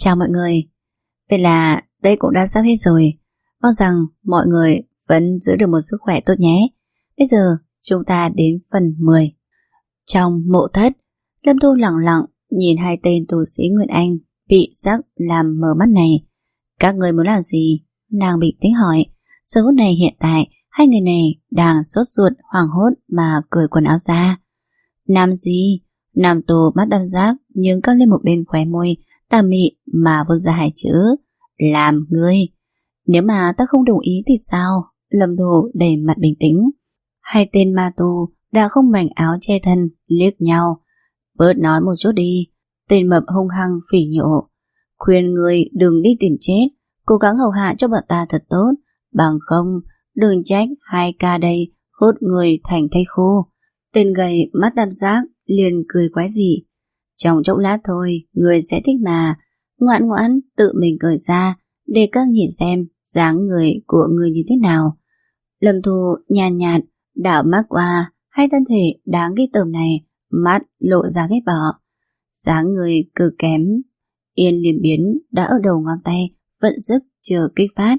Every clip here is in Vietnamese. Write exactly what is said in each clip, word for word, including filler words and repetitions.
Chào mọi người. Vậy là Tết cũng đã sắp hết rồi. Mong rằng mọi người vẫn giữ được một sức khỏe tốt nhé. Bây giờ chúng ta đến phần mười. Trong mộ thất, Lâm Thu lặng lặng nhìn hai tên tù sĩ Nguyên Anh bị sắc làm mờ mắt này. Các người muốn làm gì? Nàng bình tĩnh hỏi. Giờ phút này hiện tại hai người này đang sốt ruột hoảng hốt mà cởi quần áo ra. Nam gì? Nam tù mắt tam giác nhưng căng lên một bên khóe môi tà mị mà vươn ra hai chữ: làm ngươi. Nếu mà ta không đồng ý thì sao? Lâm Thu đầy mặt bình tĩnh. Hai tên ma tù đã không mảnh áo che thân liếc nhau. Bớt nói một chút đi. Tên mập hung hăng phỉ nhổ. Khuyên ngươi đừng đi tìm chết, cố gắng hầu hạ cho bọn ta thật tốt, bằng không đừng trách hai ca đây hốt người thành thây khô. Tên gầy mắt tam giác liền cười quái dị. Trong chốc lát thôi, người sẽ thích mà. Ngoãn ngoãn tự mình cởi ra để các nhìn xem dáng người của người như thế nào. Lâm Thu nhàn nhạt, nhạt đảo mắt qua hai thân thể đáng ghê tởm này, mắt lộ ra ghét bỏ. Dáng người cực kém. Yên liềm biến đã ở đầu ngón tay vận sức chờ kích phát.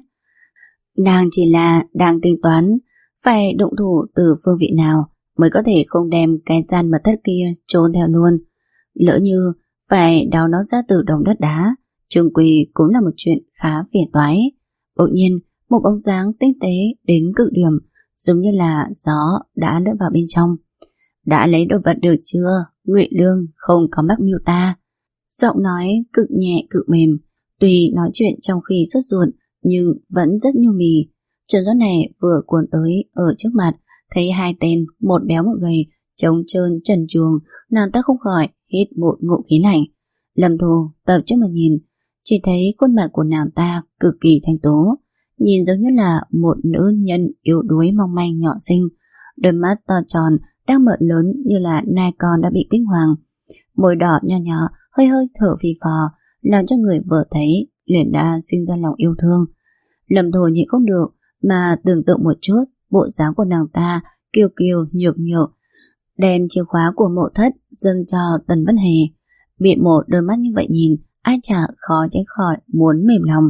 Nàng chỉ là đang tính toán phải động thủ từ phương vị nào mới có thể không đem cái gian mật thất kia trốn theo luôn. Lỡ như phải đào nó ra từ đống đất đá, chung quy cũng là một chuyện khá phiền toái. Bỗng nhiên một bóng dáng tinh tế đến cực điểm, giống như là gió đã lướt vào bên trong. Đã lấy đồ vật được chưa? Ngụy Lương không có mắc mưu ta. Giọng nói cực nhẹ cực mềm, tuy nói chuyện trong khi sốt ruột nhưng vẫn rất nhu mì. Trận gió này vừa cuốn tới ở trước mặt, thấy hai tên, một béo một gầy, trống trơn trần truồng, nàng ta không khỏi hít một ngụm khí lạnh. Lâm Thu tập trung mà nhìn, chỉ thấy khuôn mặt của nàng ta cực kỳ thanh tố, nhìn giống như là một nữ nhân yếu đuối mong manh nhỏ xinh, đôi mắt to tròn đang mở lớn như là nai con đã bị kinh hoàng, môi đỏ nho nhỏ hơi hơi thở phì phò, làm cho người vừa thấy liền đã sinh ra lòng yêu thương. Lâm Thu nhịn không được mà tưởng tượng một chút bộ dáng của nàng ta kiêu kiêu nhược nhược, đem chìa khóa của mộ thất dâng cho Tần Vân Hề. Bị một đôi mắt như vậy nhìn, ai chả khó tránh khỏi muốn mềm lòng.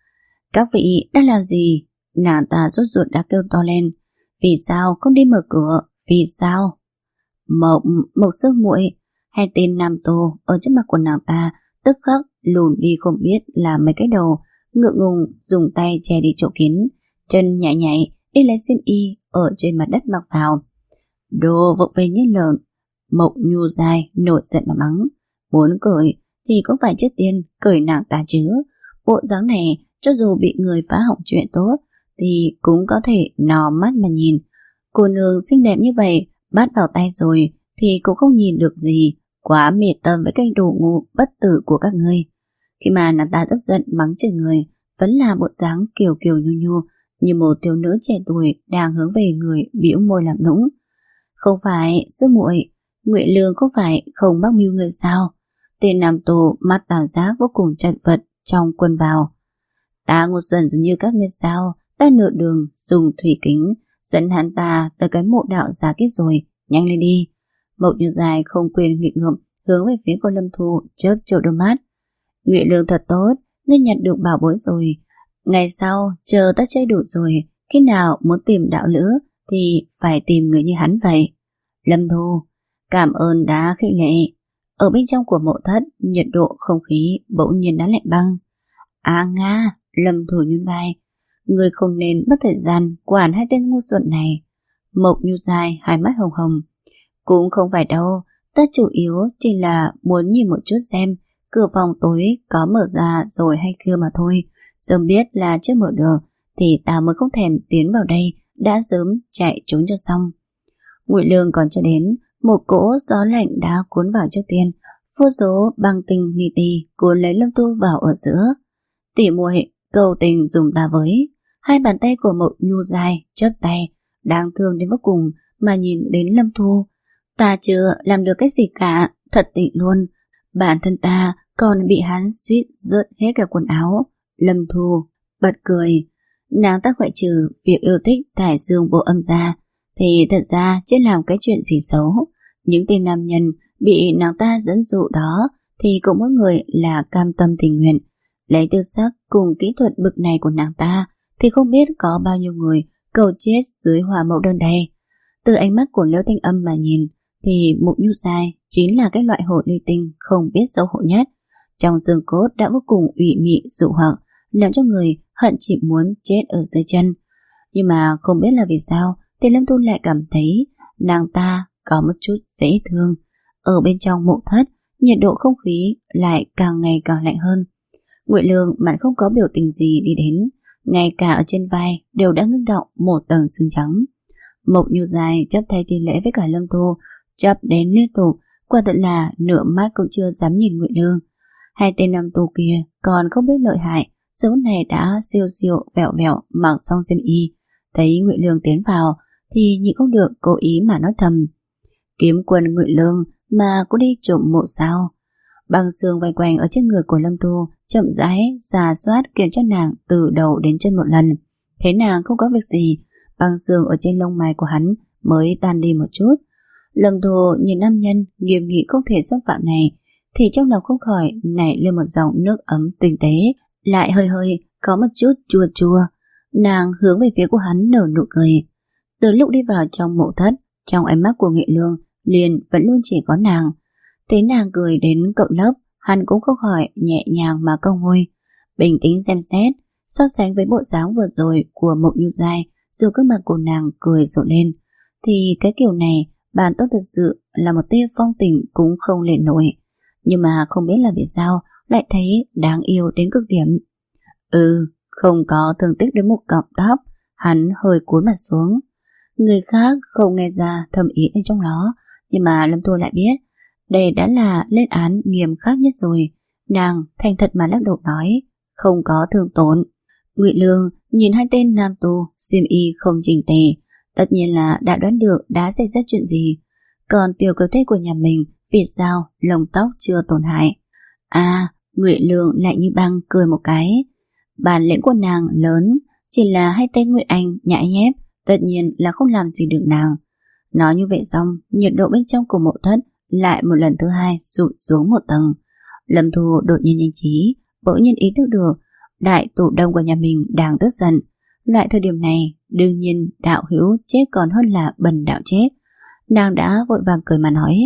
Các vị đang làm gì? Nàng ta rốt ruột đã kêu to lên. Vì sao không đi mở cửa? Vì sao? Mộc, Mộc sư muội. Hai tên nam tô ở trước mặt của nàng ta tức khắc lùn đi không biết là mấy cái đầu, ngượng ngùng dùng tay che đi chỗ kín, chân nhảy nhảy đi lấy xiêm y ở trên mặt đất mặc vào. Đồ vụng về như lợn. Mộc nhu dài nổi giận mà mắng. Muốn cởi thì cũng phải trước tiên cởi nàng ta chứ. Bộ dáng này cho dù bị người phá hỏng chuyện tốt thì cũng có thể nò mắt mà nhìn. Cô nương xinh đẹp như vậy bắt vào tay rồi thì cũng không nhìn được gì. Quá mệt tâm với cái đồ ngu bất tử của các ngươi. Khi mà nàng ta tức giận mắng chửi người, vẫn là bộ dáng kiều kiều nhu nhu như một thiếu nữ trẻ tuổi đang hướng về người bĩu môi làm nũng. Không phải sư muội, Ngụy Lương không phải không mắc mưu người sao? Tên nam tù mắt tào giác vô cùng chật vật trong quân vào. Ta ngu xuẩn giống như các ngươi sao? Ta nửa đường dùng thủy kính dẫn hắn ta tới cái mộ đạo giả kết rồi, nhanh lên đi. Mộc Như Dài không quên nghịch ngợm hướng về phía cô Lâm Thu chớp chớp đôi mắt. Ngụy Lương thật tốt, ngươi nhận được bảo bối rồi. Ngày sau chờ ta chơi đủ rồi, khi nào muốn tìm đạo lữ thì phải tìm người như hắn vậy. Lâm Thu, cảm ơn đã khích lệ. Ở bên trong của mộ thất, nhiệt độ không khí bỗng nhiên đã lạnh băng. À Nga, Lâm Thu nhún vai. Người không nên mất thời gian quản hai tên ngu xuẩn này. Mộc Như Dài hai mắt hồng hồng. Cũng không phải đâu, ta chủ yếu chỉ là muốn nhìn một chút xem cửa phòng tối có mở ra rồi hay chưa mà thôi. Sớm biết là chưa mở được thì ta mới không thèm tiến vào đây, đã sớm chạy trốn cho xong. Ngụy Lương còn chưa đến, một cỗ gió lạnh đã cuốn vào trước tiên, vô số băng tinh li ti cuốn lấy Lâm Thu vào ở giữa. Tỉ muội, cầu tình dùng ta với. Hai bàn tay của Mộc Nhu Dài chớp tay, đáng thương đến vô cùng mà nhìn đến Lâm Thu. Ta chưa làm được cái gì cả, thật tịnh luôn. Bản thân ta còn bị hắn suýt rớt hết cả quần áo. Lâm Thu bật cười. Nàng ta ngoại trừ việc yêu thích thải dương bộ âm ra thì thật ra chưa làm cái chuyện gì xấu. Những tên nam nhân bị nàng ta dẫn dụ đó thì cũng mỗi người là cam tâm tình nguyện. Lấy tư sắc cùng kỹ thuật bực này của nàng ta thì không biết có bao nhiêu người cầu chết dưới hỏa mẫu đơn đây. Từ ánh mắt của Liễu Thanh Âm mà nhìn thì Mộ Nhu Giai chính là cái loại hồ ly tinh không biết xấu hổ nhất. Trong xương cốt đã vô cùng ủy mị dụ hoặc, làm cho người hận chỉ muốn chết ở dưới chân. Nhưng mà không biết là vì sao thì Lâm Tu lại cảm thấy nàng ta có một chút dễ thương. Ở bên trong mộ thất, nhiệt độ không khí lại càng ngày càng lạnh hơn. Ngụy Lương mặt không có biểu tình gì đi đến, ngay cả ở trên vai đều đã ngưng động một tầng sương trắng. Mộc Nhu Giai chấp tay thi lễ với cả Lâm Tu, chấp đến liên tục, quả thật là nửa mắt cũng chưa dám nhìn Ngụy Lương. Hai tên nam tu kia còn không biết lợi hại, dấu này đã siêu siêu vẹo vẹo mặc xong xiêm y, thấy Ngụy Lương tiến vào thì nhịn không được cố ý mà nói thầm: kiếm quân Ngụy Lương mà cũng đi trộm mộ sao? Băng xương vây quanh ở trên người của Lâm Tu chậm rãi rà soát kiểm tra nàng từ đầu đến chân một lần, thấy nàng không có việc gì, băng xương ở trên lông mày của hắn mới tan đi một chút. Lâm Tu nhìn nam nhân nghiêm nghị không thể xâm phạm này thì trong lòng không khỏi nảy lên một dòng nước ấm tinh tế, lại hơi hơi có một chút chua chua. Nàng hướng về phía của hắn nở nụ cười. Từ lúc đi vào trong mộ thất, trong ánh mắt của Nghị Lương liền vẫn luôn chỉ có nàng. Thấy nàng cười đến cậu lớp, hắn cũng không khỏi nhẹ nhàng mà cong môi, bình tĩnh xem xét. So sánh với bộ dáng vừa rồi của Mộc Nhu Giai, dù gương mặt của nàng cười rộ lên, thì cái kiểu này bản tốt thật sự là một tia phong tình cũng không lên nổi. Nhưng mà không biết là vì sao lại thấy đáng yêu đến cực điểm. Ừ, không có thương tích đến một cọng tóc. Hắn hơi cúi mặt xuống. Người khác không nghe ra thầm ý ở trong đó, nhưng mà Lâm Tu lại biết đây đã là lên án nghiêm khắc nhất rồi. Nàng thành thật mà lắc đầu nói: không có thương tổn. Ngụy Lương nhìn hai tên nam tu xiêm y không chỉnh tề, tất nhiên là đã đoán được đã xảy ra chuyện gì. Còn tiểu cơ thể của nhà mình vì sao lông tóc chưa tổn hại? À, Ngụy Lương lại như băng cười một cái. Bản lĩnh của nàng lớn, chỉ là hai tên Nguyệt Anh nhãi nhép, tất nhiên là không làm gì được nàng. Nói như vậy xong, nhiệt độ bên trong của mộ thất lại một lần thứ hai sụt xuống một tầng. Lâm Thu đột nhiên nhanh trí, bỗng nhiên ý thức được đại tổ đông của nhà mình đang tức giận. Loại thời điểm này, đương nhiên đạo hữu chết còn hơn là bần đạo chết. Nàng đã vội vàng cười mà nói: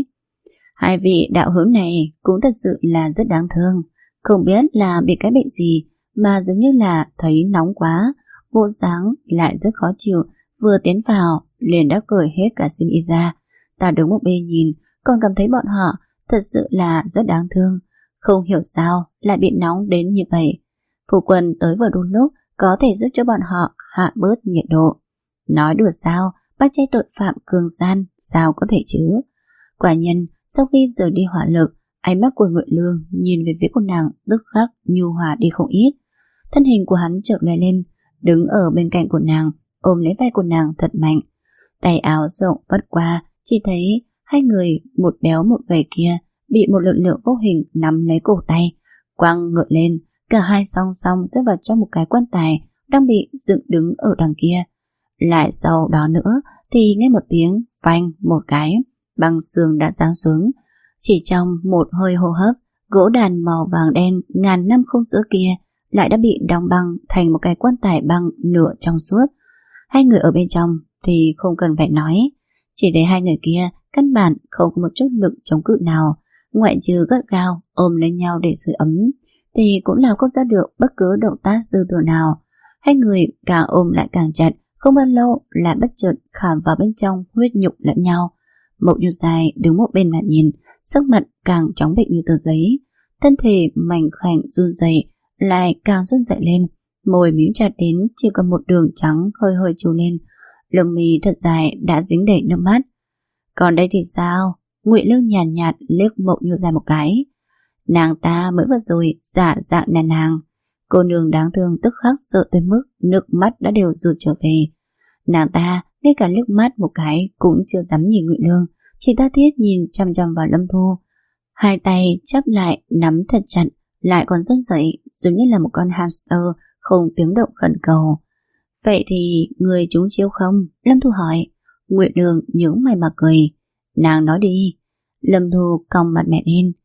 hai vị đạo hữu này cũng thật sự là rất đáng thương. Không biết là bị cái bệnh gì mà giống như là thấy nóng quá, bộ dáng lại rất khó chịu, vừa tiến vào liền đã cởi hết cả xiêm y ra. Ta đứng một bên nhìn còn cảm thấy bọn họ thật sự là rất đáng thương. Không hiểu sao lại bị nóng đến như vậy. Phu quân tới vừa đúng lúc, có thể giúp cho bọn họ hạ bớt nhiệt độ. Nói đùa sao, bắt chay tội phạm cường gian sao có thể chứ. Quả nhân sau khi rời đi hỏa lực, ánh mắt của Ngụy Lương nhìn về phía của nàng tức khắc nhu hòa đi không ít. Thân hình của hắn chợt lóe lên, đứng ở bên cạnh của nàng, ôm lấy vai của nàng thật mạnh. Tay áo rộng phất qua, chỉ thấy hai người một béo một gầy kia bị một lực lượng vô hình nắm lấy cổ tay, quăng ngựa lên. Cả hai song song rơi vào trong một cái quan tài đang bị dựng đứng ở đằng kia. Lại sau đó nữa thì nghe một tiếng phanh một cái, băng xương đã giáng xuống. Chỉ trong một hơi hô hấp, gỗ đàn màu vàng đen ngàn năm không giữa kia lại đã bị đóng băng thành một cái quan tài băng nửa trong suốt. Hai người ở bên trong thì không cần phải nói, chỉ thấy hai người kia căn bản không có một chút lực chống cự nào, ngoại trừ gắt gao ôm lấy nhau để sưởi ấm thì cũng làm không ra được bất cứ động tác dư thừa nào. Hai người càng ôm lại càng chặt, không bao lâu lại bất chợt khảm vào bên trong huyết nhục lẫn nhau. Mộc Nhu Giai đứng một bên mà nhìn, sắc mặt càng chóng bệnh như tờ giấy, thân thể mảnh khảnh run rẩy lại càng run rẩy lên, môi mím chặt đến chỉ còn một đường trắng hơi hơi trù lên, lông mi thật dài đã dính đầy nước mắt. Còn đây thì sao? Ngụy Lương nhàn nhạt, nhạt liếc Mộc Nhu Giai một cái. Nàng ta mới vừa rồi giả dạng là nàng. Cô nương đáng thương tức khắc sợ tới mức nước mắt đã đều rụt trở về. Nàng ta ngay cả liếc mắt một cái cũng chưa dám nhìn Ngụy Lương, chỉ tha thiết nhìn chăm chăm vào Lâm Thu. Hai tay chắp lại nắm thật chặt, lại còn run rẩy giống như là một con hamster không tiếng động khẩn cầu. Vậy thì người trúng chiếu không? Lâm Thu hỏi. Ngụy Lương nhướng mày mà cười. Nàng nói đi. Lâm Thu cong mặt mẹ lên.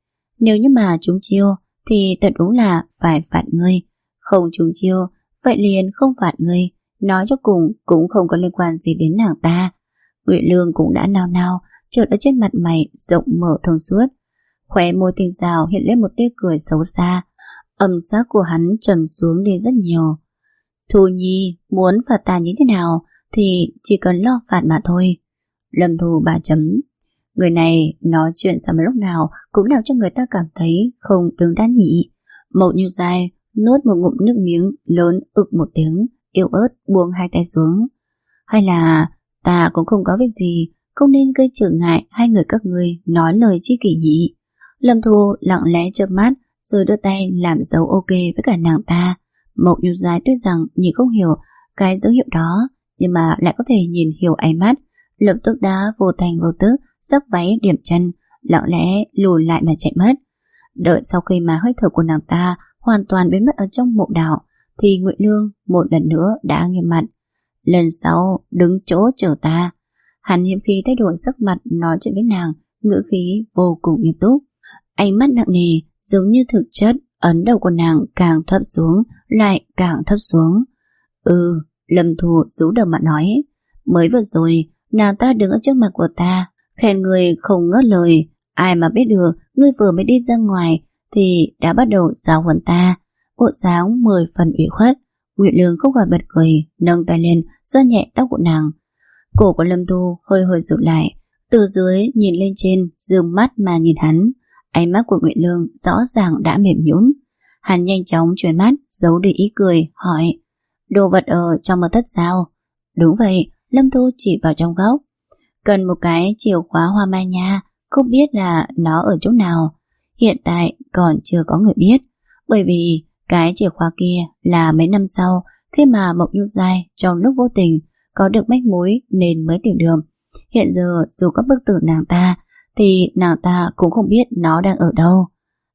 Nếu như mà trúng chiêu thì thật đúng là phải phạt ngươi. Không trúng chiêu, vậy liền không phạt ngươi. Nói cho cùng cũng không có liên quan gì đến nàng ta. Ngụy Lương cũng đã nao nao, chợt ở trên mặt mày rộng mở thông suốt. Khóe môi tinh rào hiện lên một tia cười xấu xa. Âm sắc của hắn trầm xuống đi rất nhiều. Thu Nhi muốn phạt ta như thế nào thì chỉ cần lo phạt mà thôi. Lâm Thu bà chấm. Người này nói chuyện sao mà lúc nào cũng làm cho người ta cảm thấy không đứng đắn nhỉ. Mậu Như Giai nuốt một ngụm nước miếng lớn, ực một tiếng, yếu ớt buông hai tay xuống. Hay là ta cũng không có việc gì, không nên gây trở ngại hai người các ngươi nói lời chi kỷ nhỉ. Lâm Thu lặng lẽ chớp mắt rồi đưa tay làm dấu ok với cả nàng ta. Mậu Như Giai tuy rằng nhìn không hiểu cái dấu hiệu đó, nhưng mà lại có thể nhìn hiểu ánh mắt, lập tức đã vô thành vô tức giấc váy điểm chân, lặng lẽ lùi lại mà chạy mất. Đợi sau khi mà hơi thở của nàng ta hoàn toàn biến mất ở trong mộ đạo, thì Ngụy Lương một lần nữa đã nghiêm mặt. Lần sau đứng chỗ chờ ta. Hắn hiếm khi thay đổi sắc mặt nói chuyện với nàng, ngữ khí vô cùng nghiêm túc. Ánh mắt nặng nề giống như thực chất ấn đầu của nàng càng thấp xuống, lại càng thấp xuống. Ừ, Lâm Thu rũ đầu mặt nói. Mới vừa rồi nàng ta đứng ở trước mặt của ta, khen người không ngớt lời. Ai mà biết được ngươi vừa mới đi ra ngoài thì đã bắt đầu giáo huấn ta. Bộ dáng mười phần ủy khuất. Ngụy Lương không khỏi bật cười, nâng tay lên xoa nhẹ tóc của nàng. Cổ của Lâm Thu hơi hơi rụt lại, từ dưới nhìn lên trên, dương mắt mà nhìn hắn. Ánh mắt của Ngụy Lương rõ ràng đã mềm nhũn. Hắn nhanh chóng chuyển mắt, giấu đi ý cười, hỏi: đồ vật ở trong mật thất sao? Đúng vậy. Lâm Thu chỉ vào trong góc. Cần một cái chìa khóa hoa mai nha, không biết là nó ở chỗ nào. Hiện tại còn chưa có người biết, bởi vì cái chìa khóa kia là mấy năm sau, khi mà Mộc Như Giai trong lúc vô tình có được manh mối nên mới tìm được. Hiện giờ dù có bức tử nàng ta thì nàng ta cũng không biết nó đang ở đâu.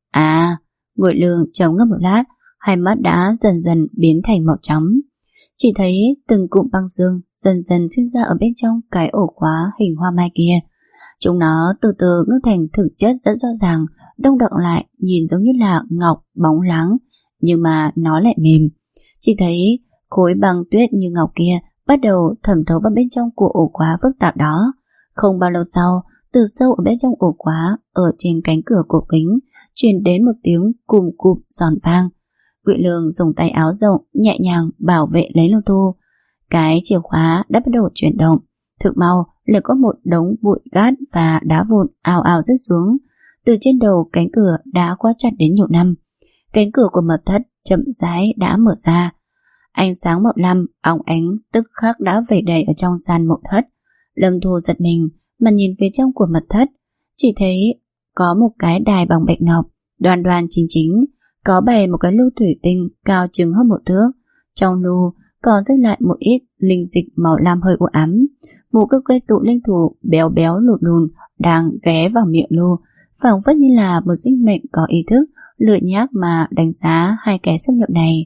À, Ngụy Lương trầm ngâm một lát, hai mắt đã dần dần biến thành màu trắng. Chỉ thấy từng cụm băng dương dần dần sinh ra ở bên trong cái ổ khóa hình hoa mai kia. Chúng nó từ từ ngưng thành thực chất rất rõ ràng, đông đọng lại nhìn giống như là ngọc bóng láng, nhưng mà nó lại mềm. Chỉ thấy khối băng tuyết như ngọc kia bắt đầu thẩm thấu vào bên trong của ổ khóa phức tạp đó. Không bao lâu sau, từ sâu ở bên trong ổ khóa, ở trên cánh cửa cổ kính, truyền đến một tiếng cùm cụp giòn vang. Ngụy Lương dùng tay áo rộng nhẹ nhàng bảo vệ lấy Lâm Thu. Cái chìa khóa đã bắt đầu chuyển động. Thực mau lại có một đống bụi cát và đá vụn ào ào rơi xuống từ trên đầu cánh cửa đã khóa chặt đến nhiều năm. Cánh cửa của mật thất chậm rãi đã mở ra. Ánh sáng màu lam óng ánh tức khắc đã vẩy đầy ở trong gian mộ thất. Lâm Thu giật mình mà nhìn phía trong của mật thất, chỉ thấy có một cái đài bằng bạch ngọc, đoan đoan chính chính, có bày một cái lu thủy tinh cao chừng hơn một thước. Trong lu còn rơi lại một ít linh dịch màu lam hơi u ám. Một cái cây tụ linh thú béo béo lùn lùn đang ghé vào miệng lu, phảng phất như là một sinh mệnh có ý thức, lười nhác mà đánh giá hai kẻ xâm nhập này.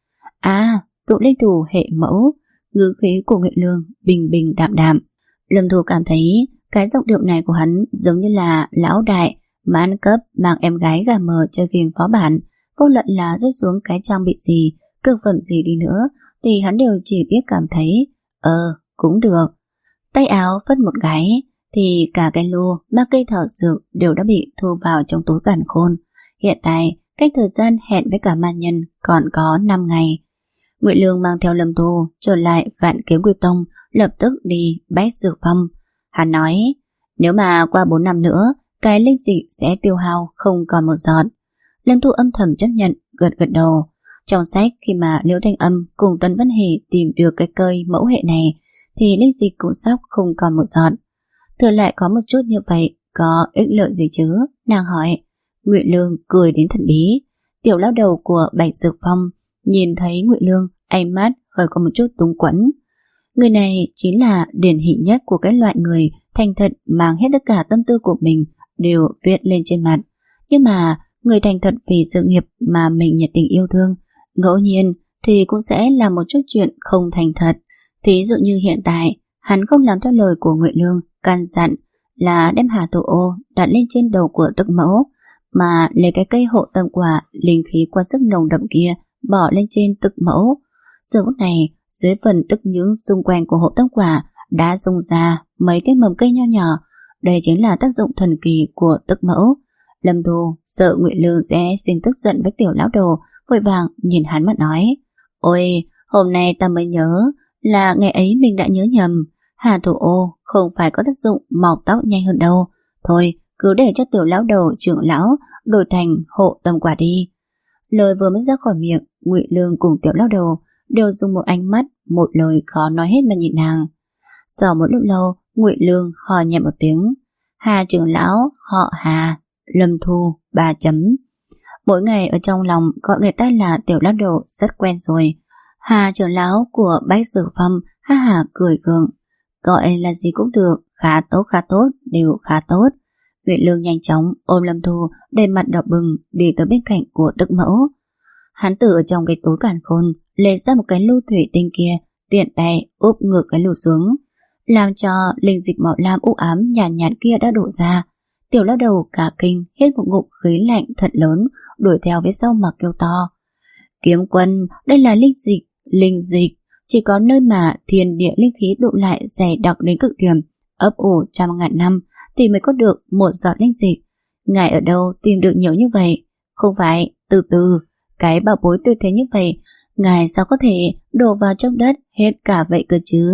À, tụ linh thú hệ mẫu. Ngữ khí của Ngụy Lương bình bình đạm đạm. Lâm Thu cảm thấy cái giọng điệu này của hắn giống như là lão đại mà ăn cắp mang em gái gà mờ chơi game phó bản. Vô luận là rơi xuống cái trang bị gì, cực phẩm gì đi nữa, thì hắn đều chỉ biết cảm thấy Ờ, cũng được. Tay áo phất một cái thì cả cái lô mà cây thảo dược đều đã bị thu vào trong túi càn khôn. Hiện tại cách thời gian hẹn với cả ma nhân còn có năm ngày. Ngụy Lương mang theo Lâm Thu trở lại Vạn Kiếm Quy Tông, lập tức đi bách dược phong. Hắn nói nếu mà qua bốn năm nữa cái linh dịch sẽ tiêu hao không còn một giọt. Lâm Thu âm thầm chấp nhận, gật gật đầu. Trong sách khi mà Liễu Thanh Âm cùng Tân Văn Hề tìm được cái cây mẫu hệ này thì linh dịch cũng sắp không còn một giọt. Thừa lại có một chút như vậy có ích lợi gì chứ? Nàng hỏi. Ngụy Lương cười đến thần bí. Tiểu lão đầu của Bạch Dược Phong nhìn thấy Ngụy Lương, ánh mắt hơi có một chút túng quẫn. Người này chính là điển hình nhất của cái loại người thành thật mang hết tất cả tâm tư của mình đều viết lên trên mặt. Nhưng mà người thành thật vì sự nghiệp mà mình nhiệt tình yêu thương, ngẫu nhiên thì cũng sẽ làm một chút chuyện không thành thật. Thí dụ như hiện tại hắn không làm theo lời của Ngụy Lương căn dặn là đem Hà Tổ Ô đặt lên trên đầu của Tức Mẫu, mà lấy cái cây hộ tâm quả linh khí quá sức nồng đậm kia bỏ lên trên tực mẫu. Giờ phút này, dưới phần tức nhưỡng xung quanh của hộ tâm quả đã rung ra mấy cái mầm cây nho nhỏ. Đây chính là tác dụng thần kỳ của tức mẫu. Lâm Thu sợ Ngụy Lương sẽ sinh tức giận với tiểu lão đầu, vội vàng nhìn hắn mà nói: Ôi, hôm nay ta mới nhớ là ngày ấy mình đã nhớ nhầm. Hà thủ ô không phải có tác dụng mọc tóc nhanh hơn đâu. Thôi, cứ để cho tiểu lão đầu trưởng lão đổi thành hộ tâm quả đi. Lời vừa mới ra khỏi miệng, Ngụy Lương cùng tiểu lão đầu đều dùng một ánh mắt, một lời khó nói hết mà nhìn nàng. Sau một lúc lâu, Ngụy Lương hò nhẹ một tiếng: Hà trưởng lão, họ Hà, Lâm Thu, ba chấm. Mỗi ngày ở trong lòng gọi người ta là tiểu lão đầu rất quen rồi. Hà trưởng lão của Bách Dược Phong ha hà cười gượng: Gọi là gì cũng được, khá tốt khá tốt, đều khá tốt. Ngụy Lương nhanh chóng ôm Lâm Thu, đầy mặt đỏ bừng đi tới bên cạnh của Tức Mẫu. Hắn từ ở trong cái túi càn khôn lấy ra một cái lưu thủy tinh kia, tiện tay úp ngược cái lưu xuống, làm cho linh dịch màu lam u ám nhàn nhạt, nhạt kia đã đổ ra. Tiểu lão đầu cả kinh hít một ngụm khí lạnh thật lớn, đuổi theo phía sau mà kêu to: Kiếm quân, đây là linh dịch, linh dịch, chỉ có nơi mà thiên địa linh khí tụ lại dày đặc đến cực điểm, ấp ủ trăm ngàn năm thì mới có được một giọt linh dịch. Ngài ở đâu tìm được nhiều như vậy? Không phải, từ từ, cái bảo bối tuyệt thế như vậy, ngài sao có thể đổ vào trong đất hết cả vậy cơ chứ?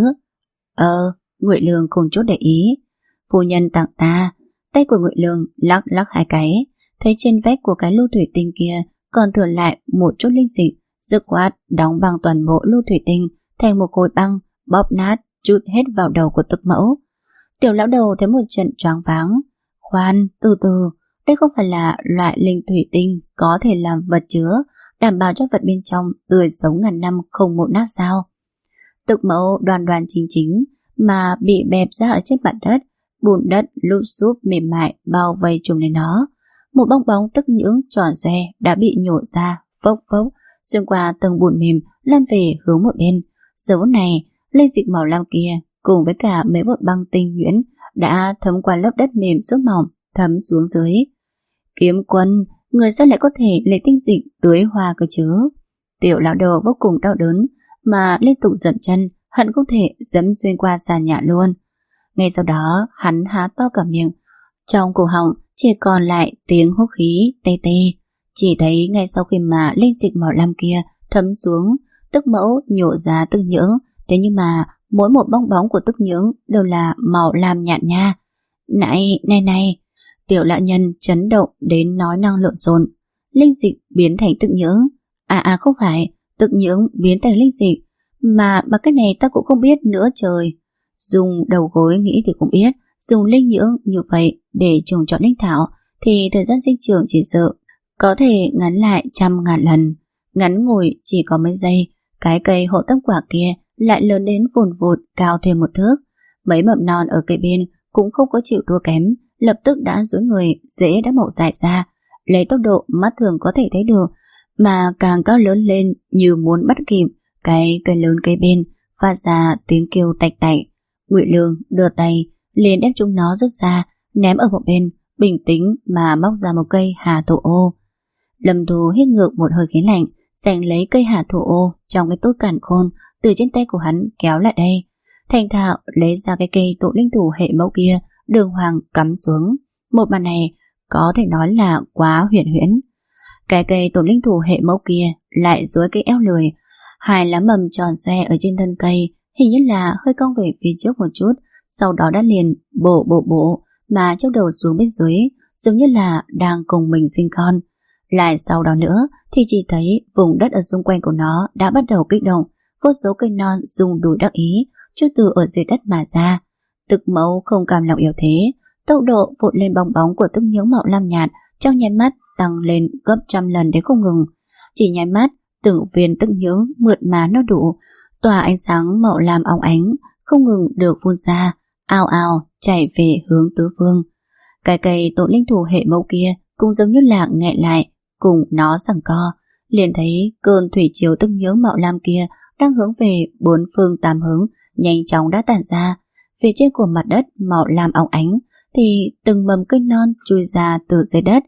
Ờ, Ngụy Lương không chút để ý. Phu nhân tặng ta. Tay của Ngụy Lương lắc lắc hai cái, thấy trên vách của cái lưu thủy tinh kia còn thừa lại một chút linh dịch, dứt khoát đóng băng toàn bộ lưu thủy tinh thành một khối băng, bóp nát chút hết vào đầu của Tức Mẫu. Tiểu lão đầu thấy một trận choáng váng. Khoan, từ từ, đây không phải là loại linh thủy tinh có thể làm vật chứa, đảm bảo cho vật bên trong tươi sống ngàn năm không một nát sao? Tức Mẫu đoan đoan chính chính mà bị bẹp ra ở trên mặt đất, bùn đất lúp xúp mềm mại bao vây trùm lên nó. Một bong bóng tức nhưỡng tròn xoe đã bị nhổ ra, phốc phốc xuyên qua tầng bùn mềm lan về hướng một bên. Giờ phút này, linh dịch màu lam kia cùng với cả mấy vụn băng tinh nhuyễn đã thấm qua lớp đất mềm rốt mỏng, thấm xuống dưới. Kiếm quân, người sao lại có thể lấy tinh dịch tưới hoa cơ chứ? Tiểu lão đầu vô cùng đau đớn mà liên tục dậm chân, hận không thể dẫm xuyên qua sàn nhà luôn. Ngay sau đó, hắn há to cả miệng, trong cổ họng chỉ còn lại tiếng hút khí tê tê. Chỉ thấy ngay sau khi mà linh dịch màu lam kia thấm xuống, Tức Mẫu nhổ ra từng nhưỡng, thế nhưng mà mỗi một bong bóng của tức nhưỡng đều là màu lam nhạt nha. Này, này này, tiểu lão nhân chấn động đến nói năng lộn xộn. Linh dịch biến thành tức nhưỡng? À à không phải, tức nhưỡng biến thành linh dịch. Mà mà cái này ta cũng không biết nữa trời. Dùng đầu gối nghĩ thì cũng biết, dùng linh nhưỡng như vậy để trồng trọt linh thảo thì thời gian sinh trưởng chỉ sợ có thể ngắn lại trăm ngàn lần. Ngắn ngủi chỉ có mấy giây, cái cây hộ tâm quả kia lại lớn đến vùn vụt cao thêm một thước. Mấy mầm non ở cây bên cũng không có chịu thua kém, lập tức đã duỗi người, rễ đã mọc dài ra, lấy tốc độ mắt thường có thể thấy được, mà càng cao lớn lên như muốn bắt kịp cái cây lớn cây bên, phát ra tiếng kêu tạch tạch. Ngụy Lương đưa tay liền đem chúng nó rút ra, ném ở một bên, bình tĩnh mà móc ra một cây hà thủ ô. Lâm Thu hít ngược một hơi khí lạnh, giành lấy cây hà thủ ô trong cái túi càn khôn từ trên tay của hắn kéo lại đây, thành thạo lấy ra cái cây tụ linh thủ hệ mẫu kia, đường hoàng cắm xuống. Một màn này có thể nói là quá huyền huyễn. Cái cây tụ linh thủ hệ mẫu kia lại duỗi cái eo lười, hai lá mầm tròn xoe ở trên thân cây hình như là hơi cong về phía trước một chút, sau đó đã liền bổ bổ bổ mà chốc đầu xuống bên dưới, giống như là đang cùng mình sinh con. Lại sau đó nữa thì chỉ thấy vùng đất ở xung quanh của nó đã bắt đầu kích động, vô số cây non rung đùi đắc ý chui từ ở dưới đất mà ra. Tức Mẫu không cam lòng yếu thế, tốc độ vụt lên bong bóng của tức nhưỡng màu lam nhạt trong nháy mắt tăng lên gấp trăm lần đến không ngừng. Chỉ nháy mắt, từng viên tức nhưỡng mượt mà nó đủ, tỏa ánh sáng màu lam óng ánh không ngừng được phun ra, ao ao chảy về hướng tứ phương. Cái cây tụ linh thủ hệ mẫu kia cũng giống như là nghẹn lại, cùng nó giằng co, liền thấy cơn thủy triều tức nhưỡng màu lam kia đang hướng về bốn phương tám hướng, nhanh chóng đã tản ra. Phía trên của mặt đất màu lam óng ánh thì từng mầm cây non chui ra từ dưới đất,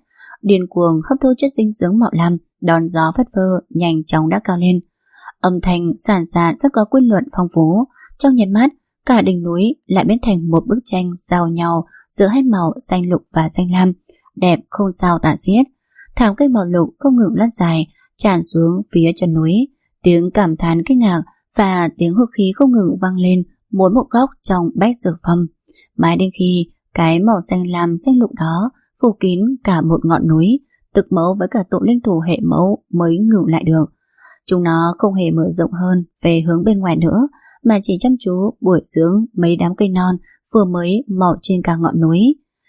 điên cuồng hấp thu chất dinh dưỡng mạo lam, đón gió phất phơ nhanh chóng đã cao lên. Âm thanh sản ra rất có quy luật phong phú, trong nháy mắt cả đỉnh núi lại biến thành một bức tranh giao nhau giữa hai màu xanh lục và xanh lam, đẹp không sao tả xiết. Thảm cây màu lục không ngừng lăn dài tràn xuống phía chân núi, tiếng cảm thán kinh ngạc và tiếng hư khí không ngừng vang lên mỗi một góc trong bách dược phong, mãi đến khi cái màu xanh lam xanh lục đó phủ kín cả một ngọn núi, tực mẫu với cả tụ linh thủ hệ mẫu mới ngừng lại được. Chúng nó không hề mở rộng hơn về hướng bên ngoài nữa, mà chỉ chăm chú bồi dưỡng mấy đám cây non vừa mới mọc trên cả ngọn núi.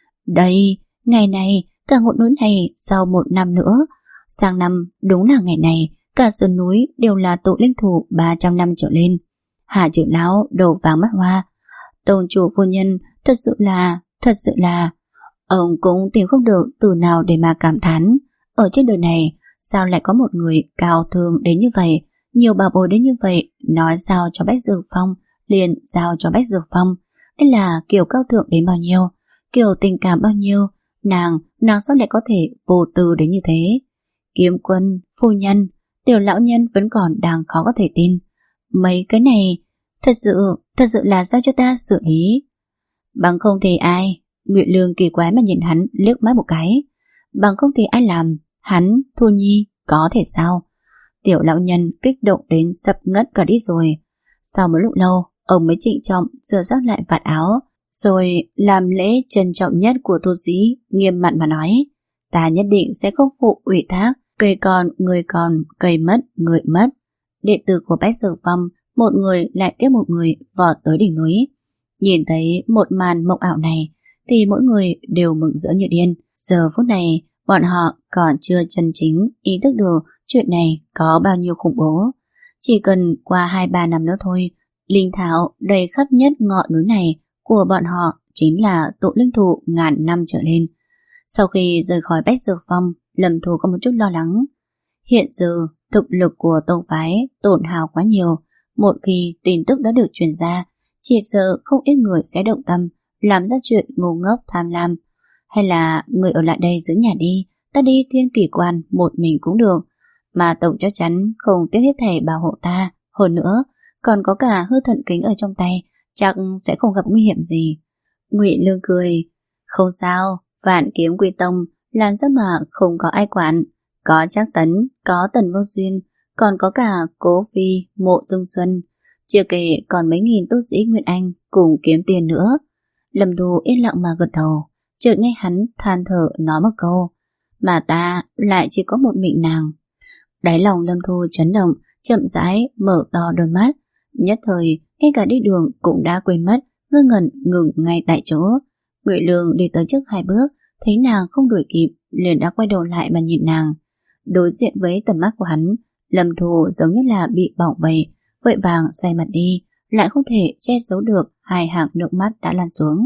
Đây, ngày này, cả ngọn núi này sau một năm nữa, sang năm đúng là ngày này, cả sườn núi đều là tụ linh thủ ba trăm năm trở lên. Hạ trưởng lão đầu vàng mắt hoa. Tôn chủ phu nhân thật sự là, thật sự là... Ông cũng tìm không được từ nào để mà cảm thán. Ở trên đời này, sao lại có một người cao thường đến như vậy, nhiều bà bối đến như vậy, nói giao cho Bách Dược Phong, liền giao cho Bách Dược Phong. Đây là kiểu cao thượng đến bao nhiêu, kiểu tình cảm bao nhiêu, nàng, nàng sao lại có thể vô tư đến như thế. Kiếm quân, phu nhân, tiểu lão nhân vẫn còn đang khó có thể tin. Mấy cái này, thật sự, thật sự là giao cho ta xử lý. Bằng không thì ai? Ngụy Lương kỳ quái mà nhìn hắn liếc mắt một cái. Bằng không thì ai làm? Hắn, Thu Nhi, có thể sao? Tiểu lão nhân kích động đến sập ngất cả đi rồi. Sau một lúc lâu, ông mới trịnh trọng sửa sát lại vạt áo, rồi làm lễ trân trọng nhất của tu sĩ, nghiêm mặt mà nói: ta nhất định sẽ không phụ ủy thác, cây còn người còn, cây mất người mất. Đệ tử của Bách Dược Phong một người lại tiếp một người vọt tới đỉnh núi. Nhìn thấy một màn mộng ảo này thì mỗi người đều mừng rỡ như điên. Giờ phút này bọn họ còn chưa chân chính ý thức được chuyện này có bao nhiêu khủng bố. Chỉ cần qua hai ba năm nữa thôi, linh thảo đầy khắp nhất ngọn núi này của bọn họ chính là tụ linh thụ ngàn năm trở lên. Sau khi rời khỏi Bách Dược Phong, Lâm Thu có một chút lo lắng. Hiện giờ thực lực của tông phái tổn hao quá nhiều. Một khi tin tức đã được truyền ra, chỉ sợ không ít người sẽ động tâm làm ra chuyện ngu ngốc tham lam. Hay là người ở lại đây giữ nhà đi, ta đi thiên kỷ quan một mình cũng được. Mà tổng chắc chắn không tiếc hết thảy bảo hộ ta. Hơn nữa, còn có cả hư thận kính ở trong tay, chắc sẽ không gặp nguy hiểm gì. Ngụy Lương cười: không sao, Vạn Kiếm Quy Tông làm sao mà không có ai quản. Có Trác Tấn, có Tần Vô Duyên, còn có cả Cố Phi, Mộ Dung Xuân, chưa kể còn mấy nghìn tu sĩ Nguyên Anh cùng kiếm tiền nữa. Lâm Thu yên lặng mà gật đầu, chợt nghe hắn than thở nói một câu: mà ta lại chỉ có một mình nàng. Đáy lòng Lâm Thu chấn động, chậm rãi mở to đôi mắt, nhất thời ngay cả đi đường cũng đã quên mất, ngơ ngẩn ngừng ngay tại chỗ. Ngụy Lương đi tới trước hai bước, thấy nàng không đuổi kịp, liền đã quay đầu lại mà nhìn nàng. Đối diện với tầm mắt của hắn, Lâm Thu giống như là bị bỏng vậy, vội vàng xoay mặt đi, lại không thể che giấu được hai hàng nước mắt đã lan xuống.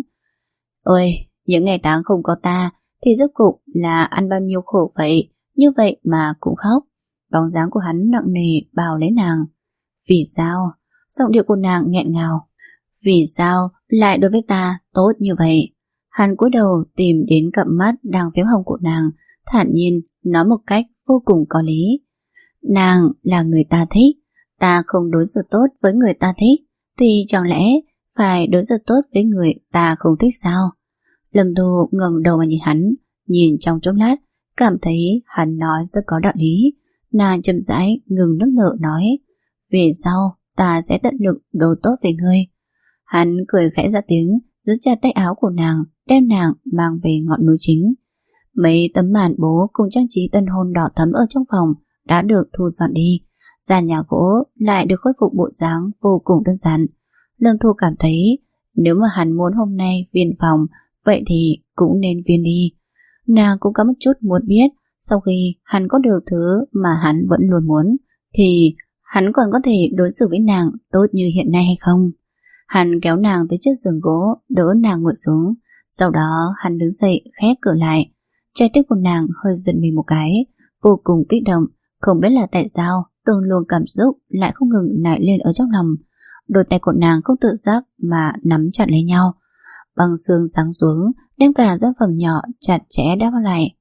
Ôi, những ngày tháng không có ta thì rốt cục là ăn bao nhiêu khổ vậy, như vậy mà cũng khóc. Bóng dáng của hắn nặng nề bào lấy nàng. Vì sao? Giọng điệu của nàng nghẹn ngào. Vì sao lại đối với ta tốt như vậy? Hắn cúi đầu tìm đến cặp mắt đang phiếm hồng của nàng, thản nhiên nói một cách vô cùng có lý. Nàng là người ta thích, ta không đối xử tốt với người ta thích, thì chẳng lẽ phải đối xử tốt với người ta không thích sao? Lâm Thu ngẩng đầu mà nhìn hắn, nhìn trong chốc lát, cảm thấy hắn nói rất có đạo lý. Nàng chậm rãi ngừng nước nở nói: về sau ta sẽ tận lực đối tốt với ngươi. Hắn cười khẽ ra tiếng, giữ chặt tay áo của nàng, đem nàng mang về ngọn núi chính. Mấy tấm màn bố cùng trang trí tân hôn đỏ thắm ở trong phòng đã được thu dọn đi, gian nhà gỗ lại được khôi phục bộ dáng vô cùng đơn giản. Lâm Thu cảm thấy nếu mà hắn muốn hôm nay viên phòng, vậy thì cũng nên viên đi. Nàng cũng có một chút muốn biết, sau khi hắn có được thứ mà hắn vẫn luôn muốn, thì hắn còn có thể đối xử với nàng tốt như hiện nay hay không. Hắn kéo nàng tới chiếc giường gỗ, đỡ nàng ngồi xuống, sau đó hắn đứng dậy khép cửa lại. Trái tim của nàng hơi giật mình một cái, vô cùng kích động, không biết là tại sao từng luồng cảm xúc lại không ngừng nảy lên ở trong lòng. Đôi tay của nàng không tự giác mà nắm chặt lấy nhau, băng xương giáng xuống, đem cả gian phòng nhỏ chặt chẽ đắp lại.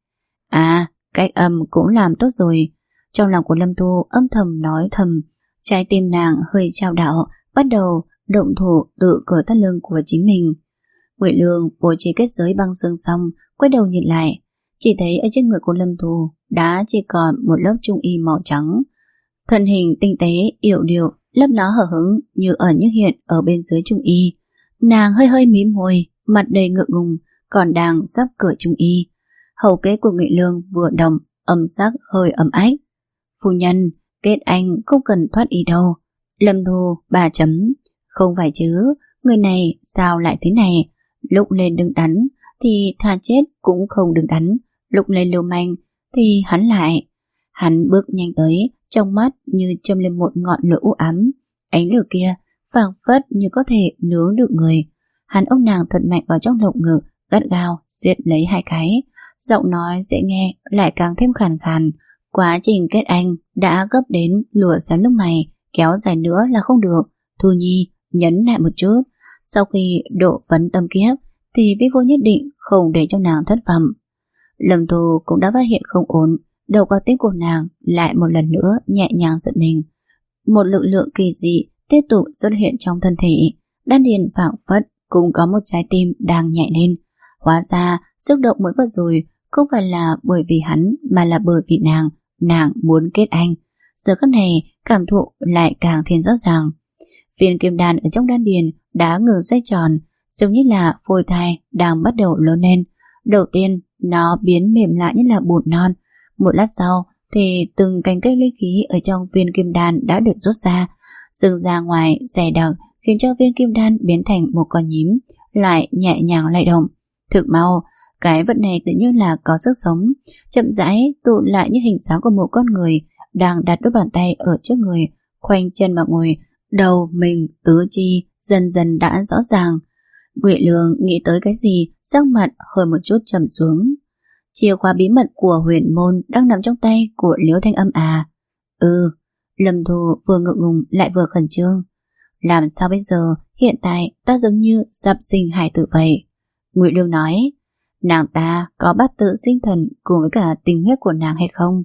À, cách âm cũng làm tốt rồi. Trong lòng của Lâm Thu âm thầm nói thầm, trái tim nàng hơi chao đảo, bắt đầu động thủ tự cởi thắt lưng của chính mình. Ngụy Lương bố trí kết giới băng xương xong, quay đầu nhìn lại, chỉ thấy ở trên người của Lâm Thu đã chỉ còn một lớp trung y màu trắng. Thân hình tinh tế, yểu điệu, lấp ló hở hững như ẩn như hiện ở bên dưới trung y. Nàng hơi hơi mím môi, mặt đầy ngượng ngùng, còn đang sắp cởi trung y. Hầu kế của Ngụy Lương vừa động, âm sắc hơi ấm ách. Phu nhân, kết anh không cần thoát y đâu. Lâm Thu bà chấm. Không phải chứ, người này sao lại thế này? Lúc lên đứng đắn thì thà chết cũng không đứng đắn, lúc lên lưu manh thì hắn lại. Hắn bước nhanh tới, trong mắt như châm lên một ngọn lửa u ám. Ánh lửa kia phảng phất như có thể nướng được người. Hắn ôm nàng thật mạnh vào trong lồng ngực, gắt gao giết lấy hai cái. Giọng nói dễ nghe lại càng thêm khàn khàn. Quá trình kết anh đã gấp đến lùa xém lúc mày, kéo dài nữa là không được. Thu Nhi nhấn lại một chút. Sau khi độ vấn tâm kiếp thì Vi Vô nhất định không để cho nàng thất vọng. Lâm Thu cũng đã phát hiện không ổn, đầu qua tim của nàng lại một lần nữa nhẹ nhàng giật mình. Một lực lượng kỳ dị tiếp tục xuất hiện trong thân thể, đan điền phảng phất cũng có một trái tim đang nhảy lên. Hóa ra xúc động mới vừa rồi không phải là bởi vì hắn mà là bởi vì nàng, nàng muốn kết anh. Giờ khắc này cảm thụ lại càng thêm rõ ràng. Viên kim đan ở trong đan điền đã ngừng xoay tròn, giống như là phôi thai đang bắt đầu lớn lên. Đầu tiên nó biến mềm lại như là bột non. Một lát sau thì từng cành cây linh khí ở trong viên kim đan đã được rút ra, dừng ra ngoài dày đặc, khiến cho viên kim đan biến thành một con nhím, lại nhẹ nhàng lay động. Thực mau, cái vật này tự nhiên là có sức sống, chậm rãi tụ lại như hình dáng của một con người đang đặt đôi bàn tay ở trước người, khoanh chân mà ngồi, đầu mình tứ chi dần dần đã rõ ràng. Ngụy Lương nghĩ tới cái gì, sắc mặt hơi một chút trầm xuống. Chìa khóa bí mật của huyền môn đang nằm trong tay của Liễu Thanh Âm à? Ừ. Lâm Thu vừa ngượng ngùng lại vừa khẩn trương. Làm sao bây giờ? Hiện tại ta giống như sắp sinh hài tử vậy. Ngụy Lương nói, nàng ta có bát tự sinh thần cùng với cả tình huyết của nàng hay không?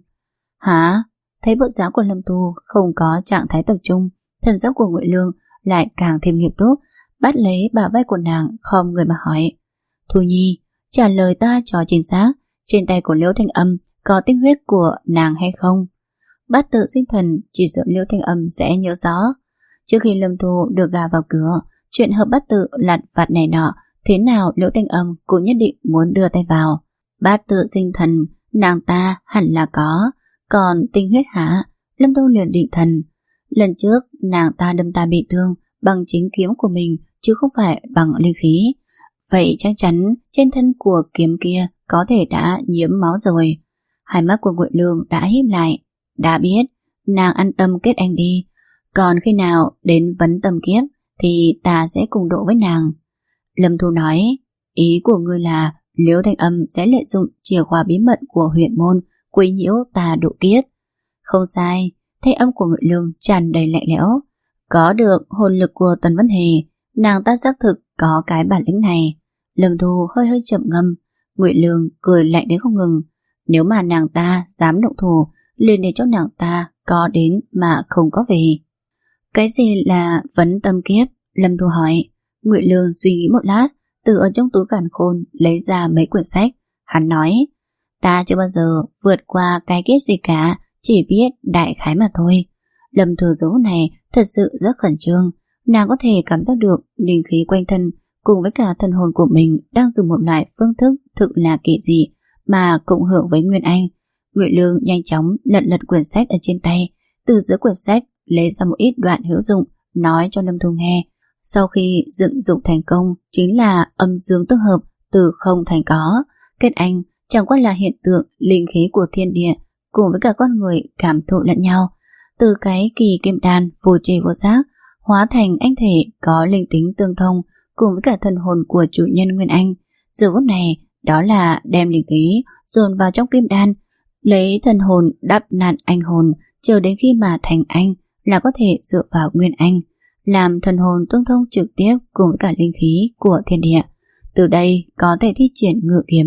Hả? Thấy bộ dáng của Lâm Thu không có trạng thái tập trung, thần sắc của Ngụy Lương lại càng thêm nghiêm túc, bắt lấy bả vai của nàng khom người mà hỏi. Thu Nhi, trả lời ta cho chính xác, trên tay của Liễu Thanh Âm có tinh huyết của nàng hay không? Bát tự sinh thần chỉ sợ Liễu Thanh Âm sẽ nhớ rõ. Trước khi Lâm Thu được gà vào cửa, chuyện hợp bát tự lặt vặt này nọ, thế nào Liễu Thanh Âm cũng nhất định muốn đưa tay vào. Bát tự sinh thần, nàng ta hẳn là có, còn tinh huyết hả? Lâm Thu liền định thần. Lần trước nàng ta đâm ta bị thương bằng chính kiếm của mình chứ không phải bằng linh khí. Vậy chắc chắn trên thân của kiếm kia có thể đã nhiễm máu rồi. Hai mắt của Ngụy Lương đã híp lại. Đã biết, nàng an tâm kết anh đi. Còn khi nào đến vấn tâm kiếp thì ta sẽ cùng độ với nàng. Lâm Thu nói, ý của ngươi là Liễu Thanh Âm sẽ lợi dụng chìa khóa bí mật của huyện môn quấy nhiễu ta độ kiếp. Không sai, thanh âm của Ngụy Lương tràn đầy lạnh lẽo. Có được hồn lực của Tần Vân Hề, nàng ta xác thực có cái bản lĩnh này. Lâm Thu hơi hơi chậm ngâm. Ngụy Lương cười lạnh đến không ngừng. Nếu mà nàng ta dám động thủ, liền để cho nàng ta có đến mà không có về. Cái gì là vấn tâm kiếp? Lâm Thu hỏi. Ngụy Lương suy nghĩ một lát, từ ở trong túi càn khôn lấy ra mấy quyển sách. Hắn nói, ta chưa bao giờ vượt qua cái kiếp gì cả, chỉ biết đại khái mà thôi. Lâm Thư Dấu này thật sự rất khẩn trương. Nàng có thể cảm giác được linh khí quanh thân cùng với cả thần hồn của mình đang dùng một loại phương thức thực là kỳ dị mà cộng hưởng với Nguyên Anh. Ngụy Lương nhanh chóng lật lật quyển sách ở trên tay, từ giữa quyển sách lấy ra một ít đoạn hữu dụng, nói cho Lâm Thu nghe. Sau khi dựng dục thành công chính là âm dương tương hợp, từ không thành có. Kết anh chẳng qua là hiện tượng linh khí của thiên địa cùng với cả con người cảm thụ lẫn nhau, từ cái kỳ kim đan vô tri vô giác hóa thành anh thể có linh tính tương thông cùng với cả thần hồn của chủ nhân Nguyên Anh. Giờ phút này đó là đem linh khí dồn vào trong kim đan, lấy thần hồn đắp nặn anh hồn, chờ đến khi mà thành anh là có thể dựa vào Nguyên Anh, làm thần hồn tương thông trực tiếp cùng với cả linh khí của thiên địa. Từ đây có thể thi triển ngự kiếm,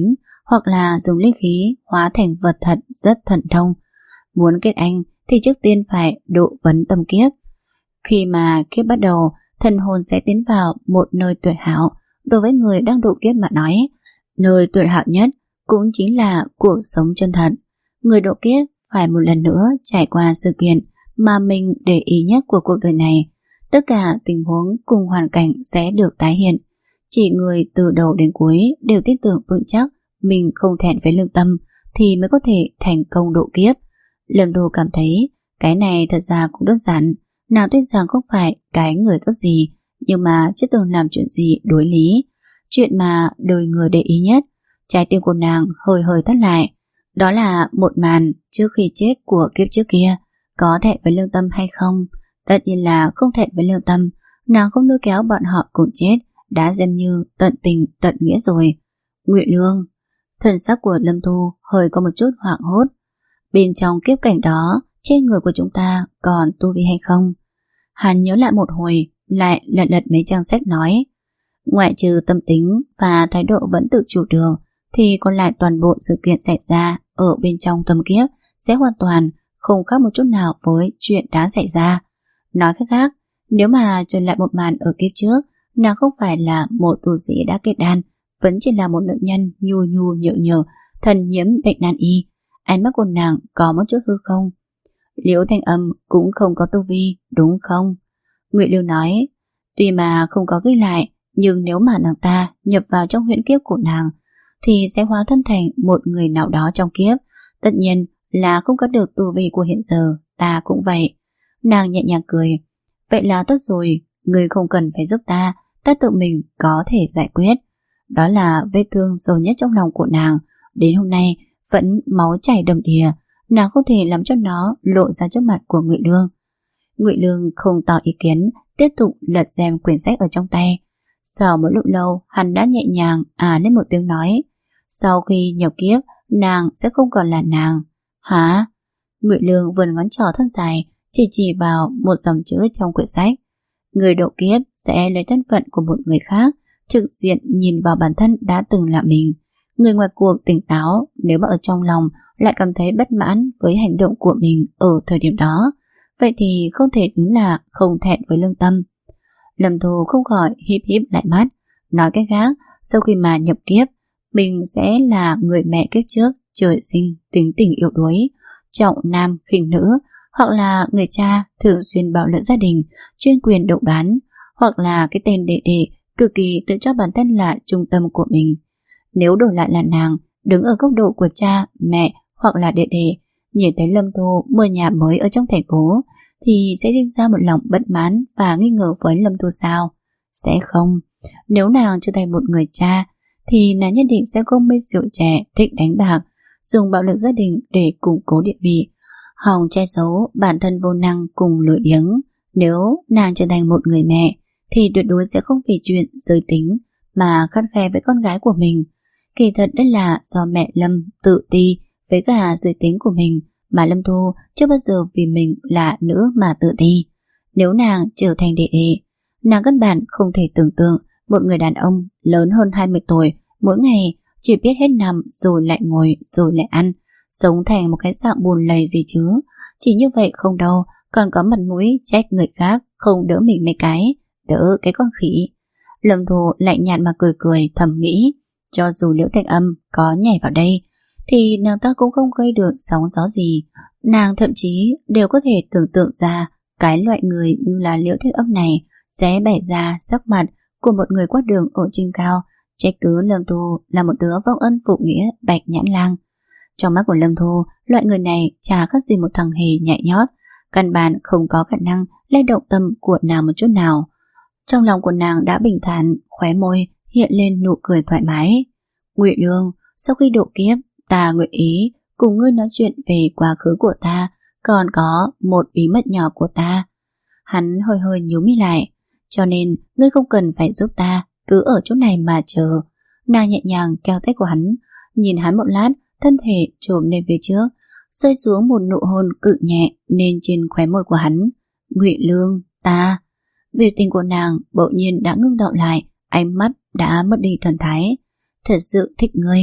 hoặc là dùng linh khí hóa thành vật thật rất thần thông. Muốn kết anh thì trước tiên phải độ vấn tâm kiếp. Khi mà kiếp bắt đầu, thần hồn sẽ tiến vào một nơi tuyệt hảo. Đối với người đang độ kiếp mà nói, nơi tuyệt hảo nhất cũng chính là cuộc sống chân thật. Người độ kiếp phải một lần nữa trải qua sự kiện mà mình để ý nhất của cuộc đời này. Tất cả tình huống cùng hoàn cảnh sẽ được tái hiện. Chỉ người từ đầu đến cuối đều tin tưởng vững chắc mình không thẹn với lương tâm thì mới có thể thành công độ kiếp. Lâm Thu cảm thấy cái này thật ra cũng đơn giản. Nàng tuy rằng không phải cái người tốt gì, nhưng mà chưa từng làm chuyện gì đối lý. Chuyện mà đời người để ý nhất. Trái tim của nàng hơi hơi thắt lại. Đó là một màn trước khi chết của kiếp trước kia. Có thẹn với lương tâm hay không? Tất nhiên là không thẹn với lương tâm. Nàng không lôi kéo bọn họ cùng chết, đã xem như tận tình tận nghĩa rồi. Ngụy Lương. Thần sắc của Lâm Thu hơi có một chút hoảng hốt. Bên trong kiếp cảnh đó, trên người của chúng ta còn tu vi hay không? Hắn nhớ lại một hồi, lại lật lật mấy trang sách nói, ngoại trừ tâm tính và thái độ vẫn tự chủ được, thì còn lại toàn bộ sự kiện xảy ra ở bên trong tâm kiếp sẽ hoàn toàn không khác một chút nào với chuyện đã xảy ra. Nói cách khác, nếu mà trở lại một màn ở kiếp trước, nàng không phải là một tu sĩ đã kết đan, vẫn chỉ là một nữ nhân nhu nhu nhợ nhợ, thần nhiễm bệnh nan y. Ánh mắt của nàng có một chút hư không. Liễu Thanh Âm cũng không có tu vi, đúng không? Ngụy Lưu nói, tuy mà không có ghi lại, nhưng nếu mà nàng ta nhập vào trong huyễn kiếp của nàng, thì sẽ hóa thân thành một người nào đó trong kiếp. Tất nhiên là không có được tu vi của hiện giờ, ta cũng vậy. Nàng nhẹ nhàng cười, vậy là tốt rồi, người không cần phải giúp ta, ta tự mình có thể giải quyết. Đó là vết thương sâu nhất trong lòng của nàng, đến hôm nay vẫn máu chảy đầm đìa. Nàng không thể làm cho nó lộ ra trước mặt của Ngụy Lương. Ngụy Lương không tỏ ý kiến, tiếp tục lật xem quyển sách ở trong tay. Sau một lúc lâu, hắn đã nhẹ nhàng à lên một tiếng nói, sau khi nhập kiếp, nàng sẽ không còn là nàng. Hả? Ngụy Lương vươn ngón trỏ thân dài, chỉ chỉ vào một dòng chữ trong quyển sách. Người độ kiếp sẽ lấy thân phận của một người khác, trực diện nhìn vào bản thân đã từng là mình. Người ngoài cuộc tỉnh táo, nếu mà ở trong lòng lại cảm thấy bất mãn với hành động của mình ở thời điểm đó, vậy thì không thể tính là không thẹn với lương tâm. Lâm Thu không khỏi híp híp lại mắt. Nói cách khác, sau khi mà nhập kiếp, mình sẽ là người mẹ kiếp trước trời sinh tính tình yếu đuối, trọng nam khinh nữ, hoặc là người cha thường xuyên bạo lực gia đình, chuyên quyền độc đoán, hoặc là cái tên đệ đệ cực kỳ tự cho bản thân là trung tâm của mình. Nếu đổi lại là nàng, đứng ở góc độ của cha, mẹ hoặc là đệ đệ, nhìn thấy Lâm Thu mua nhà mới ở trong thành phố, thì sẽ sinh ra một lòng bất mãn và nghi ngờ với Lâm Thu sao? Sẽ không. Nếu nàng trở thành một người cha, thì nàng nhất định sẽ không mê rượu chè, thích đánh bạc, dùng bạo lực gia đình để củng cố địa vị, hòng che giấu bản thân vô năng cùng lười biếng. Nếu nàng trở thành một người mẹ, thì tuyệt đối sẽ không vì chuyện giới tính mà khắt khe với con gái của mình. Kỳ thật đây là do mẹ Lâm tự ti với cả giới tính của mình, mà Lâm Thu chưa bao giờ vì mình là nữ mà tự ti. Nếu nàng trở thành đệ đệ, nàng căn bản không thể tưởng tượng một người đàn ông lớn hơn hai mươi tuổi mỗi ngày chỉ biết hết nằm rồi lại ngồi rồi lại ăn, sống thành một cái dạng buồn lầy gì chứ. Chỉ như vậy không đâu, còn có mặt mũi trách người khác không đỡ mình mấy cái, đỡ cái con khỉ. Lâm Thu lạnh nhạt mà cười cười thầm nghĩ, cho dù Liễu Thanh Âm có nhảy vào đây thì nàng ta cũng không gây được sóng gió gì. Nàng thậm chí đều có thể tưởng tượng ra cái loại người như là Liễu Thanh Âm này sẽ bày ra sắc mặt của một người quát đường ở trên cao, trách cứ Lâm Thu là một đứa vong ân phụ nghĩa bạch nhãn lang. Trong mắt của Lâm Thu, loại người này chả khác gì một thằng hề nhạy nhót, căn bản không có khả năng lay động tâm của nàng một chút nào. Trong lòng của nàng đã bình thản, khóe môi hiện lên nụ cười thoải mái. Ngụy Lương, sau khi độ kiếp, ta nguyện ý cùng ngươi nói chuyện về quá khứ của ta, còn có một bí mật nhỏ của ta. Hắn hơi hơi nhíu mi lại, cho nên ngươi không cần phải giúp ta, cứ ở chỗ này mà chờ. Nàng nhẹ nhàng kéo tay của hắn, nhìn hắn một lát, thân thể trồm lên phía trước, rơi xuống một nụ hôn cực nhẹ lên trên khóe môi của hắn. Ngụy Lương, ta. Biểu tình của nàng bỗng nhiên đã ngưng động lại, ánh mắt đã mất đi thần thái. Thật sự thích ngươi.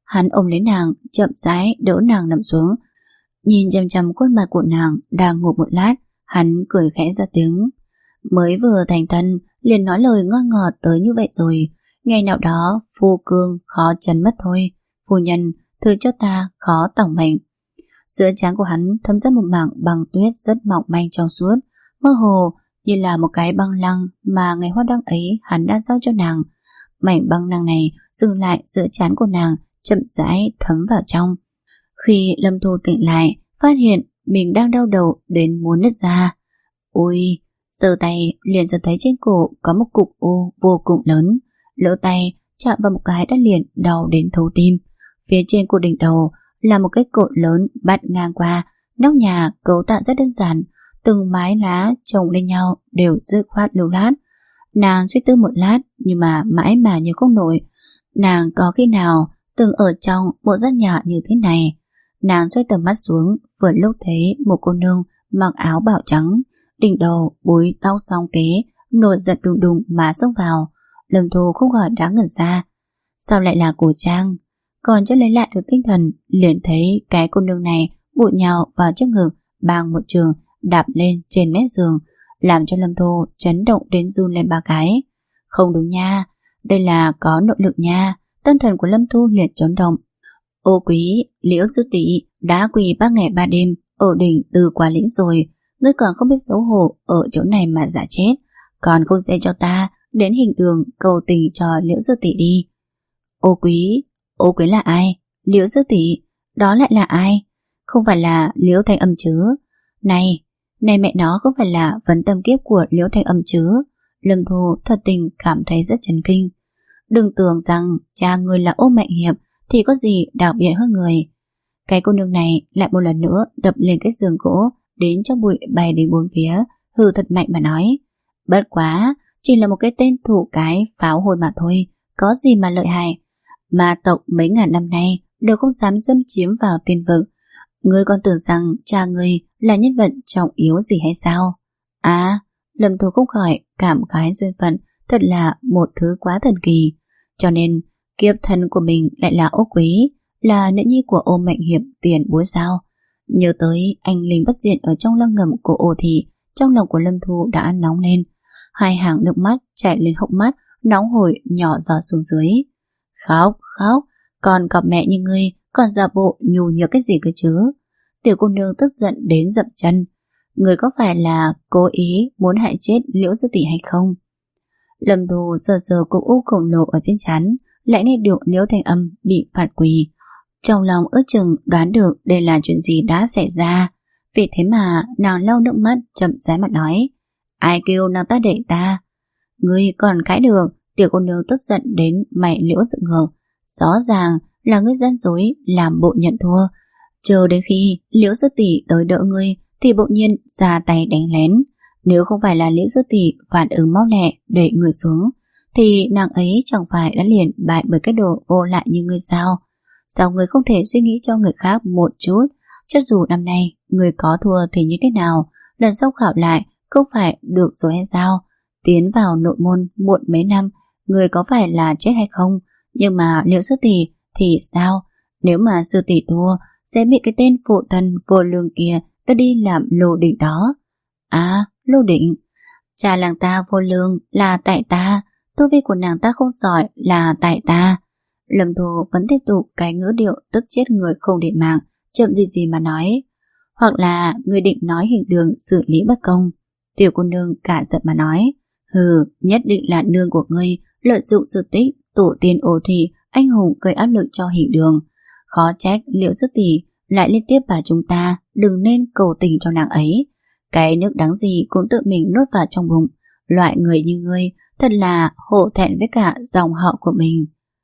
Hắn ôm lấy nàng, chậm rãi đỡ nàng nằm xuống. Nhìn chằm chằm khuôn mặt của nàng đang ngủ một lát, hắn cười khẽ ra tiếng. Mới vừa thành thân liền nói lời ngon ngọt tới như vậy rồi, ngày nào đó phu cương khó chấn mất thôi. Phu nhân, thứ cho ta khó tỏng mệnh. Giữa trán của hắn thấm ra một mảng băng tuyết rất mỏng manh trong suốt, mơ hồ như là một cái băng lăng mà ngày hoa đăng ấy hắn đã giao cho nàng. Mảnh băng lăng này dừng lại giữa trán của nàng, chậm rãi thấm vào trong. Khi Lâm Thu tỉnh lại, phát hiện mình đang đau đầu đến muốn nứt ra. Ôi, giơ tay liền giật thấy trên cổ có một cục u vô cùng lớn. Lỡ tay chạm vào một cái đã liền đau đến thấu tim. Phía trên của đỉnh đầu là một cái cột lớn bắt ngang qua. Nóc nhà cấu tạo rất đơn giản, từng mái lá chồng lên nhau đều dứt khoát lưu lát. Nàng suy tư một lát nhưng mà mãi mà nhớ không nổi nàng có khi nào từng ở trong một gian nhà như thế này. Nàng xoay tầm mắt xuống, vừa lúc thấy một cô nương mặc áo bảo trắng, đỉnh đầu búi tóc song kế, nổi giận đùng đùng mà xông vào. Lâm Thu không khỏi đã ngẩn ra, sao lại là cổ trang? Còn chưa lấy lại được tinh thần, liền thấy cái cô nương này bụi nhào vào trước ngực, bang một trường đạp lên trên mép giường, làm cho Lâm Thu chấn động đến run lên ba cái. Không đúng nha, đây là có nội lực nha. Tâm thần của Lâm Thu liền chấn động. Ô quý, Liễu sư tỷ đã quỳ ba ngày ba đêm ở đỉnh Từ Quả Lĩnh rồi, ngươi còn không biết xấu hổ ở chỗ này mà giả chết, còn không dễ cho ta đến hình đường cầu tình cho Liễu sư tỷ đi. Ô quý, ô quý là ai? Liễu sư tỷ, đó lại là ai? Không phải là Liễu Thanh Âm chứ? Này, này mẹ nó, không phải là vấn tâm kiếp của Liễu Thanh Âm chứ? Lâm Thu thật tình cảm thấy rất chấn kinh. Đừng tưởng rằng cha người là Ô Mạnh Hiệp thì có gì đặc biệt hơn người. Cái cô nương này lại một lần nữa đập lên cái giường gỗ, đến cho bụi bay đến bốn phía, hừ thật mạnh mà nói. Bất quá, chỉ là một cái tên thủ cái pháo hôi mà thôi, có gì mà lợi hại. Ma tộc mấy ngàn năm nay đều không dám dâm chiếm vào tiên vực. Ngươi còn tưởng rằng cha ngươi là nhân vật trọng yếu gì hay sao? À, Lâm Thu không khỏi cảm khái duyên phận thật là một thứ quá thần kỳ. Cho nên kiếp thân của mình lại là Ô Quý, là nữ nhi của Ô Mạnh Hiệp tiền bối sao? Nhớ tới anh linh bất diện ở trong lăng ngầm của Ô Thị, trong lòng của Lâm Thu đã nóng lên. Hai hàng nước mắt chảy lên hốc mắt, nóng hổi nhỏ giọt xuống dưới. Khóc, khóc, còn cọp mẹ như ngươi còn giả bộ nhu nhược cái gì cơ chứ? Tiểu cô nương tức giận đến dậm chân. Người có phải là cố ý muốn hại chết Liễu sư tỷ hay không? Lâm Thu sờ sờ cục u khổng lồ ở trên trán, lại nghe được Liễu Thanh Âm bị phạt quỳ. Trong lòng ước chừng đoán được đây là chuyện gì đã xảy ra. Vì thế mà nàng lau nước mắt chậm rãi mặt nói: ai kêu nàng ta đẩy ta? Ngươi còn cãi được? Tiểu cô nương tức giận đến mày liễu dựng ngược. Rõ ràng là ngươi gian dối làm bộ nhận thua. Chờ đến khi Liễu sư tỷ tới đỡ ngươi thì bỗng nhiên ra tay đánh lén. Nếu không phải là Liễu sư tỷ phản ứng mau lẹ đẩy người xuống thì nàng ấy chẳng phải đã liền bại bởi cái đồ vô lại như ngươi sao? Sao ngươi không thể suy nghĩ cho người khác một chút? Cho dù năm nay ngươi có thua thì như thế nào, lần sau khảo lại không phải được rồi hay sao? Tiến vào nội môn muộn mấy năm, ngươi có phải là chết hay không? Nhưng mà Liễu sư tỷ thì sao? Nếu mà sư tỷ thua sẽ bị cái tên phụ thân vô lương kia đưa đi làm lô định đó. À, lô định. Cha làng ta vô lương là tại ta, tu vi của nàng ta không giỏi là tại ta. Lâm Thu vẫn tiếp tục cái ngữ điệu tức chết người không để mạng, chậm gì gì mà nói. Hoặc là người định nói hình đường xử lý bất công. Tiểu cô nương cả giận mà nói: hừ, nhất định là nương của ngươi lợi dụng sự tích tổ tiên Ô Thị anh hùng gây áp lực cho hình đường. Khó trách Liễu sư tỷ lại liên tiếp bảo chúng ta đừng nên cầu tình cho nàng ấy. Cái nước đắng gì cũng tự mình nuốt vào trong bụng. Loại người như ngươi thật là hổ thẹn với cả dòng họ của mình.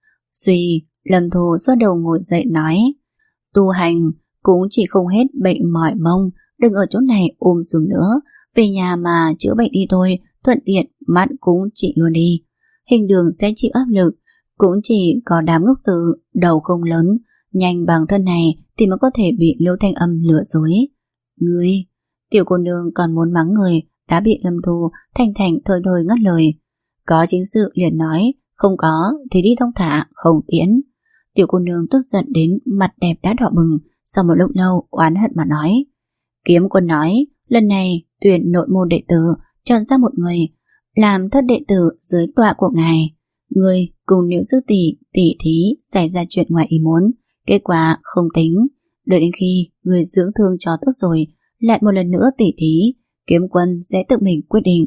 Suy, Lâm Thu xoa đầu ngồi dậy nói: tu hành cũng chỉ không hết bệnh mỏi mông, đừng ở chỗ này ôm dùng nữa, về nhà mà chữa bệnh đi thôi, thuận tiện mắt cũng trị luôn đi. Hình đường sẽ chịu áp lực, cũng chỉ có đám ngốc tử đầu không lớn nhanh bằng thân này thì mới có thể bị Liễu Thanh Âm lừa dối. Ngươi, tiểu cô nương còn muốn mắng người đã bị Lâm Thu thành thành thời thời ngắt lời. Có chính sự liền nói, không có thì đi thông thả không tiễn. Tiểu cô nương tức giận đến mặt đẹp đã đỏ bừng, sau một lúc lâu oán hận mà nói. Kiếm Quân nói, lần này tuyển nội môn đệ tử, chọn ra một người làm thất đệ tử dưới tọa của ngài. Người cùng Liễu sư tỷ tỉ thí xảy ra chuyện ngoài ý muốn, kết quả không tính. Đợi đến khi người dưỡng thương cho tốt rồi, lại một lần nữa tỉ thí, Kiếm Quân sẽ tự mình quyết định.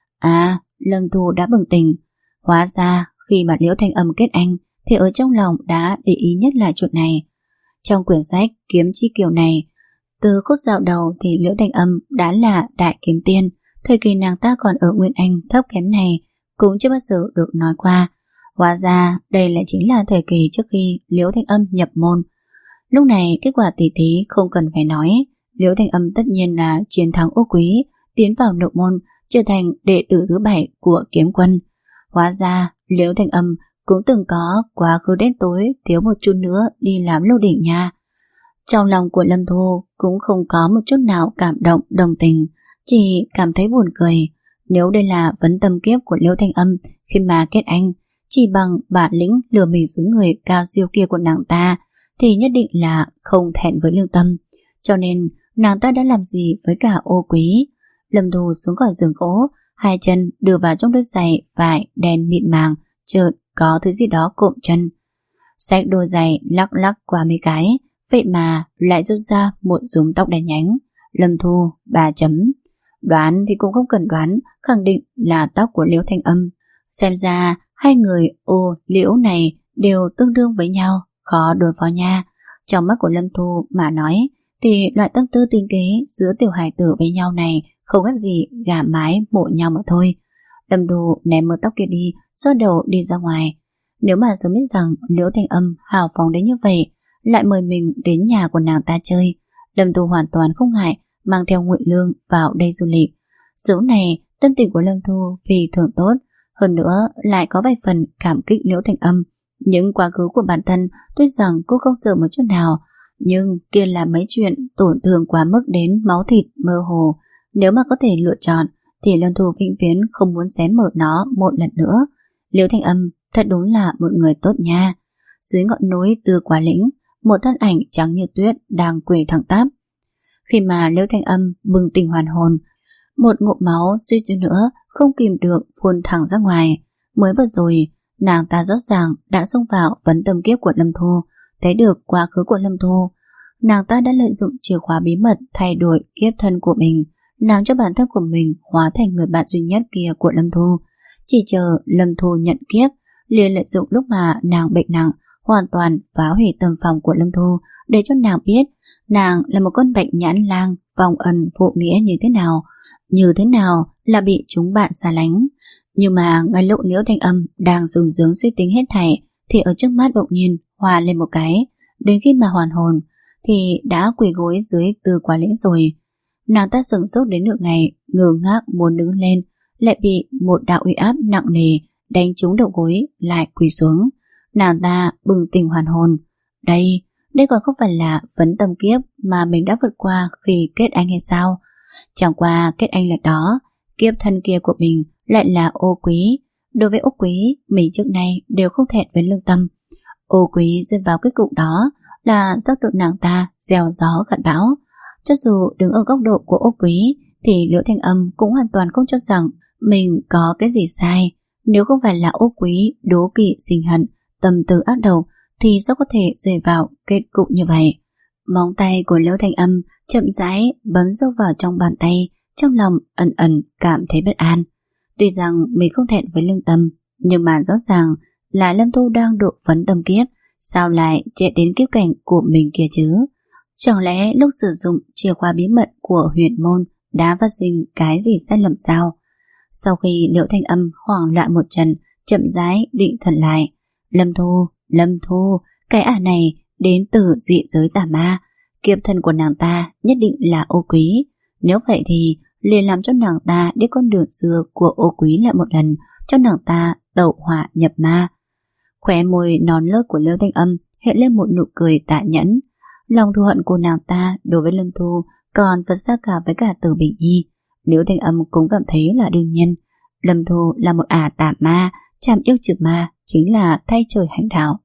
À, Lâm Thu đã bừng tỉnh. Hóa ra khi mà Liễu Thanh Âm kết anh thì ở trong lòng đã để ý nhất là chuyện này. Trong quyển sách Kiếm Chi Kiều này, từ khúc dạo đầu thì Liễu Thanh Âm đã là đại kiếm tiên. Thời kỳ nàng ta còn ở Nguyên Anh thấp kém này cũng chưa bao giờ được nói qua. Hóa ra đây lại chính là thời kỳ trước khi Liễu Thanh Âm nhập môn. Lúc này kết quả tỉ thí không cần phải nói, Liễu Thanh Âm tất nhiên là chiến thắng Ô Quý, tiến vào nội môn, trở thành đệ tử thứ bảy của Kiếm Quân. Hóa ra Liễu Thanh Âm cũng từng có quá khứ đen tối, thiếu một chút nữa đi làm lâu đỉnh nha. Trong lòng của Lâm Thu cũng không có một chút nào cảm động đồng tình, chỉ cảm thấy buồn cười. Nếu đây là vấn tâm kiếp của Liễu Thanh Âm khi mà kết anh, chỉ bằng bản lĩnh lừa mình dưới người cao siêu kia của nàng ta thì nhất định là không thẹn với lương tâm. Cho nên nàng ta đã làm gì với cả Ô Quý. Lâm Thu xuống khỏi giường gỗ, hai chân đưa vào trong đôi giày phải đen mịn màng, chợt có thứ gì đó cộm chân. Xách đôi giày lắc lắc qua mấy cái, vậy mà lại rút ra một rúm tóc đen nhánh. Lâm Thu ba chấm. Đoán thì cũng không cần đoán, khẳng định là tóc của Liễu Thanh Âm. Xem ra hai người Ô Liễu này đều tương đương với nhau, khó đối phó nha. Trong mắt của Lâm Thu mà nói thì loại tâm tư tinh kế giữa tiểu hài tử với nhau này không khác gì gà mái mổ nhau mà thôi. Lâm Thu ném mớ tóc kia đi, xoay đầu đi ra ngoài. Nếu mà sớm biết rằng Liễu Thanh Âm hào phóng đến như vậy, lại mời mình đến nhà của nàng ta chơi, Lâm Thu hoàn toàn không ngại mang theo Ngụy Lương vào đây du lịch. Dẫu này tâm tình của Lâm Thu phi thường tốt, hơn nữa lại có vài phần cảm kích Liễu Thanh Âm. Những quá khứ của bản thân tuy rằng cô không sợ một chút nào, nhưng kia là mấy chuyện tổn thương quá mức đến máu thịt mơ hồ. Nếu mà có thể lựa chọn thì Lâm Thu vĩnh viễn không muốn xé mở nó một lần nữa. Liễu Thanh Âm thật đúng là một người tốt nha. Dưới ngọn núi Tư Quá Lĩnh, một thân ảnh trắng như tuyết đang quỳ thẳng tắp. Khi mà Liễu Thanh Âm bừng tỉnh hoàn hồn, một ngụm máu suýt chút nữa không kìm được phun thẳng ra ngoài. Mới vừa rồi nàng ta rõ ràng đã xông vào vấn tâm kiếp của Lâm Thu, thấy được quá khứ của Lâm Thu. Nàng ta đã lợi dụng chìa khóa bí mật thay đổi kiếp thân của mình, làm cho bản thân của mình hóa thành người bạn duy nhất kia của Lâm Thu. Chỉ chờ Lâm Thu nhận kiếp, liền lợi dụng lúc mà nàng bệnh nặng, hoàn toàn phá hủy tâm phòng của Lâm Thu, để cho nàng biết nàng là một con bệnh nhãn lang, vòng ẩn phụ nghĩa như thế nào, như thế nào là bị chúng bạn xa lánh. Nhưng mà ngay lúc Liễu Thanh Âm đang dùng dưỡng suy tính hết thảy, thì ở trước mắt bỗng nhiên hòa lên một cái. Đến khi mà hoàn hồn thì đã quỳ gối dưới Tư Quá Lĩnh rồi. Nàng ta sửng sốt đến nửa ngày, ngơ ngác muốn đứng lên, lại bị một đạo uy áp nặng nề đánh trúng đầu gối, lại quỳ xuống. Nàng ta bừng tỉnh hoàn hồn. Đây, đây còn không phải là vấn tâm kiếp mà mình đã vượt qua khi kết anh hay sao? Chẳng qua kết anh lần đó, kiếp thân kia của mình lại là Ô Quý. Đối với Ô Quý, mình trước nay đều không thẹn với lương tâm. Ô Quý rơi vào kết cục đó là do tự nàng ta gieo gió gặt bão. Cho dù đứng ở góc độ của Ô Quý thì Liễu Thanh Âm cũng hoàn toàn không cho rằng mình có cái gì sai. Nếu không phải là Ô Quý đố kỵ sinh hận, tâm tư ác độc thì sao có thể rơi vào kết cục như vậy. Móng tay của Liễu Thanh Âm chậm rãi bấm sâu vào trong bàn tay, trong lòng ẩn ẩn cảm thấy bất an. Tuy rằng mình không thẹn với lương tâm, nhưng mà rõ ràng là Lâm Thu đang độ vấn tâm kiếp, sao lại chạy đến kiếp cảnh của mình kia chứ? Chẳng lẽ lúc sử dụng chìa khóa bí mật của huyền môn đã phát sinh cái gì sai lầm sao? Sau khi Liễu Thanh Âm hoảng loạn một trận, chậm rãi định thần lại. Lâm Thu, Lâm Thu, cái ả này đến từ dị giới tà ma, kiếp thân của nàng ta nhất định là Ô Quý. Nếu vậy thì liền làm cho nàng ta đi con đường xưa của Ô Quý lại một lần, cho nàng ta tẩu hỏa nhập ma. Khóe môi non lớt của Liễu Thanh Âm hiện lên một nụ cười tà nhẫn. Lòng thù hận của nàng ta đối với Lâm Thu còn vượt xa cả với cả Từ Bình Nhi. Liễu Thanh Âm cũng cảm thấy là đương nhiên. Lâm Thu là một ả tà ma, chạm yêu trừ ma, chính là thay trời hành đạo.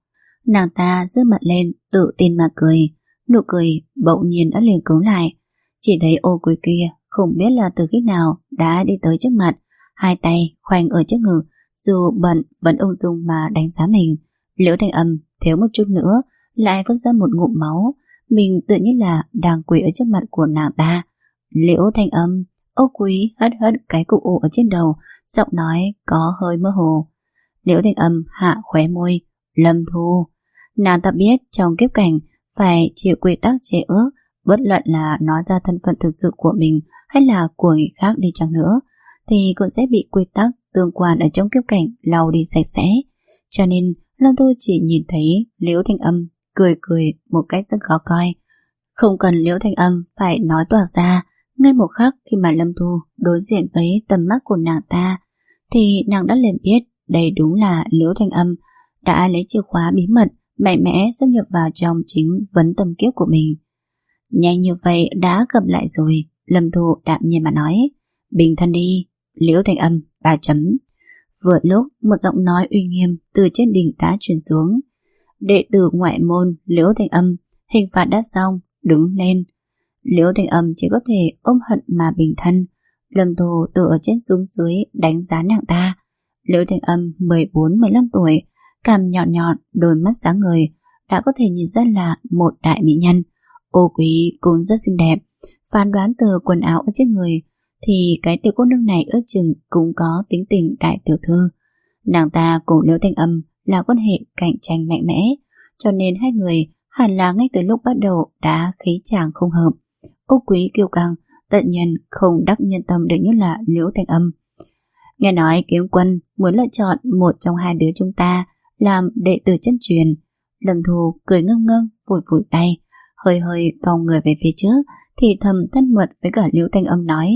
Nàng ta giơ mặt lên, tự tin mà cười. Nụ cười bỗng nhiên đã liền cứng lại. Chỉ thấy ô quý kia không biết là từ khi nào đã đi tới trước mặt, hai tay khoanh ở trước ngực, dù bận vẫn ung dung mà đánh giá mình. Liễu Thanh Âm thiếu một chút nữa lại vứt ra một ngụm máu. Mình tự nhiên là đang quỳ ở trước mặt của nàng ta. Liễu Thanh Âm. Ô quý hất hất cái cục ủ ở trên đầu, giọng nói có hơi mơ hồ. Liễu Thanh Âm hạ khóe môi. Lâm Thu. Nàng ta biết trong kiếp cảnh phải chịu quy tắc chế ước, bất luận là nói ra thân phận thực sự của mình hay là của người khác đi chăng nữa, thì cũng sẽ bị quy tắc tương quan ở trong kiếp cảnh lau đi sạch sẽ. Cho nên Lâm Thu chỉ nhìn thấy Liễu Thanh Âm cười cười một cách rất khó coi. Không cần Liễu Thanh Âm phải nói toạc ra, ngay một khắc khi mà Lâm Thu đối diện với tầm mắt của nàng ta, thì nàng đã liền biết đây đúng là Liễu Thanh Âm đã lấy chìa khóa bí mật mạnh mẽ xâm nhập vào trong chính vấn tâm kiếp của mình. Nhanh như vậy đã gặp lại rồi. Lâm Thu đạm nhiên mà nói. Bình thân đi. Liễu Thanh Âm. Ba chấm. Vừa lúc một giọng nói uy nghiêm từ trên đỉnh đã truyền xuống. Đệ tử ngoại môn Liễu Thanh Âm, hình phạt đã xong, đứng lên. Liễu Thanh Âm chỉ có thể ôm hận mà bình thân. Lâm Thu từ ở trên xuống dưới đánh giá nàng ta. Liễu Thanh Âm mười bốn mười lăm tuổi, cằm nhọn nhọn, đôi mắt sáng ngời, đã có thể nhìn ra là một đại mỹ nhân. Ô quý cũng rất xinh đẹp. Phán đoán từ quần áo ở trên người thì cái tiểu cô nương này ước chừng cũng có tính tình đại tiểu thư. Nàng ta cùng Liễu Thanh Âm là quan hệ cạnh tranh mạnh mẽ, cho nên hai người hẳn là ngay từ lúc bắt đầu đã khí chàng không hợp. Ô quý kiêu căng, tận nhân không đắc nhân tâm được như là Liễu Thanh Âm. Nghe nói Kiếm Quân muốn lựa chọn một trong hai đứa chúng ta làm đệ tử chân truyền. Lâm Thu cười ngâm ngâm, phủi phủi tay, hơi hơi cong người về phía trước, thì thầm thân mật với cả Liễu Thanh Âm nói.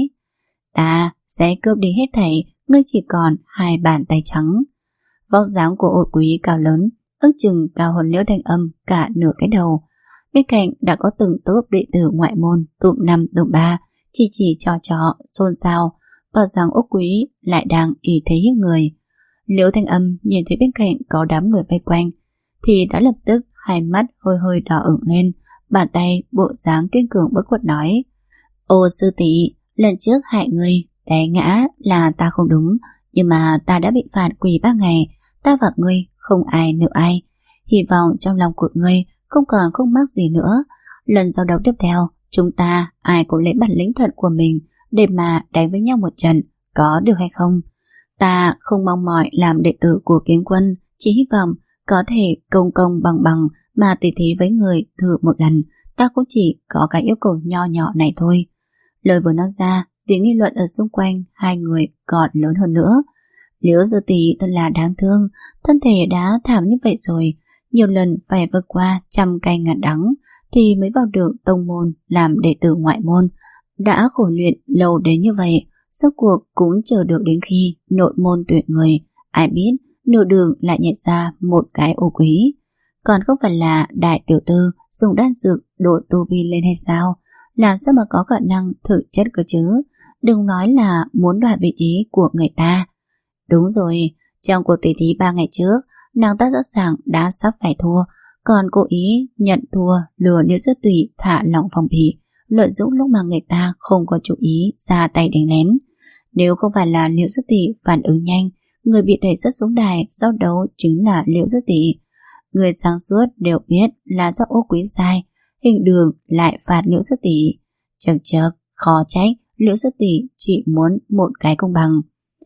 Ta sẽ cướp đi hết thảy, ngươi chỉ còn hai bàn tay trắng. Vóc dáng của Ô quý cao lớn, ước chừng cao hơn Liễu Thanh Âm cả nửa cái đầu. Bên cạnh đã có từng tốp đệ tử ngoại môn tụm năm tụm ba, chỉ chỉ trò trò xôn xao, bảo rằng Ô quý lại đang ỷ thế hiếp người. Liễu Thanh Âm nhìn thấy bên cạnh có đám người vây quanh thì đã lập tức hai mắt hơi hơi đỏ ửng lên, bàn tay bộ dáng kiên cường bất khuất nói. Ô sư tỷ, lần trước hại ngươi té ngã là ta không đúng, nhưng mà ta đã bị phạt quỳ ba ngày. Ta và ngươi không ai nợ ai, hy vọng trong lòng của ngươi không còn khúc mắc gì nữa. Lần giao đấu tiếp theo, chúng ta ai cũng lấy bản lĩnh thật của mình để mà đánh với nhau một trận, có được hay không? Ta không mong mỏi làm đệ tử của Kiếm Quân, chỉ hy vọng có thể công công bằng bằng mà tỉ thí với người thử một lần. Ta cũng chỉ có cái yêu cầu nho nhỏ này thôi. Lời vừa nói ra, tiếng nghị luận ở xung quanh hai người còn lớn hơn nữa. Liễu sư tỷ thật là đáng thương, thân thể đã thảm như vậy rồi, nhiều lần phải vượt qua trăm cay ngàn đắng thì mới vào được tông môn làm đệ tử ngoại môn. Đã khổ luyện lâu đến như vậy, rốt cuộc cũng chờ được đến khi nội môn tuyển người. Ai biết nửa đường lại nhận ra một cái Ô quý, còn không phải là đại tiểu thư dùng đan dược đội tu vi lên hay sao? Làm sao mà có khả năng thử chất cơ chứ? Đừng nói là muốn đoạt vị trí của người ta. Đúng rồi, trong cuộc tỷ thí ba ngày trước, nàng ta rõ ràng đã sắp phải thua, còn cố ý nhận thua lừa Liễu sư tỷ thả lỏng phòng bị, lợi dụng lúc mà người ta không có chú ý ra tay đánh lén. Nếu không phải là Liễu sư tỷ phản ứng nhanh, người bị đẩy rất xuống đài giao đấu chính là Liễu sư tỷ. Người sáng suốt đều biết là do Ô quý sai, hình đường lại phạt Liễu sư tỷ. Chật chật, khó trách Liễu sư tỷ chỉ muốn một cái công bằng.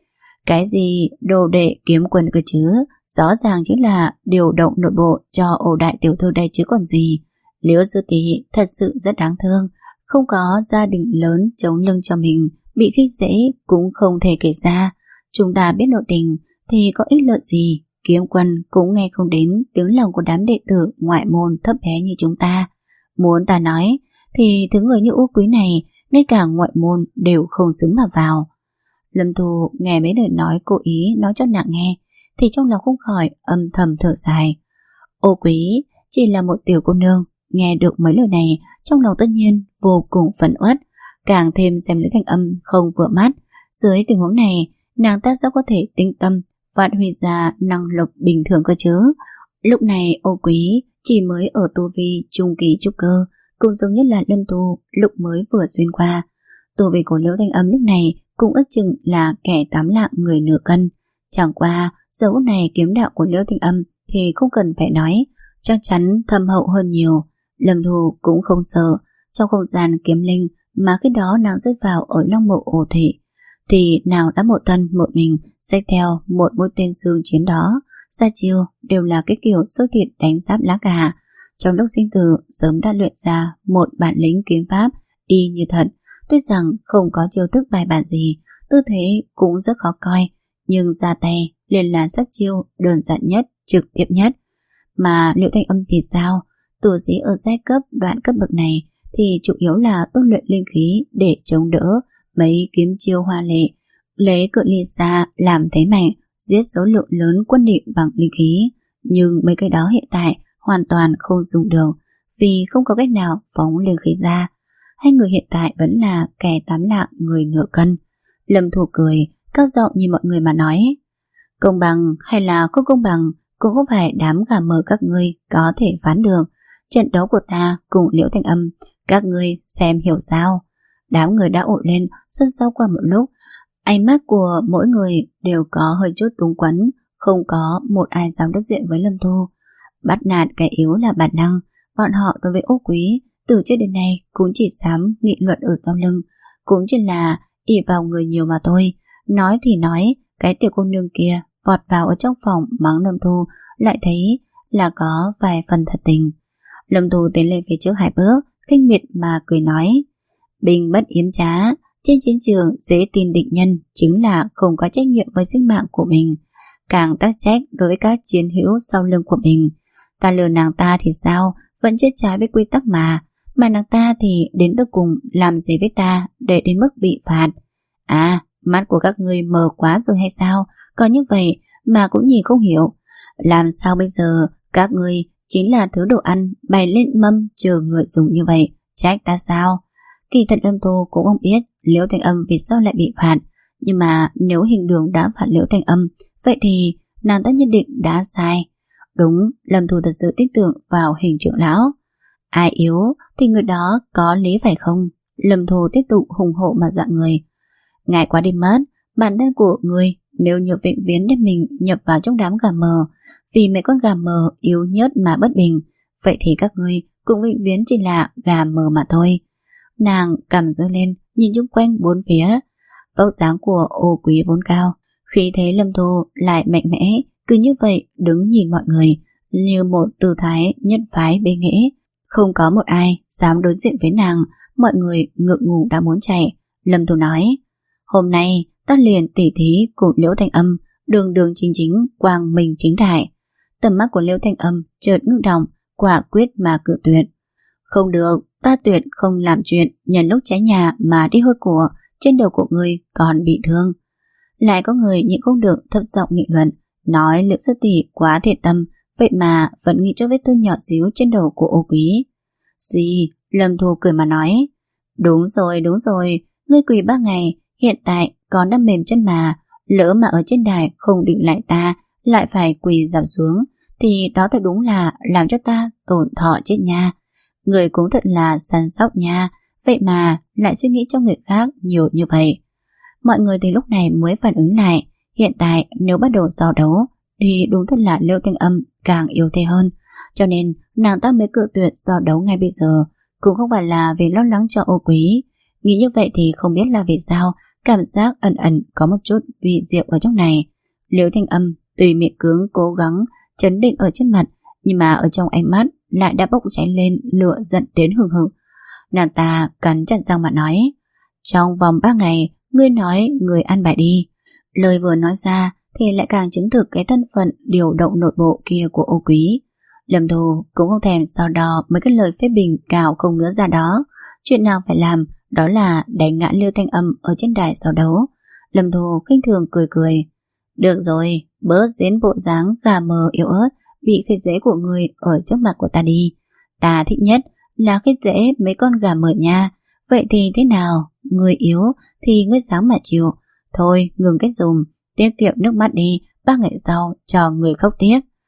Cái gì đồ đệ Kiếm Quân cơ chứ? Rõ ràng chính là điều động nội bộ cho Ô đại tiểu thư đây chứ còn gì. Liễu sư tỷ thật sự rất đáng thương, không có gia đình lớn chống lưng cho mình, bị khích dễ cũng không thể kể ra. Chúng ta biết nội tình thì có ích lợi gì? Kiếm Quân cũng nghe không đến tiếng lòng của đám đệ tử ngoại môn thấp bé như chúng ta. Muốn ta nói thì thứ người như Ô quý này ngay cả ngoại môn đều không xứng mà vào. Lâm Thu nghe mấy lời nói cố ý nói cho nàng nghe thì trong lòng không khỏi âm thầm thở dài. Ô quý chỉ là một tiểu cô nương, nghe được mấy lời này trong lòng tất nhiên vô cùng phẫn uất, càng thêm xem Liễu Thanh Âm không vừa mắt. Dưới tình huống này nàng ta sao có thể tinh tâm phát huy ra năng lực bình thường cơ chứ? Lúc này Ô Quý chỉ mới ở tu vi trung kỳ trúc cơ, cũng giống như là Lâm Tu lúc mới vừa xuyên qua. Tu vi của Liễu Thanh Âm lúc này cũng ước chừng là kẻ tám lạng người nửa cân. Chẳng qua dấu này kiếm đạo của Liễu Thanh Âm thì không cần phải nói, chắc chắn thâm hậu hơn nhiều. Lâm Tu cũng không sợ, trong không gian kiếm linh mà khi đó nàng rơi vào ở Long Mộ Ổ Thị thì nào đã một thân một mình xách theo một mũi tên dương chiến đó, ra chiêu đều là cái kiểu sôi thịt đánh giáp lá cà. Trong lúc sinh tử sớm đã luyện ra một bản lĩnh kiếm pháp y như thật. Tuy rằng không có chiêu thức bài bản gì, tư thế cũng rất khó coi, nhưng ra tay liền là sát chiêu đơn giản nhất, trực tiếp nhất. Mà Liễu Thanh Âm thì sao? Tu sĩ ở giai cấp đoạn cấp bậc này thì chủ yếu là tu luyện linh khí để chống đỡ mấy kiếm chiêu hoa lệ, lấy cự ly xa làm thế mạnh, giết số lượng lớn quân địch bằng linh khí. Nhưng mấy cái đó hiện tại hoàn toàn không dùng được, vì không có cách nào phóng linh khí ra. Hai người hiện tại vẫn là kẻ tám lạng người nửa cân. Lâm Thủ cười, cao giọng như mọi người mà nói, công bằng hay là không công bằng cũng không phải đám gà mờ các ngươi có thể phán được. Trận đấu của ta cùng Liễu Thanh Âm, các ngươi xem hiểu sao? Đám người đã ộn lên, sân sau qua một lúc, ánh mắt của mỗi người đều có hơi chút túng quẫn, không có một ai dám đối diện với Lâm Thu. Bắt nạt kẻ yếu là bản năng, bọn họ đối với Ô Quý từ trước đến nay cũng chỉ dám nghị luận ở sau lưng, cũng chỉ là ỷ vào người nhiều mà thôi. Nói thì nói, cái tiểu cô nương kia vọt vào ở trong phòng mắng Lâm Thu lại thấy là có vài phần thật tình. Lâm Thu tiến lên phía trước hai bước, khinh miệt mà cười nói, binh bất yếm trá, trên chiến trường dễ tin địch nhân chính là không có trách nhiệm với sinh mạng của mình, càng tác trách đối với các chiến hữu sau lưng của mình. Ta lừa nàng ta thì sao, vẫn chưa trái với quy tắc mà, mà nàng ta thì đến cuối cùng làm gì với ta để đến mức bị phạt. À, mắt của các ngươi mờ quá rồi hay sao, có như vậy mà cũng nhìn không hiểu. Làm sao bây giờ, các ngươi chính là thứ đồ ăn bày lên mâm chờ người dùng như vậy, trách ta sao? Kỳ thật Lâm Tô cũng không biết Liễu Thanh Âm vì sao lại bị phạt, nhưng mà nếu Hình Đường đã phạt Liễu Thanh Âm, vậy thì nàng ta nhất định đã sai. Đúng, Lâm Thu thật sự tin tưởng vào Hình trưởng lão. Ai yếu thì người đó có lý phải không? Lâm Thu tiếp tục hùng hộ mà dọa người. Ngại quá đi mất, bản thân của người nếu như vĩnh viễn đem mình nhập vào trong đám gà mờ, vì mấy con gà mờ yếu nhớt mà bất bình, vậy thì các ngươi cũng vĩnh viễn chỉ là gà mờ mà thôi. Nàng cầm giơ lên, nhìn chung quanh bốn phía. Vóc dáng của Ô Quý vốn cao, khí thế Lâm Thu lại mạnh mẽ, cứ như vậy đứng nhìn mọi người như một tư thái nhất phái bê nghệ. Không có một ai dám đối diện với nàng, mọi người ngượng ngùng đã muốn chạy. Lâm Thu nói, hôm nay ta liền tỉ thí cùng Liễu Thanh Âm, đường đường chính chính, quang minh chính đại. Tầm mắt của Liễu Thanh Âm chợt ngưng động, quả quyết mà cự tuyệt. Không được, ta tuyệt không làm chuyện nhân lúc cháy nhà mà đi hôi của, trên đầu của người còn bị thương. Lại có người nhịn không được thấp giọng nghị luận, nói Liễu sư tỷ quá thiện tâm, vậy mà vẫn nghĩ cho vết thương nhỏ xíu trên đầu của Ô Quý. Duy, Lâm Thu cười mà nói, đúng rồi, đúng rồi, ngươi quỳ ba ngày, hiện tại còn đang mềm chân mà, lỡ mà ở trên đài không định lại ta, lại phải quỳ dạp xuống, thì đó thật đúng là làm cho ta tổn thọ chết nha. Người cũng thật là săn sóc nha, vậy mà lại suy nghĩ cho người khác nhiều như vậy. Mọi người thì lúc này mới phản ứng lại, hiện tại nếu bắt đầu giao đấu thì đúng thật là Liễu Thanh Âm càng yếu thế hơn, cho nên nàng ta mới cự tuyệt giao đấu ngay bây giờ, cũng không phải là vì lo lắng cho Ô Quý. Nghĩ như vậy thì không biết là vì sao, cảm giác ẩn ẩn có một chút vị diệu ở trong này. Liễu Thanh Âm tùy miệng cứng cố gắng trấn định ở trên mặt, nhưng mà ở trong ánh mắt lại đã bốc cháy lên lửa giận đến hừng hực. Nàng ta cắn chặt răng mà nói, trong vòng ba ngày ngươi nói người ăn bài đi. Lời vừa nói ra thì lại càng chứng thực cái thân phận điều động nội bộ kia của Ô Quý. Lâm Thu cũng không thèm so đo mấy cái lời phê bình cào không ngứa ra đó. Chuyện nào phải làm đó là đánh ngã Liễu Thanh Âm ở trên đài so đấu. Lâm Thu khinh thường cười cười, được rồi, bớt diễn bộ dáng gà mờ yếu ớt bị khích dễ của người ở trước mặt của ta đi. Ta thích nhất là khích dễ mấy con gà mờ nha. Vậy thì thế nào, người yếu thì ngươi dám mà chịu. Thôi ngừng kết dùm, tiết kiệm nước mắt đi, ba ngày sau cho người khóc tiếp.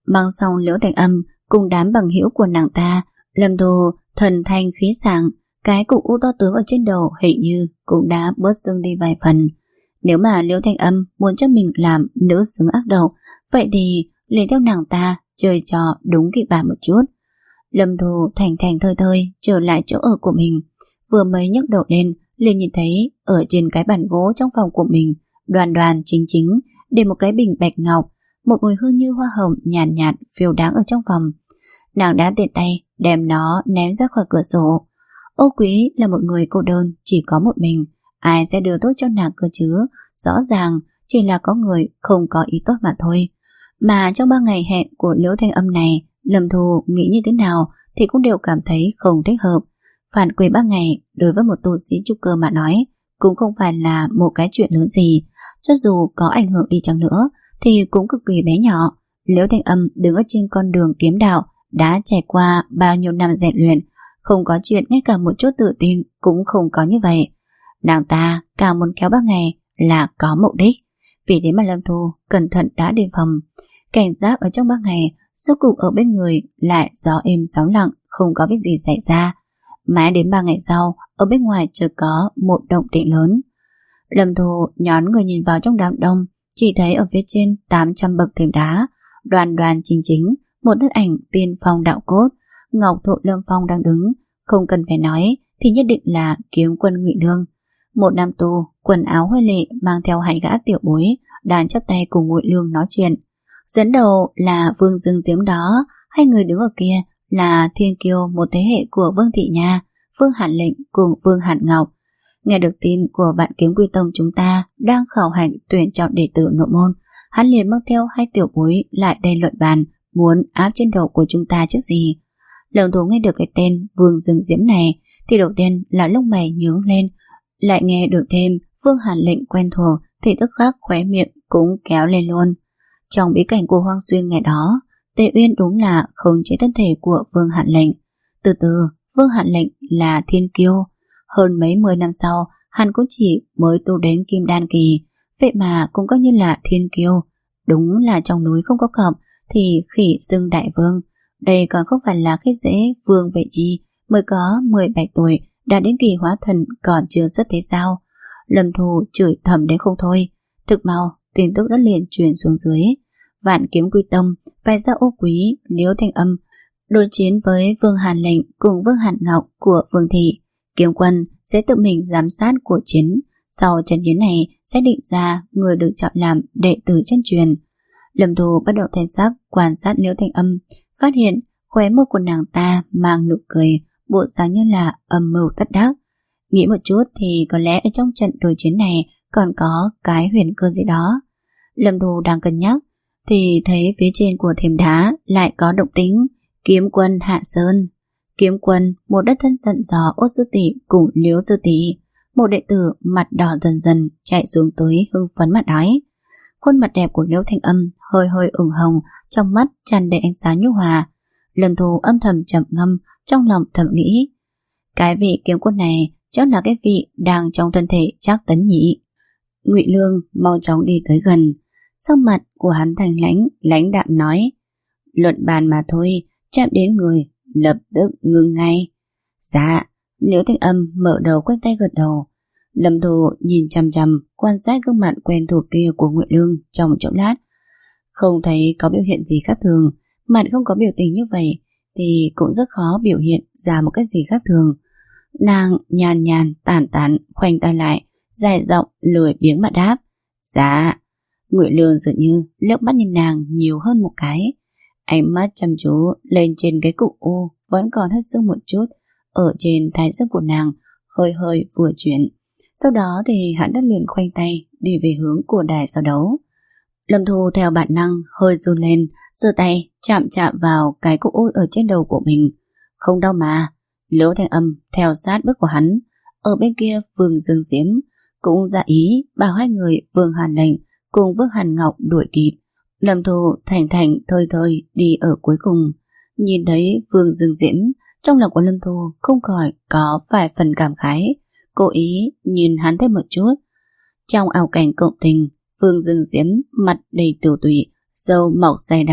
Mang xong Liễu Thanh Âm cùng đám bằng hữu của nàng ta, Lâm Thu thần thanh khí sảng, cái cục u to tướng ở trên đầu hình như cũng đã bớt sưng đi vài phần. Nếu mà Liễu Thanh Âm muốn cho mình làm nữ xứng ác độc, vậy thì liền theo nàng ta chơi trò đúng kịch bản một chút. Lâm Thu thành thành thơi thơi trở lại chỗ ở của mình, vừa mới nhấc đầu lên liền nhìn thấy ở trên cái bàn gỗ trong phòng của mình đoàn đoàn chính chính để một cái bình bạch ngọc, một mùi hương như hoa hồng nhàn nhạt, nhạt phiêu đáng ở trong phòng. Nàng đã tiện tay đem nó ném ra khỏi cửa sổ. Ô Quý là một người cô đơn, chỉ có một mình, ai sẽ đưa tốt cho nàng cơ chứ? Rõ ràng chỉ là có người không có ý tốt mà thôi. Mà trong ba ngày hẹn của Liễu Thanh Âm này, Lâm Thu nghĩ như thế nào thì cũng đều cảm thấy không thích hợp. Phản quỳ ba ngày đối với một tu sĩ trúc cơ mà nói cũng không phải là một cái chuyện lớn gì. Cho dù có ảnh hưởng đi chăng nữa thì cũng cực kỳ bé nhỏ. Liễu Thanh Âm đứng ở trên con đường kiếm đạo, đã trải qua bao nhiêu năm rèn luyện, không có chuyện ngay cả một chút tự tin cũng không có như vậy. Nàng ta càng muốn kéo ba ngày là có mục đích. Vì thế mà Lâm Thu cẩn thận đã đề phòng, cảnh giác ở trong ba ngày. Rốt cục ở bên người lại gió êm sóng lặng, không có việc gì xảy ra. Mãi đến ba ngày sau, ở bên ngoài chợt có một động tĩnh lớn. Lâm Thu nhón người nhìn vào trong đám đông, chỉ thấy ở phía trên tám trăm bậc thềm đá, đoàn đoàn chính chính, một thân ảnh tiên phong đạo cốt, Ngọc Thụ Lâm Phong đang đứng. Không cần phải nói thì nhất định là Kiếm Quân Ngụy Lương, một nam tu quần áo huê lệ mang theo hai gã tiểu bối đang chắp tay cùng Ngụy Lương nói chuyện. Dẫn đầu là Vương Dương Diễm đó, hai người đứng ở kia là thiên kiêu một thế hệ của Vương Thị Nha, Vương Hàn Lệnh cùng Vương Hàn Ngọc. Nghe được tin của Vạn Kiếm Quy Tông chúng ta đang khảo hạch tuyển chọn đệ tử nội môn, hắn liền mang theo hai tiểu bối lại đây luận bàn, muốn áp trên đầu của chúng ta chứ gì. Lâm Thu nghe được cái tên Vương Dương Diễm này thì đầu tiên là lông mày nhướng lên, lại nghe được thêm Vương Hàn Lệnh quen thuộc thì tức khắc khóe miệng cũng kéo lên luôn. Trong bí cảnh của Hoang Xuyên ngày đó, Tề Uyên đúng là khống chế thân thể của Vương Hàn Lệnh. Từ từ, Vương Hàn Lệnh là thiên kiêu. Hơn mấy mươi năm sau, hắn cũng chỉ mới tu đến Kim Đan kỳ, vậy mà cũng coi như là thiên kiêu. Đúng là trong núi không có cọp thì khỉ xưng đại vương. Đây còn không phải là cái dễ Vương Vệ Chi mới có mười bảy tuổi đã đến kỳ hóa thần còn chưa xuất thế sao? Lâm Thu chửi thầm đến không thôi. Thực mau, tin tức đã liền truyền xuống dưới. Vạn Kiếm Quy Tông phải ra Ô Quý, Liễu Thanh Âm đối chiến với Vương Hàn Lệnh cùng Vương Hàn Ngọc của Vương Thị. Kiếm Quân sẽ tự mình giám sát cuộc chiến. Sau trận chiến này sẽ định ra người được chọn làm đệ tử chân truyền. Lâm Thu bắt đầu thêm sắc quan sát Liễu Thanh Âm, phát hiện khóe môi của nàng ta mang nụ cười, bộ dáng như là âm mưu tất đắc. Nghĩ một chút thì có lẽ ở trong trận đối chiến này còn có cái huyền cơ gì đó. Lâm Thu đang cân nhắc thì thấy phía trên của thềm đá lại có động tĩnh. Kiếm Quân hạ sơn. Kiếm Quân, một đất thân giận dò Ốt Sư Tỷ cùng Liễu Sư Tỷ. Một đệ tử mặt đỏ dần dần chạy xuống tới hưng phấn mà nói. Khuôn mặt đẹp của Liễu Thanh Âm hơi hơi ửng hồng, trong mắt tràn đầy ánh sáng nhu hòa. Lâm Thu âm thầm trầm ngâm, trong lòng thầm nghĩ, cái vị Kiếm Quân này chắc là cái vị đang trong thân thể Trác Tấn nhỉ. Ngụy Lương mau chóng đi tới gần, sắc mặt của hắn thành lãnh, lãnh đạm nói, luận bàn mà thôi, chạm đến người lập tức ngừng ngay. Dạ. Liễu Thanh Âm mở đầu quanh tay gật đầu. Lâm Thu nhìn chằm chằm quan sát gương mặt quen thuộc kia của Ngụy Lương trong chốc lát, không thấy có biểu hiện gì khác thường. Mặt không có biểu tình như vậy thì cũng rất khó biểu hiện ra một cái gì khác thường. Nàng nhàn nhàn tản tản khoanh tay lại, dài giọng lười biếng mà đáp, dạ. Ngụy Lương dường như liếc mắt nhìn nàng nhiều hơn một cái, ánh mắt chăm chú lên trên cái cục u vẫn còn hết sức một chút ở trên thái dương của nàng, hơi hơi vừa chuyển. Sau đó thì hắn đã liền khoanh tay đi về hướng của đài giao đấu. Lâm Thu theo bản năng hơi run lên, giơ tay chạm chạm vào cái cục u ở trên đầu của mình. Không đau mà. Liễu Thanh Âm theo sát bước của hắn. Ở bên kia Vương Dương Diễm cũng ra ý bảo hai người Vương Hàn Lệnh cùng Vương Hàn Ngọc đuổi kịp. Lâm Thu thành thành thơi thơi đi ở cuối cùng. Nhìn thấy Vương Dương Diễm, trong lòng của Lâm Thu không khỏi có vài phần cảm khái, cố ý nhìn hắn thêm một chút. Trong ảo cảnh cộng tình, Vương Dương Diễm mặt đầy tiểu tụy, râu mọc dày đặc,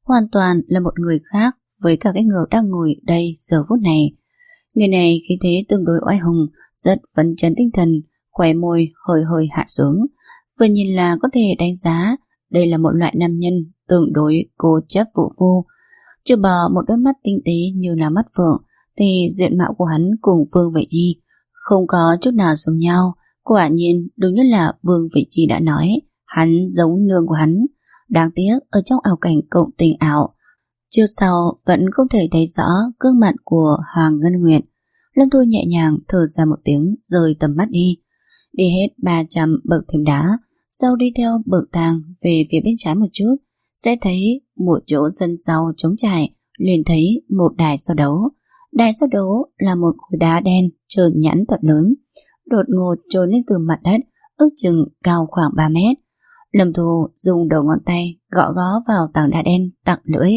hoàn toàn là một người khác với cả cái người đang ngồi đây giờ phút này. Người này khí thế tương đối oai hùng, rất phấn chấn tinh thần, khóe môi hơi hơi hạ xuống, vừa nhìn là có thể đánh giá đây là một loại nam nhân tương đối cố chấp vũ phu. Trừ bỏ một đôi mắt tinh tế như là mắt phượng, thì diện mạo của hắn cùng Vương Vệ Chi không có chút nào giống nhau. Quả nhiên đúng như là Vương Vệ Chi đã nói, hắn giống nương của hắn. Đáng tiếc ở trong ảo cảnh cộng tình ảo, trước sau vẫn không thể thấy rõ gương mặt của Hoàng Ngân Nguyệt. Lâm Thu nhẹ nhàng thở ra một tiếng, rời tầm mắt đi. Đi hết ba trăm bậc thềm đá, sau đi theo bậc thang về phía bên trái một chút, sẽ thấy một chỗ sân sau trống trải, liền thấy một đài so đấu. Đài so đấu là một khối đá đen trơn nhẵn thật lớn, đột ngột trồi lên từ mặt đất, ước chừng cao khoảng ba mét. Lâm Thu dùng đầu ngón tay gõ gõ vào tảng đá đen tặng lưỡi.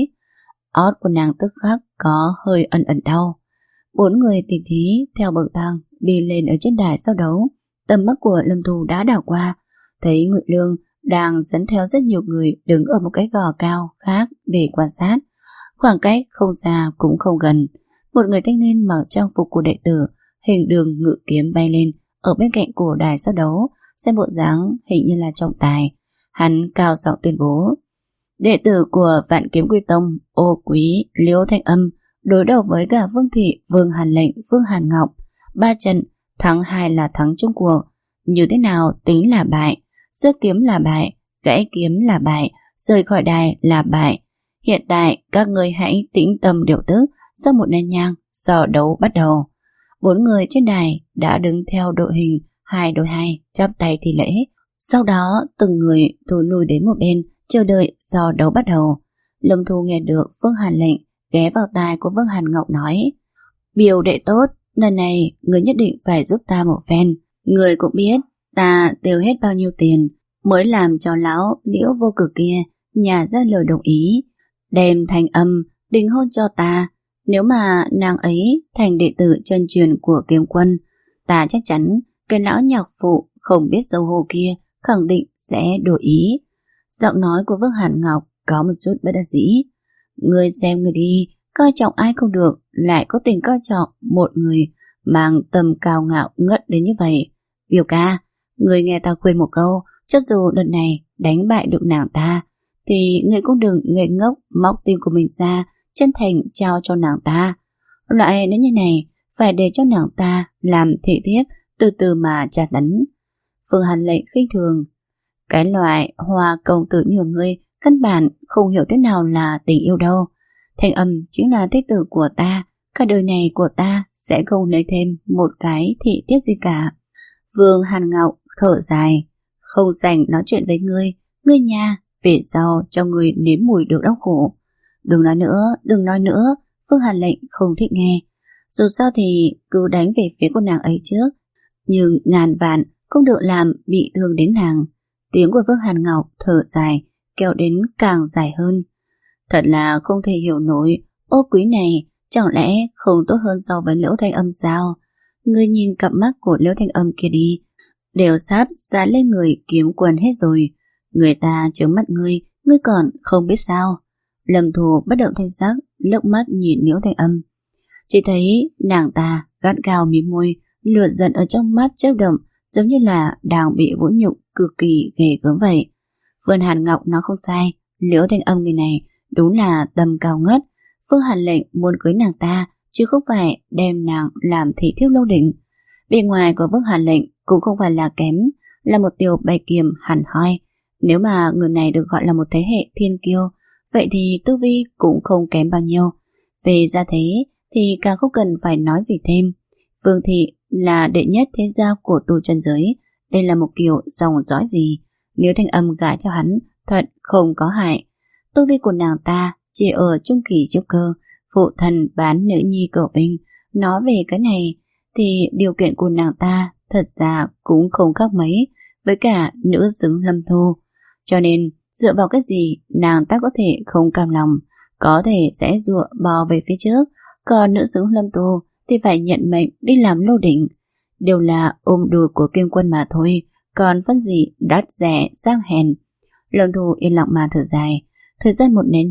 Ót của nàng tức khắc có hơi ẩn ẩn đau. Bốn người tỉ thí theo bậc thang đi lên ở trên đài so đấu. Tầm mắt của Lâm Thu đã đảo qua, thấy Ngụy Lương đang dẫn theo rất nhiều người đứng ở một cái gò cao khác để quan sát. Khoảng cách không xa cũng không gần. Một người thanh niên mặc trang phục của đệ tử, hình đường ngự kiếm bay lên ở bên cạnh của đài so đấu, xem bộ dáng hình như là trọng tài. Hắn cao giọng tuyên bố: đệ tử của Vạn Kiếm Quy Tông, Ô Quý, Liễu Thanh Âm đối đầu với cả Vương Thị, Vương Hàn Lệnh, Vương Hàn Ngọc. Ba trận, thắng hai là thắng chung cuộc. Như thế nào tính là bại? Giơ kiếm là bại, gãy kiếm là bại, rời khỏi đài là bại. Hiện tại các người hãy tĩnh tâm điều tức, sau một nén nhang, so đấu bắt đầu. Bốn người trên đài đã đứng theo đội hình hai đối hai, chắp tay thi lễ. Sau đó từng người thu lui đến một bên, chờ đợi so đấu bắt đầu. Lâm Thu nghe được Vương Hàn Lệnh ghé vào tai của Vương Hàn Ngọc nói: biểu đệ tốt, lần này người nhất định phải giúp ta một phen. Người cũng biết ta tiêu hết bao nhiêu tiền mới làm cho lão Liễu Vô Cực kia nhà ra lời đồng ý đem Thanh Âm đính hôn cho ta. Nếu mà nàng ấy thành đệ tử chân truyền của Kiếm Quân, ta chắc chắn cái lão nhạc phụ không biết dấu hồ kia khẳng định sẽ đổi ý. Giọng nói của Vương Hàn Ngọc có một chút bất đắc dĩ. Người xem người đi, coi trọng ai không được, lại có tình coi trọng một người mang tầm cao ngạo ngất đến như vậy. Biểu ca, người nghe ta khuyên một câu, cho dù lần này đánh bại được nàng ta, thì người cũng đừng ngây ngốc móc tim của mình ra, chân thành trao cho nàng ta. Loại nếu như này, phải để cho nàng ta làm thị thiếp, từ từ mà tra tấn. Phương Hàn Lệnh khinh thường: cái loại hoa công tử như ngươi căn bản không hiểu thế nào là tình yêu đâu. Thanh Âm chính là thế tử của ta, cả đời này của ta sẽ không lấy thêm một cái thị tiết gì cả. Vương Hàn Ngọc thở dài: không rảnh nói chuyện với ngươi, ngươi nha, về sau cho ngươi nếm mùi được đau khổ. Đừng nói nữa, đừng nói nữa. Vương Hàn Lệnh không thích nghe. Dù sao thì cứ đánh về phía của nàng ấy trước, nhưng ngàn vạn không được làm bị thương đến nàng. Tiếng của Vương Hàn Ngọc thở dài kéo đến càng dài hơn. Thật là không thể hiểu nổi, Ô Quý này chẳng lẽ không tốt hơn so với Liễu Thanh Âm sao? Ngươi nhìn cặp mắt của Liễu Thanh Âm kia đi, đều sắp dán lên người Kiếm Quân hết rồi. Người ta trướng mắt ngươi, ngươi còn không biết sao? Lâm Thu bất động thanh sắc, lướt mắt nhìn Liễu Thanh Âm. Chỉ thấy nàng ta gắt gao mím môi, lửa giận ở trong mắt chớp động, giống như là đang bị vũ nhục cực kỳ ghê gớm vậy. Phương Hàn Ngọc nói không sai, Liễu Thanh Âm người này đúng là tầm cao ngất. Phương Hàn Lệnh muốn cưới nàng ta, chứ không phải đem nàng làm thị thiếp lâu đỉnh. Bề ngoài của Vương Hàn Lệnh cũng không phải là kém, là một tiểu bạch kiềm hẳn hoi. Nếu mà người này được gọi là một thế hệ thiên kiêu, vậy thì tu vi cũng không kém bao nhiêu. Về gia thế thì càng không cần phải nói gì thêm. Vương Thị là đệ nhất thế gia của tu chân giới, đây là một kiểu dòng dõi gì. Nếu Thanh Âm gả cho hắn, thật không có hại. Tu vi của nàng ta chỉ ở trung kỳ trúc cơ, phụ thần bán nữ nhi cậu Vinh. Nói về cái này thì điều kiện của nàng ta thật ra cũng không khác mấy với cả nữ xứng Lâm Thu. Cho nên dựa vào cái gì nàng ta có thể không cam lòng, có thể sẽ dụa bò về phía trước, còn nữ xứng Lâm Thu thì phải nhận mệnh đi làm lô đỉnh. Đều là ôm đùi của Kim Quân mà thôi, còn phân gì đắt rẻ sang hèn. Lâm Thu yên lặng mà thở dài. Thời gian một nén nhang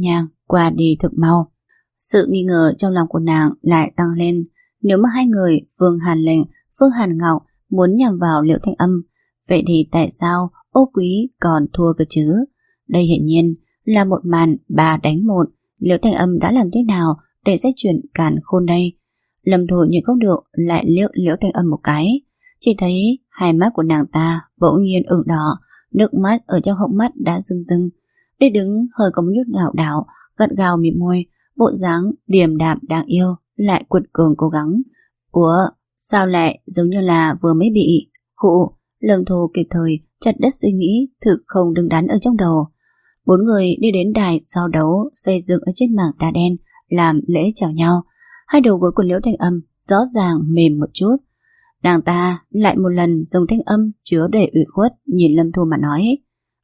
qua đi thực mau. Sự nghi ngờ trong lòng của nàng lại tăng lên. Nếu mà hai người Vương Hàn Lệnh, Vương Hàn Ngọc muốn nhằm vào Liễu Thanh Âm, vậy thì tại sao Ô Quý còn thua cơ chứ? Đây hiển nhiên là một màn ba đánh một. Liễu Thanh Âm đã làm thế nào để xét chuyện càn khôn đây? Lâm Thu nhìn không được lại liếc Liễu Thanh Âm một cái, chỉ thấy hai mắt của nàng ta bỗng nhiên ửng đỏ, nước mắt ở trong hốc mắt đã rưng rưng. Để đứng hơi có một chút lảo đảo, gật gào mỉm môi, bộ dáng điềm đạm đáng yêu lại cuột cường cố gắng. Ủa, sao lại giống như là vừa mới bị khụ? Lâm Thu kịp thời chặt đứt suy nghĩ thực không đứng đắn ở trong đầu. Bốn người đi đến đài giao đấu xây dựng ở trên mảng đá đen làm lễ chào nhau. Hai đầu gối của Liễu Thanh Âm rõ ràng mềm một chút. Nàng ta lại một lần dùng thanh âm chứa đầy ủy khuất nhìn Lâm Thu mà nói: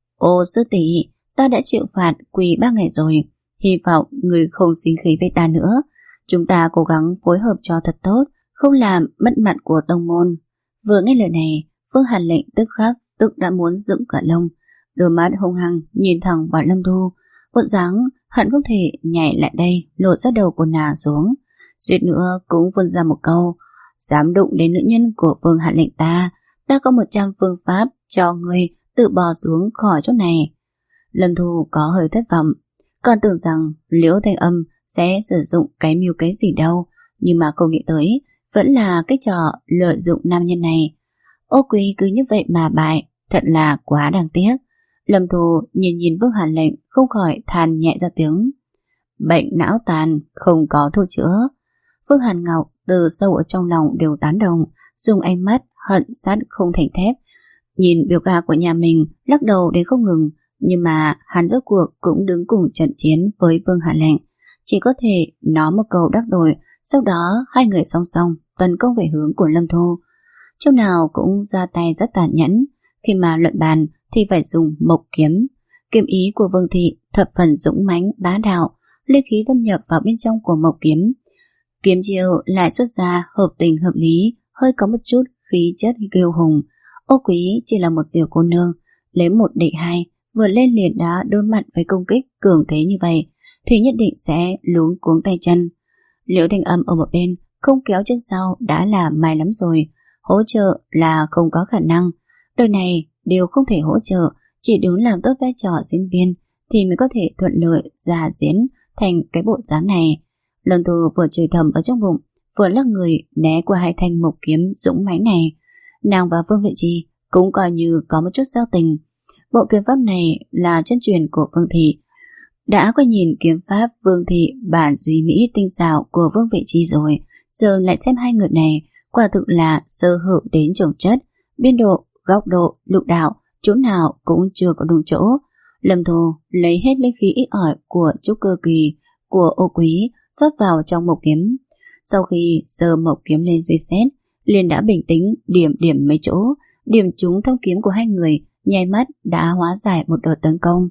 Ô sư tỷ, ta đã chịu phạt quỳ ba ngày rồi, hy vọng người không sinh khí với ta nữa. Chúng ta cố gắng phối hợp cho thật tốt, không làm mất mặt của tông môn. Vừa nghe lời này, Vương Hàn Lệnh tức khắc tức đã muốn dựng cả lông, đôi mắt hung hăng nhìn thẳng vào Lâm Thu, bộ dáng hận không thể nhảy lại đây lột ra đầu của nàng xuống, suýt nữa cũng vươn ra một câu: dám đụng đến nữ nhân của Vương Hàn Lệnh ta, ta có một trăm phương pháp cho ngươi tự bò xuống khỏi chỗ này. Lâm Thu có hơi thất vọng, còn tưởng rằng Liễu Thanh Âm sẽ sử dụng cái mưu cái gì đâu, nhưng mà không nghĩ tới vẫn là cái trò lợi dụng nam nhân này. Ô Quý cứ như vậy mà bại, thật là quá đáng tiếc. Lâm Thu nhìn nhìn Vương Hàn Lệnh không khỏi than nhẹ ra tiếng: bệnh não tàn không có thuốc chữa. Vương Hàn Ngọc từ sâu ở trong lòng đều tán đồng, dùng ánh mắt hận sắt không thành thép nhìn biểu ca của nhà mình, lắc đầu đến không ngừng. Nhưng mà hắn rốt cuộc cũng đứng cùng trận chiến với Vương Hàn Lệnh, chỉ có thể nói một câu đắc tội. Sau đó hai người song song tấn công về hướng của Lâm Thu, chỗ nào cũng ra tay rất tàn nhẫn. Khi mà luận bàn thì phải dùng mộc kiếm. Kiếm ý của Vương Thị thập phần dũng mãnh bá đạo, linh khí thâm nhập vào bên trong của mộc kiếm. Kiếm chiêu lại xuất ra hợp tình hợp lý, hơi có một chút khí chất kiêu hùng. Ô Quý chỉ là một tiểu cô nương, lấy một địch hai, vừa lên liền đã đối mặt với công kích cường thế như vậy thì nhất định sẽ luống cuống tay chân. Liễu Thanh Âm ở một bên không kéo chân sau đã là may lắm rồi, hỗ trợ là không có khả năng. Đời này đều không thể hỗ trợ, chỉ đứng làm tốt vai trò diễn viên thì mới có thể thuận lợi giả diễn thành cái bộ dáng này. Lâm Thu vừa chửi thầm ở trong bụng, vừa lắc người né qua hai thanh mộc kiếm dũng mãnh này. Nàng và Vương Vị Chi cũng coi như có một chút giao tình. Bộ kiếm pháp này là chân truyền của Vương Thị, đã có nhìn kiếm pháp Vương Thị bản duy mỹ tinh xảo của Vương Vị Chi rồi, giờ lại xem hai người này quả thực là sơ hở đến chồng chất, biên độ, góc độ, lục đạo, chỗ nào cũng chưa có đúng chỗ. Lâm Thu lấy hết linh khí ít ỏi của trúc cơ kỳ của Ô Quý rót vào trong mộc kiếm. Sau khi giơ mộc kiếm lên suy xét, liền đã bình tĩnh điểm điểm mấy chỗ, điểm trúng thông kiếm của hai người, nháy mắt đã hóa giải một đợt tấn công.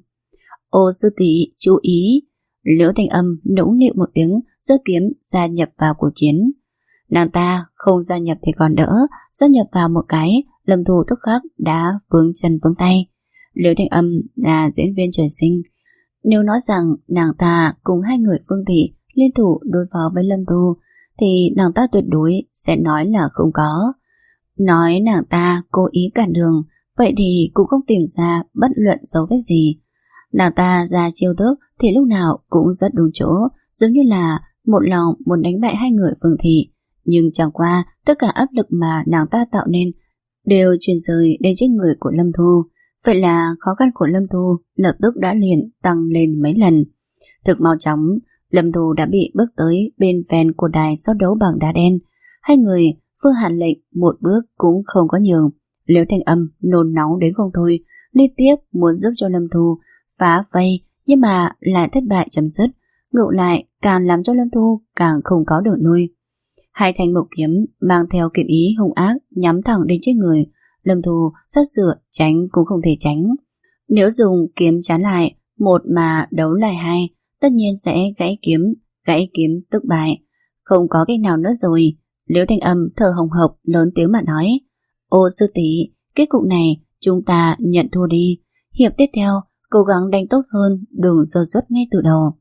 Ô sư tỷ chú ý! Liễu Thanh Âm nũng nịu một tiếng, giơ kiếm gia nhập vào cuộc chiến. Nàng ta không gia nhập thì còn đỡ, gia nhập vào một cái, Lâm Thu tức khắc đã vướng chân vướng tay. Liễu Thanh Âm là diễn viên trời sinh, nếu nói rằng nàng ta cùng hai người Vương Thị liên thủ đối phó với Lâm Thu thì nàng ta tuyệt đối sẽ nói là không có. Nói nàng ta cố ý cản đường, vậy thì cũng không tìm ra bất luận dấu vết gì. Nàng ta ra chiêu thức thì lúc nào cũng rất đúng chỗ, giống như là một lòng muốn đánh bại hai người Vương Thị. Nhưng chẳng qua tất cả áp lực mà nàng ta tạo nên đều truyền rời đến trên người của Lâm Thu. Vậy là khó khăn của Lâm Thu lập tức đã liền tăng lên mấy lần. Thực mau chóng, Lâm Thu đã bị bước tới bên ven của đài so đấu bằng đá đen. Hai người Vương Hàn Lệnh một bước cũng không có nhường. Liễu Thanh Âm nôn nóng đến không thôi, liên tiếp muốn giúp cho Lâm Thu phá vây, nhưng mà lại thất bại chấm dứt. Ngược lại càng làm cho Lâm Thu càng không có đường lui. Hai thanh mộc kiếm mang theo kiếm ý hung ác nhắm thẳng đến trên người Lâm Thu, sát sửa tránh cũng không thể tránh. Nếu dùng kiếm chán lại một mà đấu lại hai, tất nhiên sẽ gãy kiếm, gãy kiếm tức bại, không có cách nào nữa rồi. Liễu Thanh Âm thở hồng hộc lớn tiếng mà nói: Ô sư tỷ, kết cục này chúng ta nhận thua đi, hiệp tiếp theo cố gắng đánh tốt hơn, đừng sơ suất ngay từ đầu.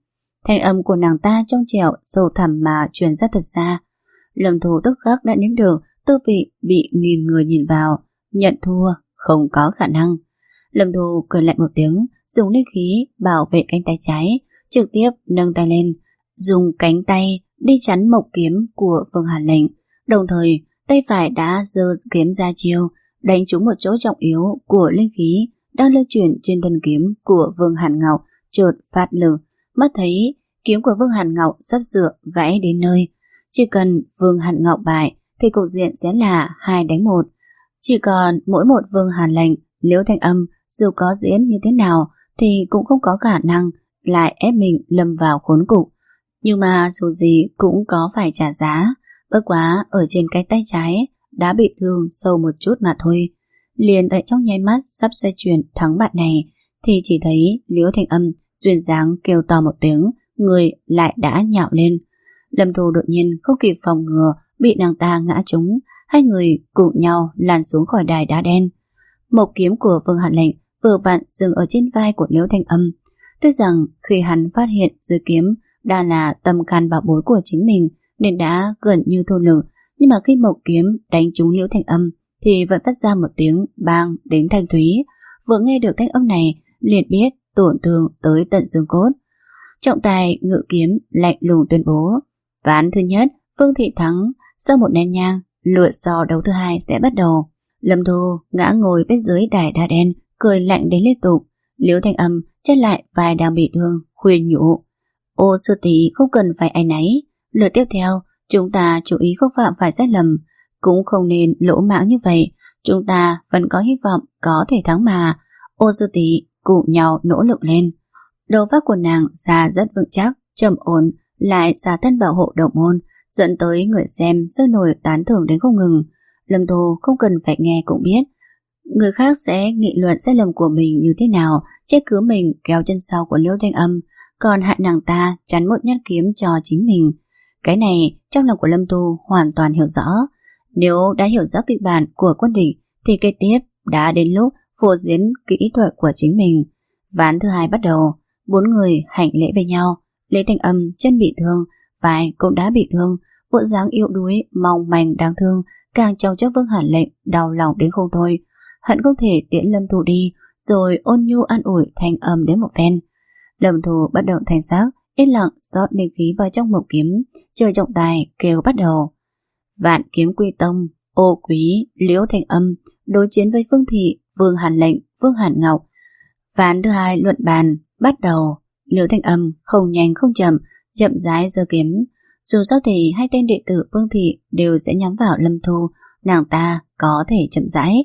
Thanh âm của nàng ta trong trẻo, sâu thẳm mà truyền ra thật xa. Lâm Thu tức khắc đã nếm được tư vị bị nghìn người nhìn vào. Nhận thua, không có khả năng. Lâm Thu cười lạnh một tiếng, dùng linh khí bảo vệ cánh tay trái, trực tiếp nâng tay lên, dùng cánh tay đi chắn mộc kiếm của Vương Hàn Lệnh, đồng thời tay phải đã giơ kiếm ra chiêu, đánh trúng một chỗ trọng yếu của linh khí đang lưu chuyển trên thân kiếm của Vương Hàn Ngọc, chợt phát lực. Mắt thấy kiếm của Vương Hàn Ngọc sắp sửa gãy đến nơi, chỉ cần Vương Hàn Ngọc bại thì cục diện sẽ là hai đánh một. Chỉ còn mỗi một Vương Hàn Lệnh, Liễu Thanh Âm dù có diễn như thế nào thì cũng không có khả năng lại ép mình lâm vào khốn cục. Nhưng mà dù gì cũng có phải trả giá. Bất quá ở trên cái tay trái đã bị thương sâu một chút mà thôi. Liền tại trong nháy mắt sắp xoay chuyển thắng bại này thì chỉ thấy Liễu Thanh Âm duyên dáng kêu to một tiếng, người lại đã nhạo lên. Lâm Thu đột nhiên không kịp phòng ngừa, bị nàng ta ngã trúng, hai người cùng nhau lăn xuống khỏi đài đá đen. Mộc kiếm của Vương Hàn Lệnh vừa vặn dừng ở trên vai của Liễu Thanh Âm. Tuy rằng khi hắn phát hiện dưới kiếm đang là tâm can bảo bối của chính mình nên đã gần như thô lực, nhưng mà khi mộc kiếm đánh trúng Liễu Thanh Âm thì vẫn phát ra một tiếng bang đến thanh thúy. Vừa nghe được thanh âm này liền biết tổn thương tới tận xương cốt. Trọng tài ngự kiếm lạnh lùng tuyên bố: ván thứ nhất Vương Thị thắng. Sau một nén nhang, lượt so đấu thứ hai sẽ bắt đầu. Lâm Thu ngã ngồi bên dưới đài đá đen, cười lạnh đến liên tục. Liễu Thanh Âm chết lại vai đang bị thương, khuyên nhủ: ô sư tỷ không cần phải áy náy. Lượt tiếp theo chúng ta chú ý không phạm phải sai lầm, cũng không nên lỗ mãng như vậy. Chúng ta vẫn có hy vọng có thể thắng mà. Ô sư tỷ cùng nhau nỗ lực lên. Đầu phát của nàng ra rất vững chắc, trầm ổn, lại xả thân bảo hộ đồng môn, dẫn tới người xem sôi nổi tán thưởng đến không ngừng. Lâm Thu không cần phải nghe cũng biết người khác sẽ nghị luận sai lầm của mình như thế nào, trách cứ mình kéo chân sau của Liễu Thanh Âm, còn hại nàng ta chắn một nhát kiếm cho chính mình. Cái này trong lòng của Lâm Thu hoàn toàn hiểu rõ. Nếu đã hiểu rõ kịch bản của quân địch thì kế tiếp đã đến lúc phô diễn kỹ thuật của chính mình. Ván thứ hai bắt đầu, bốn người hành lễ với nhau. Liễu Thanh Âm chân bị thương, vai cũng đã bị thương, bộ dáng yếu đuối mong manh đáng thương càng trong cho Vương Hàn Lệnh đau lòng đến không thôi, hận không thể tiễn Lâm Thu đi, rồi ôn nhu an ủi Thanh Âm đến một phen. Lâm Thu bất động thanh sắc, yên lặng rót linh khí vào trong mộc kiếm, chờ trọng tài kêu bắt đầu. Vạn kiếm quy tông, ô quý, Liễu Thanh Âm đối chiến với Vương Thị, Vương Hàn Lệnh, Vương Hàn Ngọc. Ván thứ hai luận bàn bắt đầu. Liễu Thanh Âm không nhanh không chậm, chậm rãi giơ kiếm. Dù sao thì hai tên đệ tử Vương Thị đều sẽ nhắm vào Lâm Thu, nàng ta có thể chậm rãi.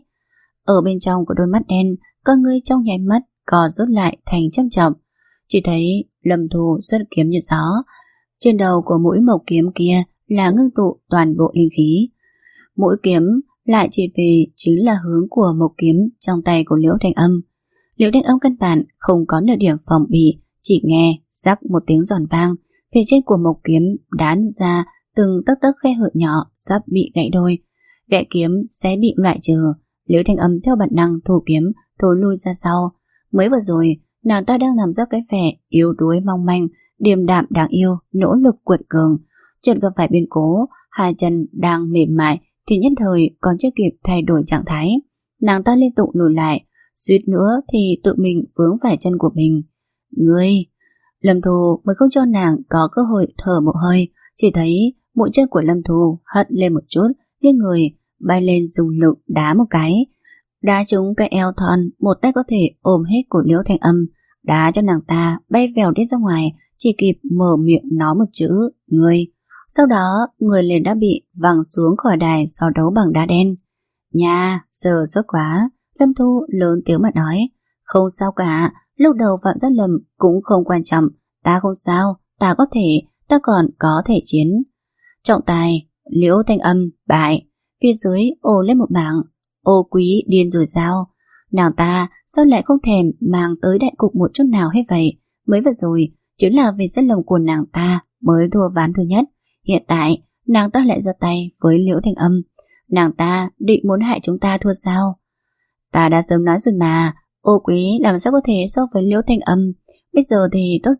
Ở bên trong của đôi mắt đen, con ngươi trong nháy mắt co rút lại thành châm trọng. Chỉ thấy Lâm Thu xuất kiếm như gió. Trên đầu của mũi mộc kiếm kia là ngưng tụ toàn bộ linh khí. Mũi kiếm lại chỉ vì chính là hướng của mộc kiếm trong tay của Liễu Thanh Âm. Liễu Thanh Âm căn bản không có nửa điểm phòng bị, chỉ nghe rắc một tiếng giòn vang, phía trên của mộc kiếm đán ra từng tấc tấc khe hở nhỏ sắp bị gãy đôi. Gãy kiếm sẽ bị loại trừ. Liễu Thanh Âm theo bản năng thu kiếm thối lui ra sau. Mới vừa rồi nàng ta đang nằm dốc cái vẻ yếu đuối mong manh, điềm đạm đáng yêu, nỗ lực cuột cường, chợt gặp phải biến cố, hai chân đang mềm mại thì nhất thời còn chưa kịp thay đổi trạng thái, nàng ta liên tục lùi lại, suýt nữa thì tự mình vướng phải chân của mình. Ngươi! Lâm Thu mới không cho nàng có cơ hội thở một hơi, chỉ thấy mũi chân của Lâm Thu hất lên một chút, nghiêng người bay lên dùng lực đá một cái, đá trúng cái eo thon, một tay có thể ôm hết của Liễu Thanh Âm, đá cho nàng ta bay vèo đi ra ngoài, chỉ kịp mở miệng nói một chữ ngươi. Sau đó người liền đã bị văng xuống khỏi đài so đấu bằng đá đen. Nha, giờ sốt quá. Lâm Thu lớn tiếng mà nói. Không sao cả, lúc đầu phạm sai lầm cũng không quan trọng, ta không sao, ta có thể, ta còn có thể chiến. Trọng tài, Liễu Thanh Âm bại. Phía dưới ồ lên một bảng. Ô quý điên rồi sao? Nàng ta sao lại không thèm mang tới đại cục một chút nào hết vậy? Mới vừa rồi chính là vì sai lầm của nàng ta mới thua ván thứ nhất. Hiện tại nàng ta lại ra tay với Liễu Thanh Âm. Nàng ta định muốn hại chúng ta thua sao? Ta đã sớm nói rồi mà, ô quý làm sao có thể so với Liễu Thanh Âm. Bây giờ thì tốt rồi,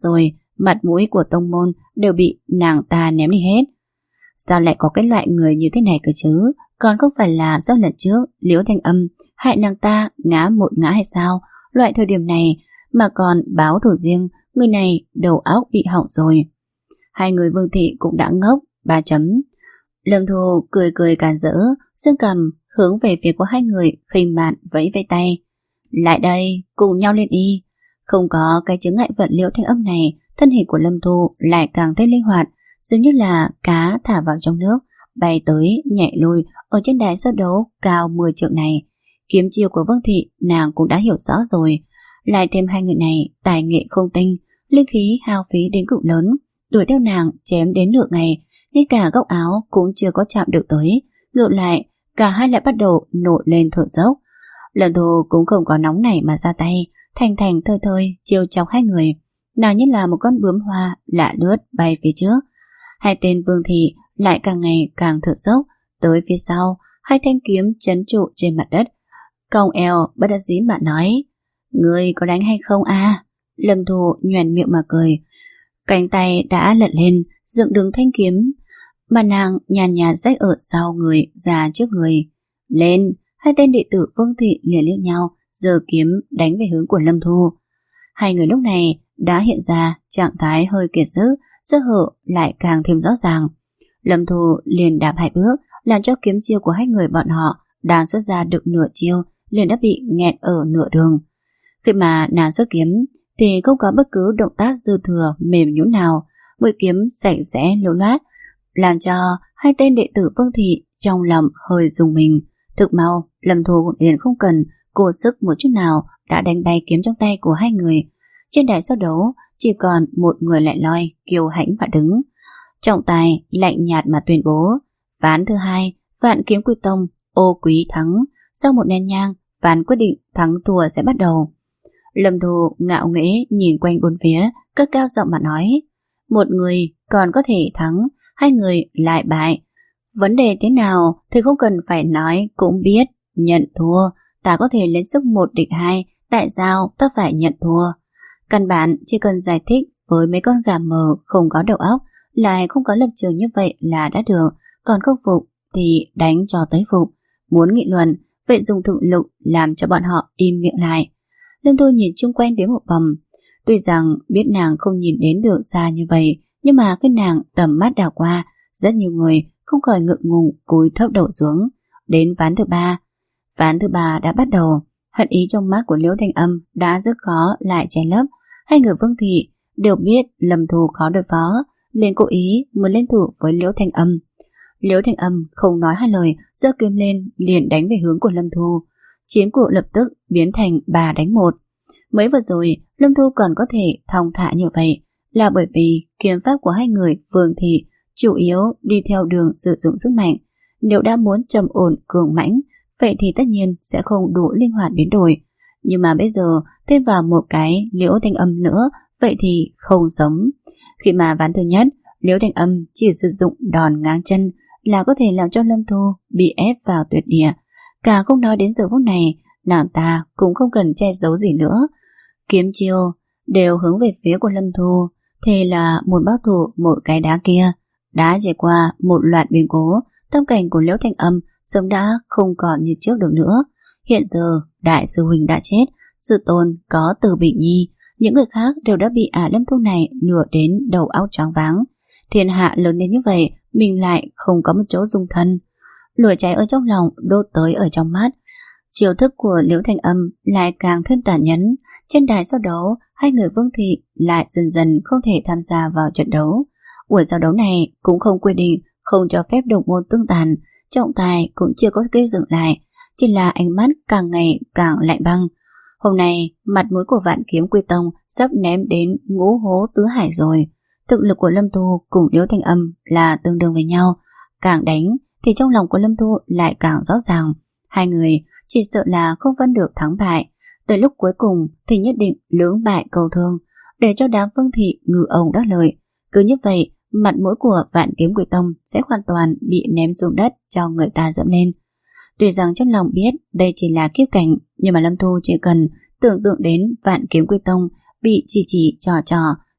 mặt mũi của tông môn đều bị nàng ta ném đi hết. Sao lại có cái loại người như thế này cơ chứ? Còn không phải là do lần trước Liễu Thanh Âm hại nàng ta ngã một ngã hay sao? Loại thời điểm này mà còn báo thù riêng, người này đầu óc bị hỏng rồi. Hai người Vương Thị cũng đã ngốc. Ba chấm. Lâm Thu cười cười càn rỡ, dương cầm hướng về phía của hai người khinh mạn vẫy vẫy tay. Lại đây, cùng nhau lên đi. Không có cái chướng ngại vận Liễu Thanh Âm này, thân hình của Lâm Thu lại càng thêm linh hoạt, giống như là cá thả vào trong nước, bay tới nhảy lui ở trên đài so đấu cao mười trượng này. Kiếm chiêu của Vương Thị nàng cũng đã hiểu rõ rồi. Lại thêm hai người này tài nghệ không tinh, linh khí hao phí đến cực lớn, đuổi theo nàng chém đến nửa ngày, ngay cả góc áo cũng chưa có chạm được tới. Ngược lại, cả hai lại bắt đầu nổi lên thở dốc. Lần Thu cũng không có nóng nảy mà ra tay, thành thành thơi thơi chiêu chọc hai người. Nàng như là một con bướm hoa lạ lướt bay phía trước. Hai tên Vương Thị lại càng ngày càng thở dốc. Tới phía sau, hai thanh kiếm trấn trụ trên mặt đất. Cong eo bất đắc dĩ mà nói: Ngươi có đánh hay không à? Lâm Thu nhoẻn miệng mà cười. Cánh tay đã lật lên dựng đứng thanh kiếm, mà nàng nhàn nhạt rách ở sau người ra trước người. Lên! Hai tên đệ tử Vương Thị liền liếc nhau, giơ kiếm đánh về hướng của Lâm Thu. Hai người lúc này đã hiện ra trạng thái hơi kiệt sức, sơ hở lại càng thêm rõ ràng. Lâm Thu liền đạp hai bước, làm cho kiếm chiêu của hai người bọn họ đang xuất ra được nửa chiêu liền đã bị nghẹn ở nửa đường. Khi mà nàng xuất kiếm thì không có bất cứ động tác dư thừa mềm nhũn nào, mũi kiếm sạch sẽ lưu loát, làm cho hai tên đệ tử Vương Thị trong lòng hơi rùng mình. Thực mau, Lâm Thu liền không cần cố sức một chút nào đã đánh bay kiếm trong tay của hai người. Trên đài so đấu chỉ còn một người lại loi kiêu hãnh và đứng, trọng tài lạnh nhạt mà tuyên bố: ván thứ hai, Vạn Kiếm Quy Tông ô quý thắng. Sau một nén nhang, ván quyết định thắng thua sẽ bắt đầu. Lâm Thu ngạo nghễ nhìn quanh bốn phía, cất cao giọng mà nói: một người còn có thể thắng, hai người lại bại. Vấn đề thế nào thì không cần phải nói cũng biết. Nhận thua, ta có thể lấy sức một địch hai, tại sao ta phải nhận thua? Căn bản chỉ cần giải thích với mấy con gà mờ không có đầu óc, lại không có lập trường như vậy là đã được. Còn không phục thì đánh cho tới phục. Muốn nghị luận, vậy dùng thực lực làm cho bọn họ im miệng lại. Lâm Thu nhìn chung quanh đến một vòng. Tuy rằng biết nàng không nhìn đến được xa như vậy, nhưng mà cái nàng tầm mắt đảo qua, rất nhiều người không khỏi ngượng ngùng cúi thấp đầu xuống. Đến ván thứ ba. Ván thứ ba đã bắt đầu. Hận ý trong mắt của Liễu Thanh Âm đã rất khó lại che lấp. Hai người Vương Thị đều biết Lâm Thu khó đối phó, liền cố ý muốn lên thủ với Liễu Thanh Âm. Liễu Thanh Âm không nói hai lời, giơ kiếm lên liền đánh về hướng của Lâm Thu. Chiến cuộc lập tức biến thành ba đánh một. Mới vừa rồi Lâm Thu còn có thể thong thả như vậy là bởi vì kiếm pháp của hai người Vương Thị chủ yếu đi theo đường sử dụng sức mạnh. Nếu đã muốn trầm ổn cường mãnh, vậy thì tất nhiên sẽ không đủ linh hoạt biến đổi. Nhưng mà bây giờ thêm vào một cái Liễu Thanh Âm nữa, vậy thì không giống. Khi mà ván thứ nhất, Liễu Thanh Âm chỉ sử dụng đòn ngang chân là có thể làm cho Lâm Thu bị ép vào tuyệt địa. Cả không nói đến giờ phút này, nàng ta cũng không cần che giấu gì nữa. Kiếm chiêu đều hướng về phía của Lâm Thu, thế là một báo thủ một cái đá kia. Đã trải qua một loạt biến cố, tâm cảnh của Liễu Thanh Âm sớm đã không còn như trước được nữa. Hiện giờ đại sư huynh đã chết, sư tôn có Từ Bình Nhi, những người khác đều đã bị ả Lâm Thu này lừa đến đầu óc choáng váng. Thiên hạ lớn đến như vậy, mình lại không có một chỗ dung thân. Lửa cháy ở trong lòng đốt tới ở trong mắt. Chiêu thức của Liễu Thanh Âm lại càng thêm tàn nhẫn. Trên đài giao đấu, hai người Vương Thị lại dần dần không thể tham gia vào trận đấu. Buổi giao đấu này cũng không quy định không cho phép đồng môn tương tàn, trọng tài cũng chưa có kêu dừng lại, chỉ là ánh mắt càng ngày càng lạnh băng. Hôm nay mặt mũi của Vạn Kiếm Quy Tông sắp ném đến ngũ hố tứ hải rồi. Thực lực của Lâm Thu cùng Liễu Thanh Âm là tương đương với nhau. Càng đánh thì trong lòng của Lâm Thu lại càng rõ ràng. Hai người chỉ sợ là không phân được thắng bại. Tới lúc cuối cùng thì nhất định lưỡng bại cầu thương, để cho đám Vương Thị ngư ông đắc lợi. Cứ như vậy, mặt mũi của Vạn Kiếm Quy Tông sẽ hoàn toàn bị ném xuống đất cho người ta dẫm lên. Tuy rằng trong lòng biết đây chỉ là kiếp cảnh, nhưng mà Lâm Thu chỉ cần tưởng tượng đến Vạn Kiếm Quy Tông bị chỉ chỉ trò trò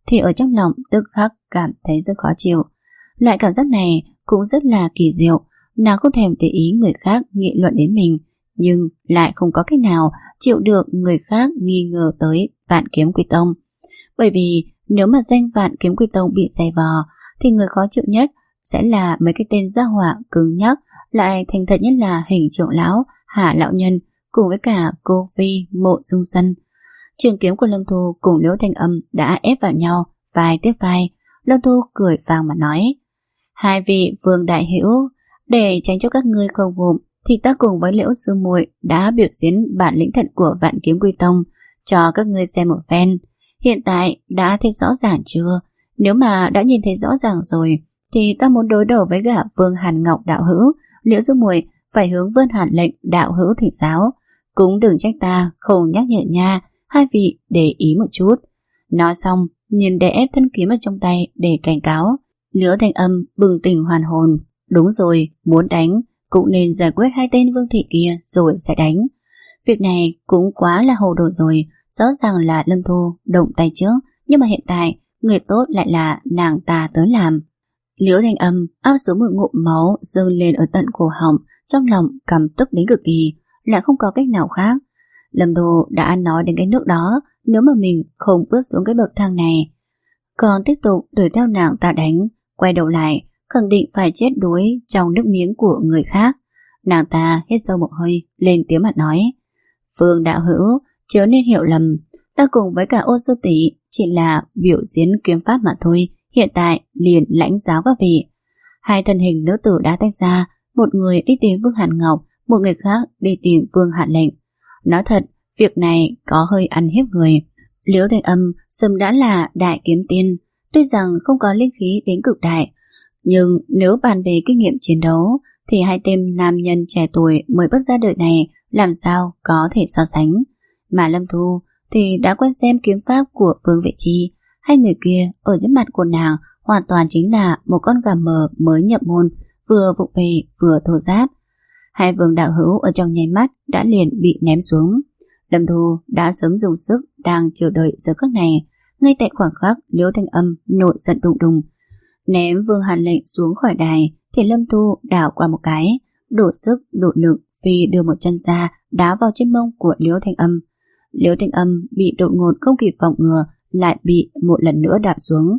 thì ở trong lòng tức khắc cảm thấy rất khó chịu. Loại cảm giác này cũng rất là kỳ diệu. Nàng không thèm để ý người khác nghị luận đến mình, nhưng lại không có cách nào chịu được người khác nghi ngờ tới Vạn Kiếm Quy Tông. Bởi vì nếu mà danh Vạn Kiếm Quy Tông bị dày vò thì người khó chịu nhất sẽ là mấy cái tên gia hỏa cứng nhắc lại thành thật nhất là Hình trưởng lão, Hà lão nhân cùng với cả cô Phi Mộ Dung Sân. Trường kiếm của Lâm Thu cùng Liễu Thanh Âm đã ép vào nhau vai tiếp vai. Lâm Thu cười vàng mà nói: hai vị vương đại hữu, để tránh cho các ngươi không vụng thì ta cùng với Liễu sư muội đã biểu diễn bản lĩnh thật của Vạn Kiếm Quy Tông cho các ngươi xem một phen. Hiện tại đã thấy rõ ràng chưa? Nếu mà đã nhìn thấy rõ ràng rồi thì ta muốn đối đầu với gã Vương Hàn Ngọc đạo hữu. Liễu sư muội phải hướng Vân Hàn lệnh đạo hữu thỉnh giáo, cũng đừng trách ta không nhắc nhở nha, hai vị để ý một chút. Nói xong nhìn để ép thân kiếm ở trong tay để cảnh cáo. Liễu Thanh Âm bừng tỉnh hoàn hồn. Đúng rồi, muốn đánh cũng nên giải quyết hai tên vương thị kia rồi sẽ đánh. Việc này cũng quá là hồ đồ rồi. Rõ ràng là Lâm Thu động tay trước, nhưng mà hiện tại người tốt lại là nàng ta tới làm. Liễu Thanh Âm áp xuống một ngụm máu dâng lên ở tận cổ họng, trong lòng căm tức đến cực kỳ, lại không có cách nào khác. Lâm Thu đã nói đến cái nước đó, nếu mà mình không bước xuống cái bậc thang này, còn tiếp tục đuổi theo nàng ta đánh, quay đầu lại khẳng định phải chết đuối trong nước miếng của người khác. Nàng ta hít sâu một hơi, lên tiếng mặt nói: Phương đạo hữu, chớ nên hiểu lầm, ta cùng với cả Ô sư tỷ chỉ là biểu diễn kiếm pháp mà thôi, hiện tại liền lãnh giáo các vị. Hai thân hình nữ tử đã tách ra, một người đi tìm Vương Hàn Ngọc, một người khác đi tìm Vương Hàn Lệnh. Nói thật, việc này có hơi ăn hiếp người. Liễu Thanh Âm sớm đã là đại kiếm tiên, tuy rằng không có linh khí đến cực đại, nhưng nếu bàn về kinh nghiệm chiến đấu thì hai tên nam nhân trẻ tuổi mới bước ra đời này làm sao có thể so sánh. Mà Lâm Thu thì đã quen xem kiếm pháp của Vương Vệ Chi. Hai người kia ở trước mặt của nàng hoàn toàn chính là một con gà mờ mới nhập môn, vừa vụng về vừa thô giáp. Hai vương đạo hữu ở trong nháy mắt đã liền bị ném xuống. Lâm Thu đã sớm dùng sức đang chờ đợi giờ khắc này. Ngay tại khoảng khắc Liễu Thanh Âm nổi giận đùng đùng ném Vương Hàn Lệnh xuống khỏi đài thì Lâm Thu đảo qua một cái, đổ sức đổ lực phi đưa một chân ra đá vào trên mông của Liễu Thanh Âm. Liễu Thanh Âm bị đột ngột không kịp phòng ngừa, lại bị một lần nữa đạp xuống.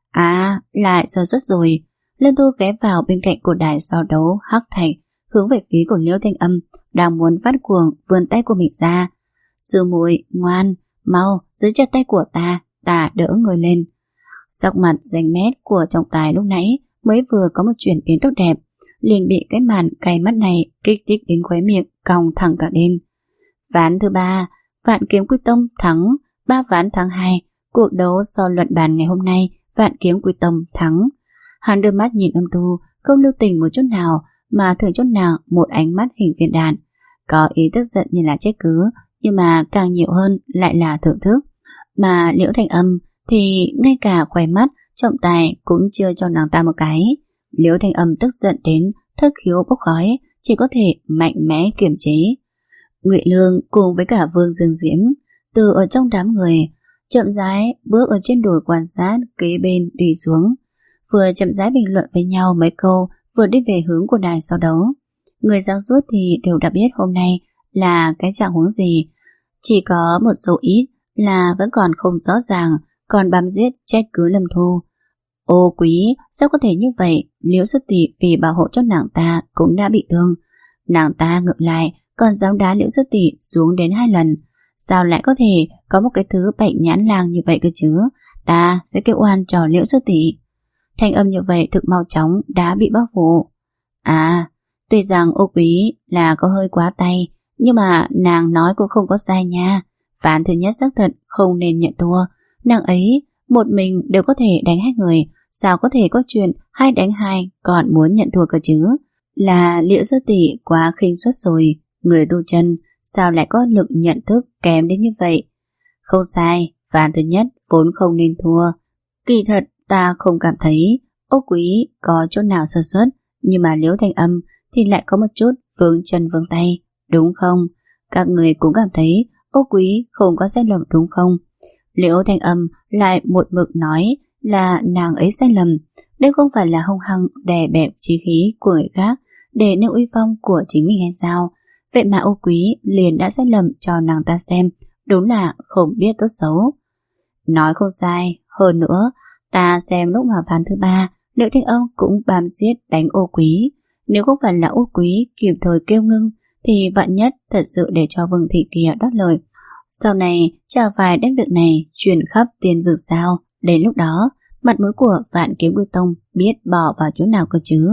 À, lại sơ suất rồi. Lâm Thu ghé vào bên cạnh của đài so đấu hắc thạch, hướng về phía của Liễu Thanh Âm, đang muốn phát cuồng vươn tay của mình ra. Sư muội ngoan, mau giữ chặt tay của ta, ta đỡ người lên. Sắc mặt danh mét của trọng tài lúc nãy mới vừa có một chuyển biến tốt đẹp, liền bị cái màn cay mắt này kích thích đến khóe miệng cong thẳng cả lên. Ván thứ ba, Vạn Kiếm Quy Tông thắng. Ba ván thắng hai. Cuộc đấu so luận bàn ngày hôm nay, Vạn Kiếm Quy Tông thắng. Hắn đưa mắt nhìn Âm Thu, không lưu tình một chút nào mà thưởng cho nàng một ánh mắt hình viên đạn, có ý tức giận như là trách cứ, nhưng mà càng nhiều hơn lại là thưởng thức. Mà Liễu Thanh Âm thì ngay cả khóe mắt trọng tài cũng chưa cho nàng ta một cái. Liễu Thanh Âm tức giận đến thất khiếu bốc khói, chỉ có thể mạnh mẽ kiềm chế. Ngụy Lương cùng với cả Vương Dương Diễm từ ở trong đám người chậm rãi bước ở trên đồi quan sát kế bên đi xuống, vừa chậm rãi bình luận với nhau mấy câu, vừa đi về hướng của đài so đấu. Người sáng suốt thì đều đã biết hôm nay là cái trạng huống gì, chỉ có một số ít là vẫn còn không rõ ràng, còn bám giết trách cứ Lâm Thu. Ô quý, sao có thể như vậy? Liễu sư tỷ vì bảo hộ cho nàng ta cũng đã bị thương, nàng ta ngược lại còn dám đá Liễu sư tỷ xuống đến hai lần. Sao lại có thể có một cái thứ bệnh nhãn lang như vậy cơ chứ? Ta sẽ kêu oan cho Liễu sư tỷ. Thanh âm như vậy thực mau chóng đã bị bóc vụ. À, tuy rằng ô quý là có hơi quá tay, nhưng mà nàng nói cũng không có sai nha. Ván thứ nhất xác thật không nên nhận thua. Nàng ấy một mình đều có thể đánh hai người, sao có thể có chuyện hai đánh hai còn muốn nhận thua cơ chứ? Là Liễu sư tỷ quá khinh suất rồi. Người tu chân sao lại có lực nhận thức kém đến như vậy? Không sai, ván thứ nhất vốn không nên thua. Kỳ thật ta không cảm thấy ô quý có chỗ nào sơ suất, nhưng mà Liễu Thanh Âm thì lại có một chút vướng chân vướng tay, đúng không? Các người cũng cảm thấy ô quý không có sai lầm đúng không? Liễu Thanh Âm lại một mực nói là nàng ấy sai lầm. Đây không phải là hung hăng đè bẹp chí khí của người khác để nâng uy phong của chính mình hay sao? Vậy mà Ô Quý liền đã sai lầm cho nàng ta xem, đúng là không biết tốt xấu. Nói không sai, hơn nữa, ta xem lúc mà ván thứ ba, Liễu Thanh Âm cũng bám giết đánh Ô Quý. Nếu không phải là Ô Quý kịp thời kêu ngưng, thì vạn nhất thật sự để cho Vương Thị kia đót lời. Sau này, chả phải đem việc này truyền khắp Tiên Vực sao? Đến lúc đó, mặt mũi của Vạn Kiếm Quy Tông biết bỏ vào chỗ nào cơ chứ?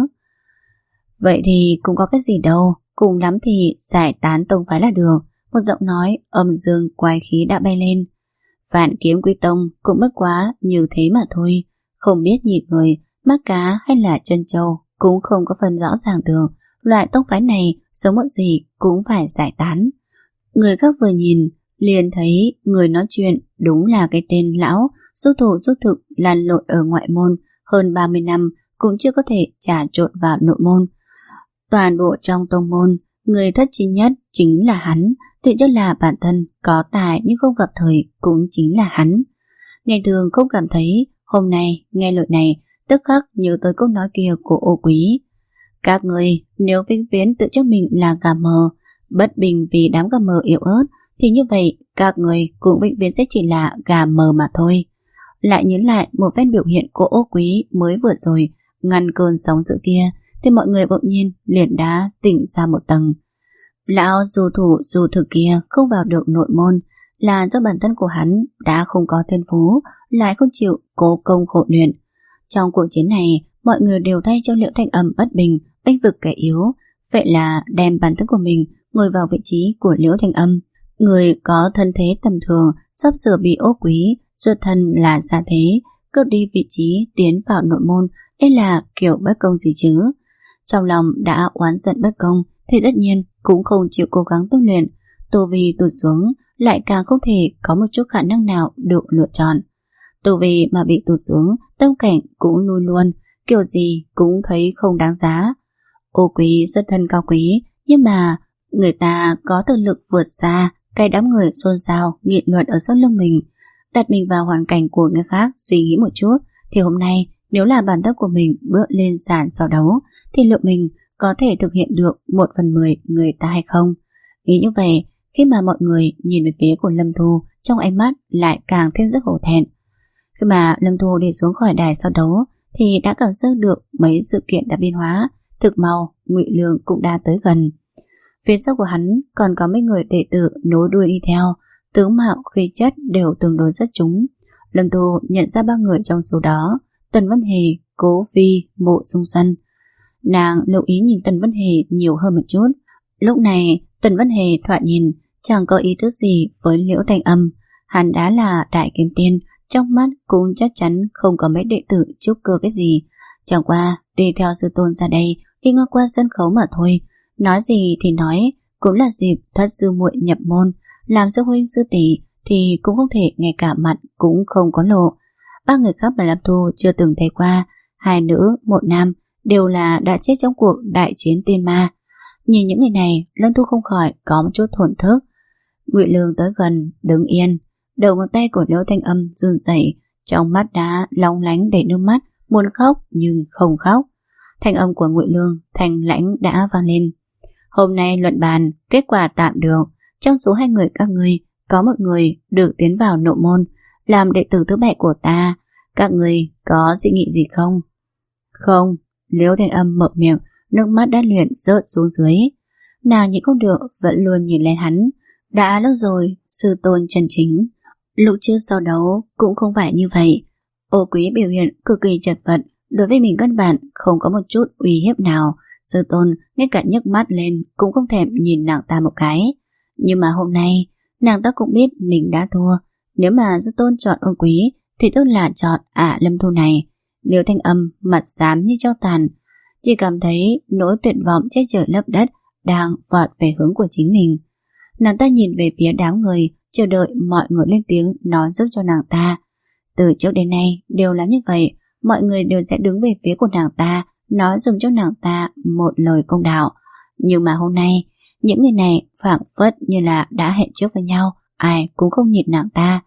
Vậy thì cũng có cái gì đâu, cùng lắm thì giải tán tông phái là được. Một giọng nói âm dương quái khí đã bay lên. Vạn Kiếm Quy Tông cũng bất quá như thế mà thôi, không biết nhịp người, mắt cá hay là chân châu cũng không có phần rõ ràng được. Loại tông phái này sớm muộn gì cũng phải giải tán. Người khác vừa nhìn liền thấy người nói chuyện đúng là cái tên lão du thủ du thực lăn lộn ở ngoại môn hơn ba mươi năm cũng chưa có thể trà trộn vào nội môn. Toàn bộ trong tông môn, người thất chính nhất chính là hắn, tự chất là bản thân có tài nhưng không gặp thời cũng chính là hắn. Ngày thường không cảm thấy, hôm nay nghe lời này tức khắc nhớ tới câu nói kia của Ô Quý. Các người nếu vĩnh viễn tự cho mình là gà mờ, bất bình vì đám gà mờ yếu ớt, thì như vậy các người cũng vĩnh viễn sẽ chỉ là gà mờ mà thôi. Lại nhớ lại một phen biểu hiện của Ô Quý mới vừa rồi, ngăn cơn sóng dữ kia, thì mọi người bỗng nhiên liền đã tỉnh ra một tầng. Lão dù thủ dù thực kia không vào được nội môn là do bản thân của hắn đã không có thiên phú, lại không chịu cố công khổ luyện. Trong cuộc chiến này, mọi người đều thay cho Liễu Thanh Âm bất bình, bênh vực kẻ yếu, vậy là đem bản thân của mình ngồi vào vị trí của Liễu Thanh Âm. Người có thân thế tầm thường, sắp sửa bị Ô Quý ruột thân là gia thế, cướp đi vị trí tiến vào nội môn, đây là kiểu bất công gì chứ? Trong lòng đã oán giận bất công, thì tất nhiên cũng không chịu cố gắng tu luyện, tu vi tụt xuống, lại càng không thể có một chút khả năng nào được lựa chọn. Tu vi mà bị tụt xuống, tâm cảnh cũng lui luôn, kiểu gì cũng thấy không đáng giá. Ô Quý xuất thân cao quý, nhưng mà người ta có thực lực vượt xa cái đám người xôn xao nghị luận ở sau lưng mình. Đặt mình vào hoàn cảnh của người khác suy nghĩ một chút, thì hôm nay nếu là bản thân của mình bước lên sàn so đấu, thì liệu mình có thể thực hiện được một phần mười người ta hay không? Nghĩ như vậy, khi mà mọi người nhìn về phía của Lâm Thu, trong ánh mắt lại càng thêm rất hổ thẹn. Khi mà Lâm Thu đi xuống khỏi đài so đấu, thì đã cảm giác được mấy sự kiện đã biến hóa. Thực mau, Ngụy Lương cũng đã tới gần. Phía sau của hắn còn có mấy người đệ tử nối đuôi đi theo, tướng mạo khí chất đều tương đối rất chúng. Lâm Thu nhận ra ba người trong số đó: Tần Vân Hề, Cố Vi, Mộ Dung Xuân. Nàng lưu ý nhìn Tần Vân Hề nhiều hơn một chút. Lúc này Tần Vân Hề thoạt nhìn chẳng có ý thức gì với Liễu Thanh Âm. Hắn đã là đại kiếm tiên, trong mắt cũng chắc chắn không có mấy đệ tử trúc cơ cái gì. Chẳng qua đi theo sư tôn ra đây, đi ngang qua sân khấu mà thôi. Nói gì thì nói, cũng là dịp thất sư muội nhập môn, làm sư huynh sư tỷ thì cũng không thể ngay cả mặt cũng không có lộ. Ba người khác mà Lâm Thu chưa từng thấy qua, hai nữ một nam, đều là đã chết trong cuộc đại chiến tiên ma. Nhìn những người này, Lâm Thu không khỏi có một chút thổn thức. Ngụy Lương tới gần, đứng yên, đầu ngón tay của Liễu Thanh Âm run rẩy, trong mắt đã long lánh đầy nước mắt, muốn khóc nhưng không khóc. Thanh âm của Ngụy Lương thanh lãnh đã vang lên. Hôm nay luận bàn, kết quả tạm được. Trong số hai người các ngươi, có một người được tiến vào nội môn, làm đệ tử thứ bảy của ta. Các ngươi có dị nghị gì không? Không. Liễu Thanh Âm mở miệng, nước mắt đã liền rớt xuống dưới. Nàng nhịn không được, vẫn luôn nhìn lên hắn. Đã lâu rồi, sư tôn chân chính. Lúc trước sau đấu cũng không phải như vậy. Ô Quý biểu hiện cực kỳ chật vật, đối với mình căn bản không có một chút uy hiếp nào. Sư tôn ngay cả nhấc mắt lên cũng không thèm nhìn nàng ta một cái. Nhưng mà hôm nay nàng ta cũng biết mình đã thua. Nếu mà sư tôn chọn Ô Quý thì tức là chọn ả Lâm Thu này. Liễu Thanh Âm mặt xám như tro tàn, chỉ cảm thấy nỗi tuyệt vọng che trời lấp đất đang vọt về hướng của chính mình. Nàng ta nhìn về phía đám người, chờ đợi mọi người lên tiếng nói giúp cho nàng ta. Từ trước đến nay đều là như vậy, mọi người đều sẽ đứng về phía của nàng ta, nói dùm cho nàng ta một lời công đạo. Nhưng mà hôm nay, những người này phảng phất như là đã hẹn trước với nhau, ai cũng không nhìn nàng ta.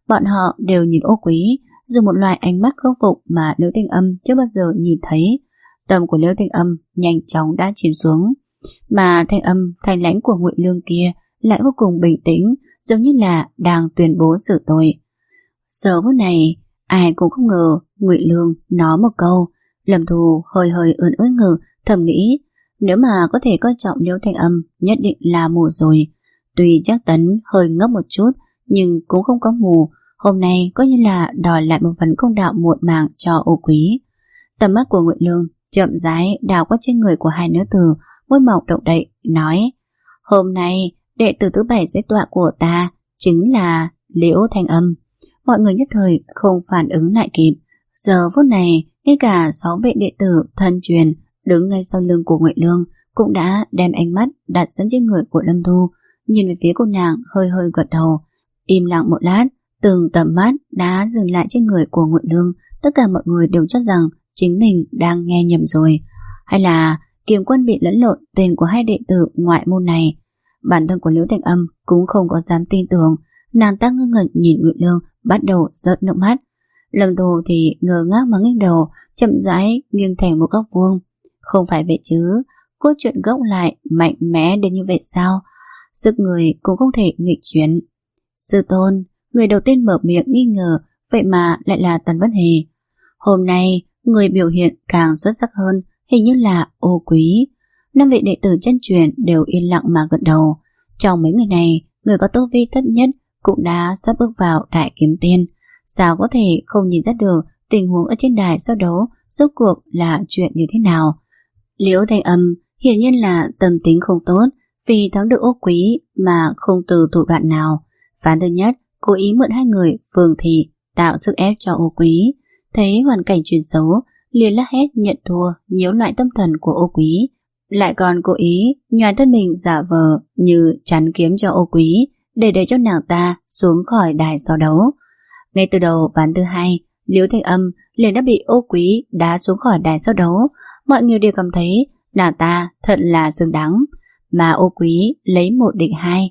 Bọn họ đều nhìn Ô Quý dùng một loại ánh mắt khâm phục mà Liễu Thanh Âm chưa bao giờ nhìn thấy. Tâm của Liễu Thanh Âm nhanh chóng đã chìm xuống, mà thanh âm thanh lãnh của Ngụy Lương kia lại vô cùng bình tĩnh, giống như là đang tuyên bố xử tội. Giờ phút này, ai cũng không ngờ Ngụy Lương nói một câu. Lâm Thù hơi hơi ươn ướt ngực, thầm nghĩ, nếu mà có thể coi trọng Liễu Thanh Âm nhất định là mù rồi. Tuy chắc Tấn hơi ngốc một chút, nhưng cũng không có mù. Hôm nay coi như là đòi lại một phần công đạo muộn màng cho Ô Quý. Tầm mắt của Ngụy Lương chậm rãi đào qua trên người của hai nữ tử, môi mỏng động đậy, nói, hôm nay đệ tử thứ bảy dưới tọa của ta chính là Liễu Thanh Âm. Mọi người nhất thời không phản ứng lại kịp. Giờ phút này, ngay cả sáu vị đệ tử thân truyền đứng ngay sau lưng của Ngụy Lương cũng đã đem ánh mắt đặt dẫn trên người của Lâm Thu, nhìn về phía cô nàng, hơi hơi gật đầu. Im lặng một lát, từng tầm mắt đã dừng lại trên người của Ngụy Lương. Tất cả mọi người đều cho rằng chính mình đang nghe nhầm rồi, hay là Kiếm Quân bị lẫn lộn tên của hai đệ tử ngoại môn này. Bản thân của Liễu Thanh Âm cũng không có dám tin tưởng, nàng ta ngơ ngẩn nhìn Ngụy Lương, bắt đầu rớt nước mắt. Lâm Thu thì ngơ ngác mà nghiêng đầu, chậm rãi nghiêng thành một góc vuông. Không phải vậy chứ, cốt truyện gốc lại mạnh mẽ đến như vậy sao? Sức người cũng không thể nghịch chuyển. Sư tôn, người đầu tiên mở miệng nghi ngờ, vậy mà lại là Tần Vân Hề. Hôm nay, người biểu hiện càng xuất sắc hơn, hình như là Ô Quý. Năm vị đệ tử chân truyền đều yên lặng mà gật đầu. Trong mấy người này, người có tu vi thấp nhất cũng đã sắp bước vào Đại Kiếm Tiên. Sao có thể không nhìn ra được tình huống ở trên đài so đấu rốt cuộc là chuyện như thế nào? Liễu Thanh Âm hiển nhiên là tâm tính không tốt, vì thắng được Ô Quý mà không từ thủ đoạn nào. Phán thứ nhất cố ý mượn hai người phường thị tạo sức ép cho Ô Quý. Thấy hoàn cảnh chuyển xấu, liền la hét nhận thua, nhiễu loại tâm thần của Ô Quý, lại còn cố ý nhoài thân mình giả vờ như chắn kiếm cho Ô Quý để để cho nàng ta xuống khỏi đài so đấu. Ngay từ đầu ván thứ hai, Liễu Thanh Âm liền đã bị Ô Quý đá xuống khỏi đài so đấu. Mọi người đều cảm thấy nàng ta thật là xứng đáng, mà Ô Quý lấy một địch hai,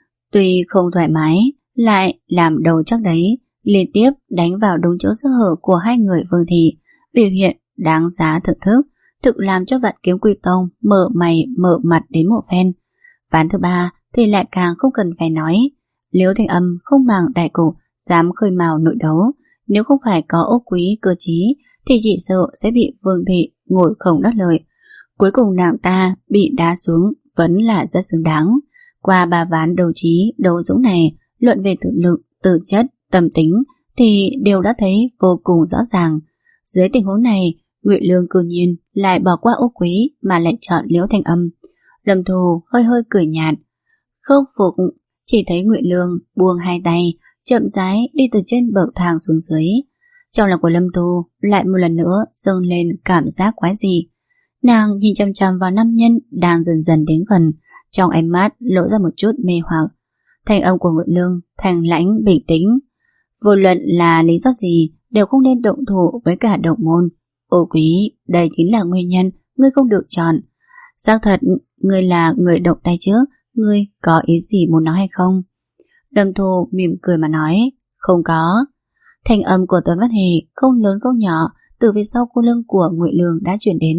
tuy không thoải mái lại làm đầu chắc đấy, liên tiếp đánh vào đúng chỗ sơ hở của hai người Vương Thị, biểu hiện đáng giá thưởng thức, thực làm cho Vạn Kiếm Quy Tông mở mày mở mặt đến một phen. Ván thứ ba thì lại càng không cần phải nói, Liễu Thanh Âm không màng đại cục dám khơi mào nội đấu, nếu không phải có Ô Quý cơ trí thì chỉ sợ sẽ bị Vương Thị ngồi không đáp lời. Cuối cùng nàng ta bị đá xuống vẫn là rất xứng đáng. Qua ba ván đấu trí đấu dũng này, luận về thực lực, tư chất, tâm tính thì đều đã thấy vô cùng rõ ràng. Dưới tình huống này, Ngụy Lương cư nhiên lại bỏ qua Ô Quý mà lại chọn Liễu Thanh Âm. Lâm Thù hơi hơi cười nhạt, không phục. Chỉ thấy Ngụy Lương buông hai tay, chậm rãi đi từ trên bậc thang xuống dưới. Trong lòng của Lâm Thù lại một lần nữa dâng lên cảm giác quái dị. Nàng nhìn chăm chăm vào nam nhân đang dần dần đến gần, trong ánh mắt lộ ra một chút mê hoặc. Thanh âm của Ngụy Lương thanh lãnh bình tĩnh, vô luận là lý do gì đều không nên động thủ với cả đồng môn. Ô Quý, đây chính là nguyên nhân ngươi không được chọn. Xác thật, ngươi là người động tay trước, ngươi có ý gì muốn nói hay không? Lâm Thu mỉm cười mà nói, không có. Thanh âm của Tuấn Văn Hề không lớn không nhỏ từ phía sau cô lưng của Ngụy Lương đã chuyển đến.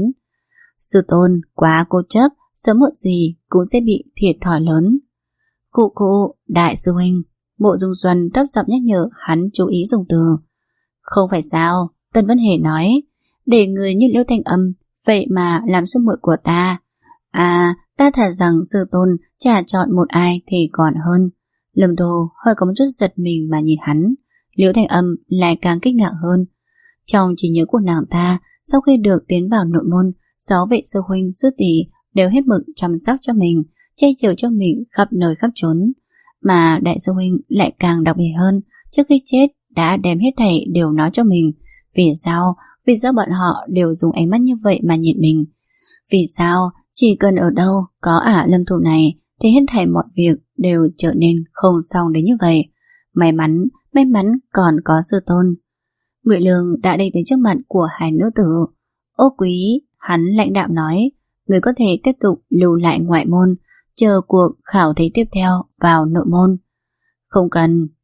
Sư tôn quá cố chấp, sớm muộn gì cũng sẽ bị thiệt thòi lớn. Khụ khụ, đại sư huynh. Mộ Dung Xuân thấp giọng nhắc nhở hắn chú ý dùng từ. Không phải sao, Tần Văn Hề nói, để người như Liễu Thanh Âm vậy mà làm sư muội của ta. À, ta thà rằng sư tôn chả chọn một ai thì còn hơn. Lâm Tô hơi có một chút giật mình mà nhìn hắn. Liễu Thanh Âm lại càng kinh ngạc hơn. Trong trí nhớ của nàng ta, sau khi được tiến vào nội môn, sáu vị sư huynh sư tỷ đều hết mực chăm sóc cho mình, che chở cho mình khắp nơi khắp chốn. Mà đại sư huynh lại càng đặc biệt hơn, trước khi chết đã đem hết thảy đều nói cho mình. Vì sao? Vì sao bọn họ đều dùng ánh mắt như vậy mà nhìn mình? Vì sao? Chỉ cần ở đâu có ả Lâm Thụ này thì hết thảy mọi việc đều trở nên không xong đến như vậy. May mắn, may mắn còn có sư tôn. Ngụy Lương đã đi đến trước mặt của hai nữ tử. Ô Quý, hắn lãnh đạm nói, người có thể tiếp tục lưu lại ngoại môn, chờ cuộc khảo thí tiếp theo vào nội môn. Không cần,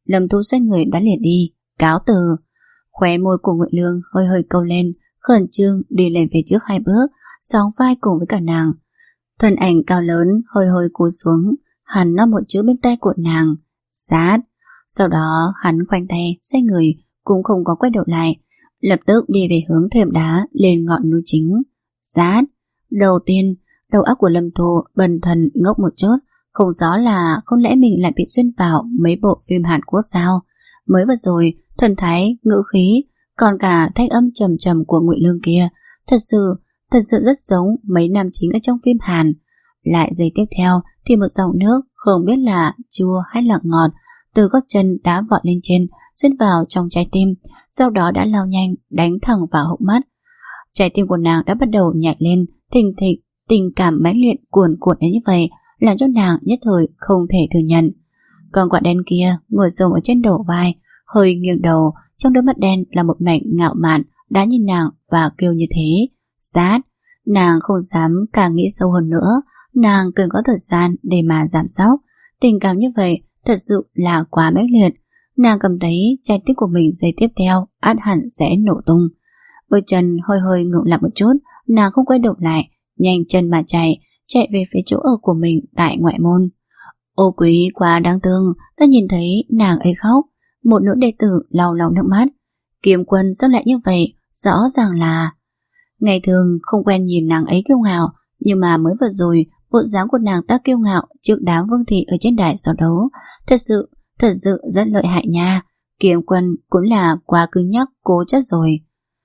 Lâm Thu xoay người đã liền đi, cáo từ. Khóe môi của Ngụy Lương hơi hơi câu lên, khẩn trương đi lên phía trước hai bước, sóng vai cùng với cả nàng. Thân ảnh cao lớn hơi hơi cúi xuống, hắn nói một chữ bên tay của nàng, sát. Sau đó hắn khoanh tay, xoay người, cũng không có quay đầu lại, lập tức đi về hướng thềm đá lên ngọn núi chính. Sát. Đầu tiên, đầu óc của Lâm Thu bần thần ngốc một chút, không rõ là không lẽ mình lại bị xuyên vào mấy bộ phim Hàn Quốc sao? Mới vừa rồi, thần thái, ngữ khí, còn cả thanh âm trầm trầm của Ngụy Lương kia, thật sự, thật sự rất giống mấy nam chính ở trong phim Hàn. Lại giây tiếp theo thì một dòng nước không biết là chua hay là ngọt từ gót chân đã vọt lên trên, xuyên vào trong trái tim, sau đó đã lao nhanh đánh thẳng vào hốc mắt. Trái tim của nàng đã bắt đầu nhảy lên, thình thịch, tình cảm mãnh liệt cuồn cuộn đến như vậy, làm cho nàng nhất thời không thể thừa nhận. Còn quả đen kia ngồi xổm ở trên đầu vai, hơi nghiêng đầu, trong đôi mắt đen là một mảnh ngạo mạn, đã nhìn nàng và kêu như thế. Sát. Nàng không dám càng nghĩ sâu hơn nữa, nàng cần có thời gian để mà giảm sóc. Tình cảm như vậy thật sự là quá mãnh liệt. Nàng cảm thấy trái tim của mình giây tiếp theo át hẳn sẽ nổ tung. Bước chân hơi hơi ngượng lại một chút, nàng không quay đầu lại, nhanh chân mà chạy, chạy về phía chỗ ở của mình tại ngoại môn. Ô Quý quá đáng thương, ta nhìn thấy nàng ấy khóc, một nữ đệ tử lau lau nước mắt. Kiếm Quân sao lại như vậy, rõ ràng là... Ngày thường không quen nhìn nàng ấy kiêu ngạo, nhưng mà mới vừa rồi bộ dáng của nàng ta kiêu ngạo trước đám vương thị ở trên đài so đấu, thật sự, thật sự rất lợi hại nha. Kiếm Quân cũng là quá cứng nhắc cố chấp rồi.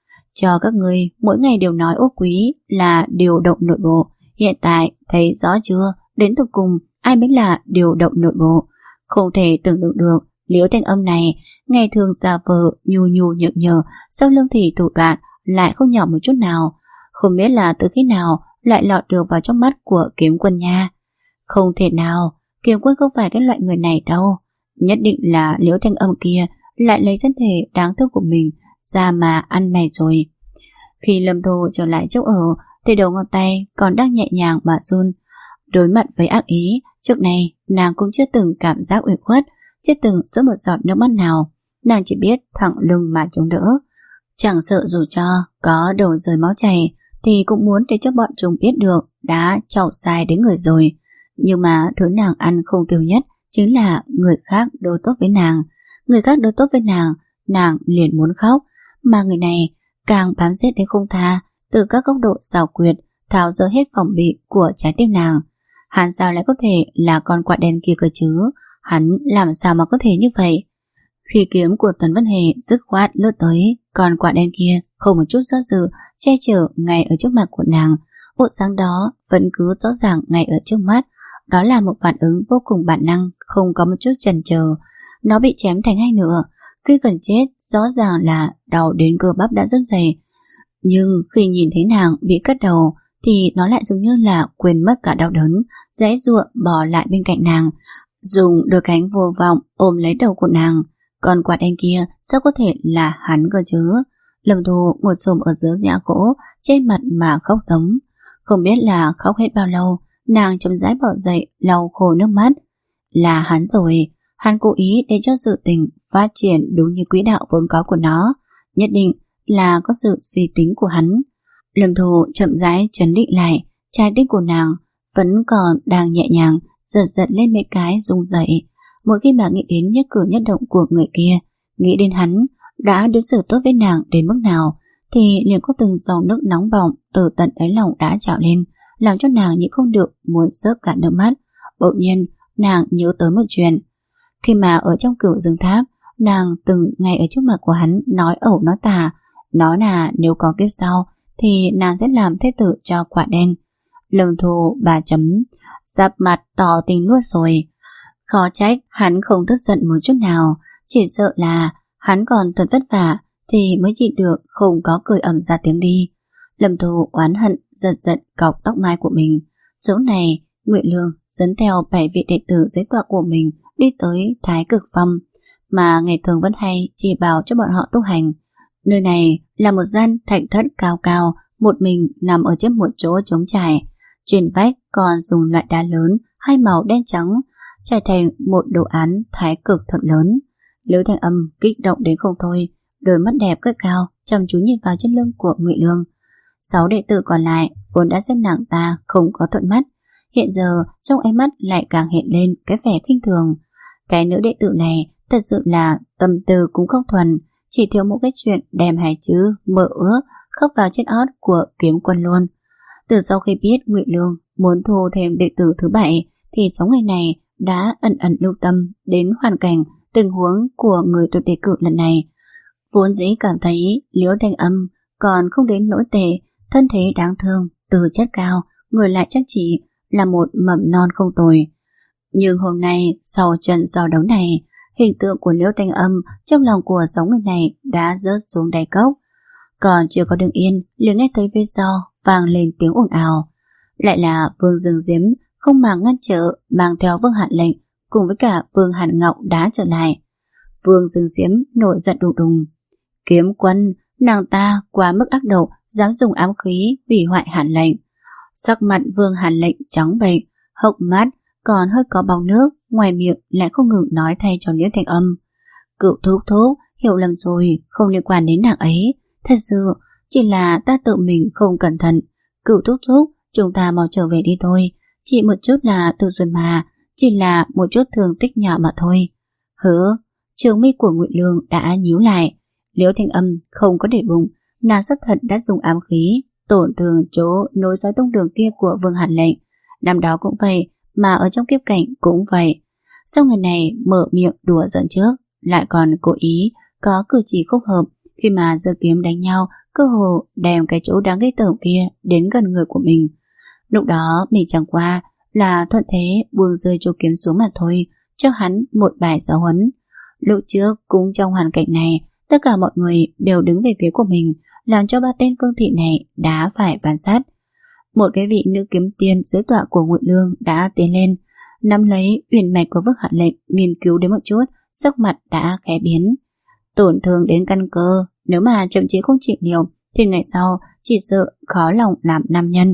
Cho các ngươi mỗi ngày đều nói Ô Quý là điều động nội bộ, hiện tại thấy rõ chưa, đến tận cùng ai mới là điều động nội bộ. Không thể tưởng tượng được Liễu Thanh Âm này ngày thường giả vờ nhu nhu nhược nhờ, sau lưng thì thủ đoạn lại không nhỏ một chút nào, không biết là từ khi nào lại lọt được vào trong mắt của Kiếm Quân nha. Không thể nào, Kiếm Quân không phải cái loại người này đâu, nhất định là Liễu Thanh Âm kia lại lấy thân thể đáng thương của mình ra mà ăn mày rồi. Khi Lâm Thu trở lại chỗ ở thì đầu ngón tay còn đang nhẹ nhàng mà run. Đối mặt với ác ý, trước này nàng cũng chưa từng cảm giác ủy khuất, chưa từng rớt một giọt nước mắt nào. Nàng chỉ biết thẳng lưng mà chống đỡ, chẳng sợ dù cho có đầu rơi máu chảy thì cũng muốn để cho bọn chúng biết được đã chọc sai đến người rồi. Nhưng mà thứ nàng ăn không tiêu nhất chính là người khác đối tốt với nàng. Người khác đối tốt với nàng, nàng liền muốn khóc, mà người này càng bám giết đến không tha, từ các góc độ xảo quyệt tháo dỡ hết phòng bị của trái tim nàng. Hắn sao lại có thể là con quạ đen kia cơ chứ? Hắn làm sao mà có thể như vậy? Khi kiếm của Tần Vân Hề dứt khoát lướt tới, con quạ đen kia không một chút do dự che chở ngay ở trước mặt của nàng. Bộ dáng đó vẫn cứ rõ ràng ngay ở trước mắt. Đó là một phản ứng vô cùng bản năng, không có một chút chần chờ. Nó bị chém thành hai nửa, khi gần chết rõ ràng là đau đến cơ bắp đã run rẩy. Nhưng khi nhìn thấy nàng bị cắt đầu thì nó lại giống như là quên mất cả đau đớn, giãy giụa bò lại bên cạnh nàng, dùng đôi cánh vô vọng ôm lấy đầu của nàng. Còn quạ đen kia sao có thể là hắn cơ chứ? Lâm Thu ngồi xổm ở dưới nhà gỗ, trên mặt mà khóc giống. Không biết là khóc hết bao lâu, nàng chậm rãi bỏ dậy, lau khô nước mắt. Là hắn rồi, hắn cố ý để cho sự tình phát triển đúng như quỹ đạo vốn có của nó, nhất định là có sự suy tính của hắn. Lâm Thu chậm rãi chấn định lại, trái tim của nàng vẫn còn đang nhẹ nhàng giật giật lên mấy cái rung dậy. Mỗi khi bà nghĩ đến nhất cử nhất động của người kia, nghĩ đến hắn đã đối xử tốt với nàng đến mức nào, thì liền có từng dòng nước nóng bỏng từ tận đáy lòng đã trào lên, làm cho nàng nhịn không được muốn rớt cả nước mắt. Bỗng nhiên nàng nhớ tới một chuyện. Khi mà ở trong Cửu Dương Tháp, nàng từng ngay ở trước mặt của hắn nói ẩu nói tả, nói là nếu có kiếp sau thì nàng sẽ làm thế tử cho quạ đen. Lâm Thu bà chấm giáp mặt tỏ tình luôn rồi. Khó trách hắn không tức giận một chút nào, chỉ sợ là hắn còn thật vất vả thì mới nhịn được không có cười ẩm ra tiếng đi. Lâm Thu oán hận giật giật cọc tóc mai của mình. Chỗ này Ngụy Lương dẫn theo bảy vị đệ tử dưới tọa của mình đi tới Thái Cực Phong, mà ngày thường vẫn hay chỉ bảo cho bọn họ tu hành. Nơi này là một gian thạch thất cao cao, một mình nằm ở trên một chỗ trống trải. Trên vách còn dùng loại đá lớn hai màu đen trắng trải thành một đồ án thái cực thật lớn. Liễu Thanh Âm kích động đến không thôi, đôi mắt đẹp cất cao, chăm chú nhìn vào chân lưng của Ngụy Lương. Sáu đệ tử còn lại vốn đã xem nàng ta không có thuận mắt, hiện giờ trong ánh mắt lại càng hiện lên cái vẻ khinh thường. Cái nữ đệ tử này thật sự là tâm tư cũng không thuần, chỉ thiếu một cái chuyện đem hai chữ mơ ước khắc vào trên ót của Kiếm Quân luôn. Từ sau khi biết Ngụy Lương muốn thu thêm đệ tử thứ bảy, thì sáu người này đã ẩn ẩn lưu tâm đến hoàn cảnh tình huống của người được đề cử lần này. Vốn dĩ cảm thấy Liễu Thanh Âm còn không đến nỗi tệ, thân thế đáng thương, tư chất cao, người lại chăm chỉ, là một mầm non không tồi. Nhưng hôm nay sau trận giao đấu này, hình tượng của Liễu Thanh Âm trong lòng của sáu người này đã rớt xuống đáy cốc. Còn chưa có đứng yên, liền nghe thấy phía sau vang lên tiếng ồn ào. Lại là Vương Dương Diễm không màng ngăn trở, mang theo Vương Hàn Lệnh cùng với cả Vương Hàn Ngọc đã trở lại. Vương Dương Diễm nổi giận đùng đùng. Kiếm Quân, nàng ta quá mức ác độc, dám dùng ám khí hủy hoại Hàn Lệnh. Sắc mặt Vương Hàn Lệnh trắng bệch, hốc mắt còn hơi có bóng nước, ngoài miệng lại không ngừng nói thay cho Liễu Thanh Âm. Cựu thúc thúc, hiểu lầm rồi, không liên quan đến nàng ấy. Thật sự, chỉ là ta tự mình không cẩn thận. Cựu thúc thúc, chúng ta mau trở về đi thôi. Chỉ một chút là được rồi mà, chỉ là một chút thương tích nhỏ mà thôi. Hứa, trường mi của Ngụy Lương đã nhíu lại. Liễu Thanh Âm không có để bụng, nàng rất thật đã dùng ám khí tổn thương chỗ nối dõi tông đường kia của Vương Hàn Lệnh. Năm đó cũng vậy, mà ở trong kiếp cảnh cũng vậy. Sau người này mở miệng đùa giỡn trước, lại còn cố ý có cử chỉ không hợp khi mà giơ kiếm đánh nhau, cơ hồ đem cái chỗ đáng ghê tởm kia đến gần người của mình. Lúc đó mình chẳng qua là thuận thế buông rơi chỗ kiếm xuống mà thôi, cho hắn một bài giáo huấn. Lúc trước cũng trong hoàn cảnh này, tất cả mọi người đều đứng về phía của mình, làm cho ba tên Vương Thị này đã phải phán sát. Một cái vị nữ kiếm tiên dưới tọa của Ngụy Lương đã tiến lên, nắm lấy uyển mạch của Vương Hàn Lệnh, nghiên cứu đến một chút, sắc mặt đã khẽ biến. Tổn thương đến căn cơ, nếu mà chậm chế không chịu liều thì ngày sau chỉ sợ khó lòng làm nam nhân.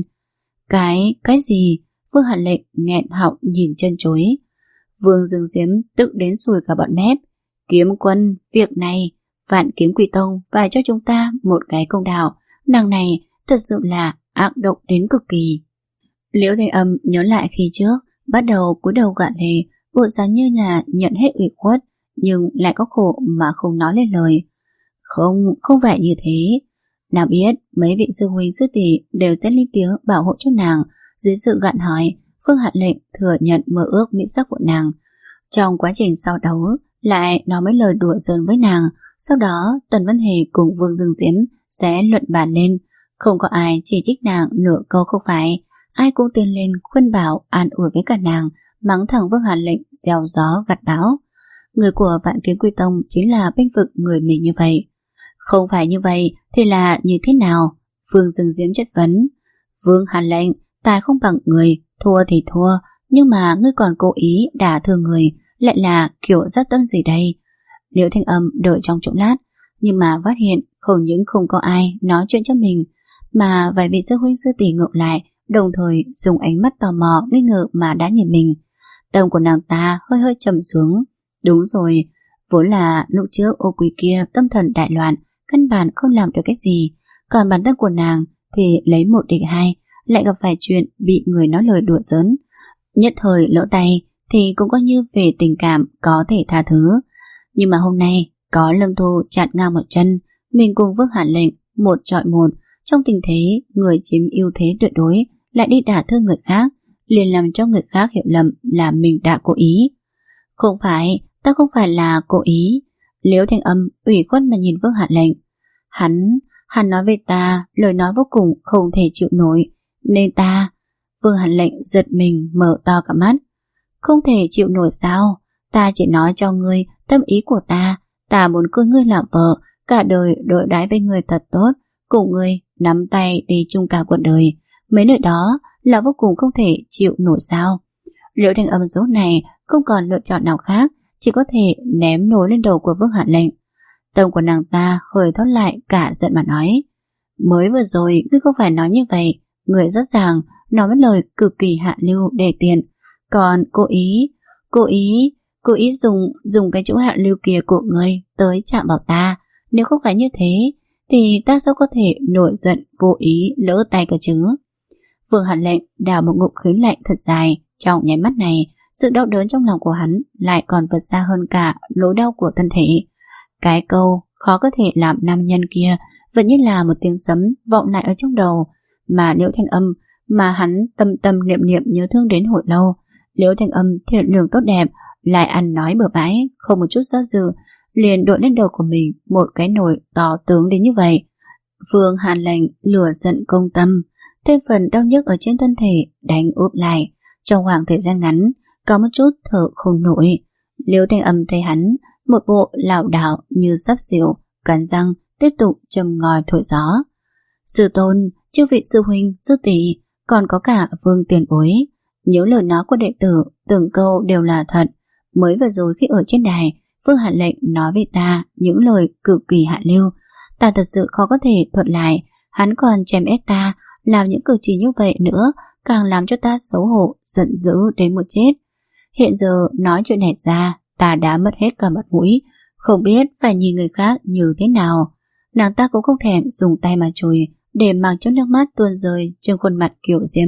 Cái, cái gì? Vương Hàn Lệnh nghẹn họng nhìn chân chối. Vương Dương Diễm tức đến sùi cả bọn mép. Kiếm Quân, việc này Vạn Kiếm Quỷ Tông phải cho chúng ta một cái công đạo. Nàng này thật sự là ác độc đến cực kỳ. Liễu Thanh Âm nhớ lại khi trước bắt đầu cúi đầu gạn lệ, bộ dáng như là nhận hết ủy khuất, nhưng lại có khổ mà không nói lên lời. Không, không phải như thế. Nàng biết mấy vị sư huynh sư tỷ đều sẽ lên tiếng bảo hộ cho nàng. Dưới sự gạn hỏi, Vương Hàn Lệnh thừa nhận mơ ước mỹ sắc của nàng. Trong quá trình sau đấu lại nói mấy lời đùa giỡn với nàng. Sau đó Tần Văn Hề cùng Vương Dương Diễm sẽ luận bàn lên. Không có ai chỉ trích nàng nửa câu không phải, ai cũng tiến lên khuyên bảo an ủi với cả nàng, mắng thẳng Vương Hàn Lệnh gieo gió gặt bão. Người của Vạn Kiếm Quy Tông chính là bênh vực người mình như vậy. Không phải như vậy thì là như thế nào? Vương Dương Diễm chất vấn. Vương Hàn Lệnh, tài không bằng người, thua thì thua, nhưng mà ngươi còn cố ý đả thương người, lại là kiểu rất tâm gì đây? Liễu Thanh Âm đợi trong chỗ lát, nhưng mà phát hiện không những không có ai nói chuyện cho mình, mà vài vị sư huynh sư tỷ ngược lại, đồng thời dùng ánh mắt tò mò nghi ngờ mà đã nhìn mình. Tâm của nàng ta hơi hơi trầm xuống. Đúng rồi, vốn là lúc trước ô quý kia tâm thần đại loạn, căn bản không làm được cái gì, còn bản thân của nàng thì lấy một địch hai, lại gặp phải chuyện bị người nói lời đùa giỡn, nhất thời lỡ tay thì cũng coi như về tình cảm có thể tha thứ. Nhưng mà hôm nay có Lâm Thu chặn ngang một chân, mình cùng Vương Hàn Lệnh một chọi một, trong tình thế người chiếm ưu thế tuyệt đối lại đi đả thương người khác, liền làm cho người khác hiểu lầm là mình đã cố ý. Không phải, ta không phải là cố ý. Liễu Thanh Âm ủy khuất mà nhìn Vương Hàn Lệnh. Hắn, hắn nói với ta lời nói vô cùng không thể chịu nổi, nên ta... Vương Hàn Lệnh giật mình mở to cả mắt. Không thể chịu nổi sao? Ta chỉ nói cho ngươi tâm ý của ta, ta muốn cưới ngươi làm vợ, cả đời đối đãi với ngươi thật tốt, cùng ngươi nắm tay đi chung cả cuộc đời. Mấy nơi đó là vô cùng không thể chịu nổi sao? Liễu Thanh Âm rốt này không còn lựa chọn nào khác, chỉ có thể ném nồi lên đầu của Vương Hàn Lệnh. Tâm của nàng ta hơi thoát lại cả giận mà nói. Mới vừa rồi ngươi không phải nói như vậy, người rất ràng nói mấy lời cực kỳ hạ lưu để tiền, còn cố ý, cố ý, Cố ý dùng dùng cái chỗ hạ lưu kia của ngươi tới chạm vào ta. Nếu không phải như thế thì ta sao có thể nổi giận vô ý lỡ tay cơ chứ? Vương Hàn Lệnh đào một ngụm khí lạnh thật dài. Trong nháy mắt này, sự đau đớn trong lòng của hắn lại còn vượt xa hơn cả nỗi đau của thân thể. Cái câu khó có thể làm nam nhân kia vẫn như là một tiếng sấm vọng lại ở trong đầu, mà Liễu Thanh Âm mà hắn tâm tâm niệm niệm nhớ thương đến hồi lâu. Liễu Thanh Âm thiện lương tốt đẹp, lại ăn nói bừa bãi, không một chút do dự, liền đội lên đầu của mình một cái nồi to tướng đến như vậy. Vương Hàn Lệnh lửa giận công tâm, thêm phần đau nhức ở trên thân thể đánh úp lại. Trong khoảng thời gian ngắn, có một chút thở không nổi. Liễu Thanh Âm thấy hắn một bộ lảo đảo như sắp xỉu, cắn răng tiếp tục châm ngòi thổi gió. Sư tôn, chư vị sư huynh, sư tỷ, còn có cả Vương tiền bối, nhớ lời nói của đệ tử, từng câu đều là thật. Mới vừa rồi khi ở trên đài, Vương Hàn Lệnh nói với ta những lời cực kỳ hạ lưu, ta thật sự khó có thể thuật lại. Hắn còn chèm ép ta, làm những cử chỉ như vậy nữa, càng làm cho ta xấu hổ, giận dữ đến một chết. Hiện giờ nói chuyện này ra, ta đã mất hết cả mặt mũi, không biết phải nhìn người khác như thế nào. Nàng ta cũng không thèm dùng tay mà chùi, để mặc cho nước mắt tuôn rơi trên khuôn mặt kiểu diễm.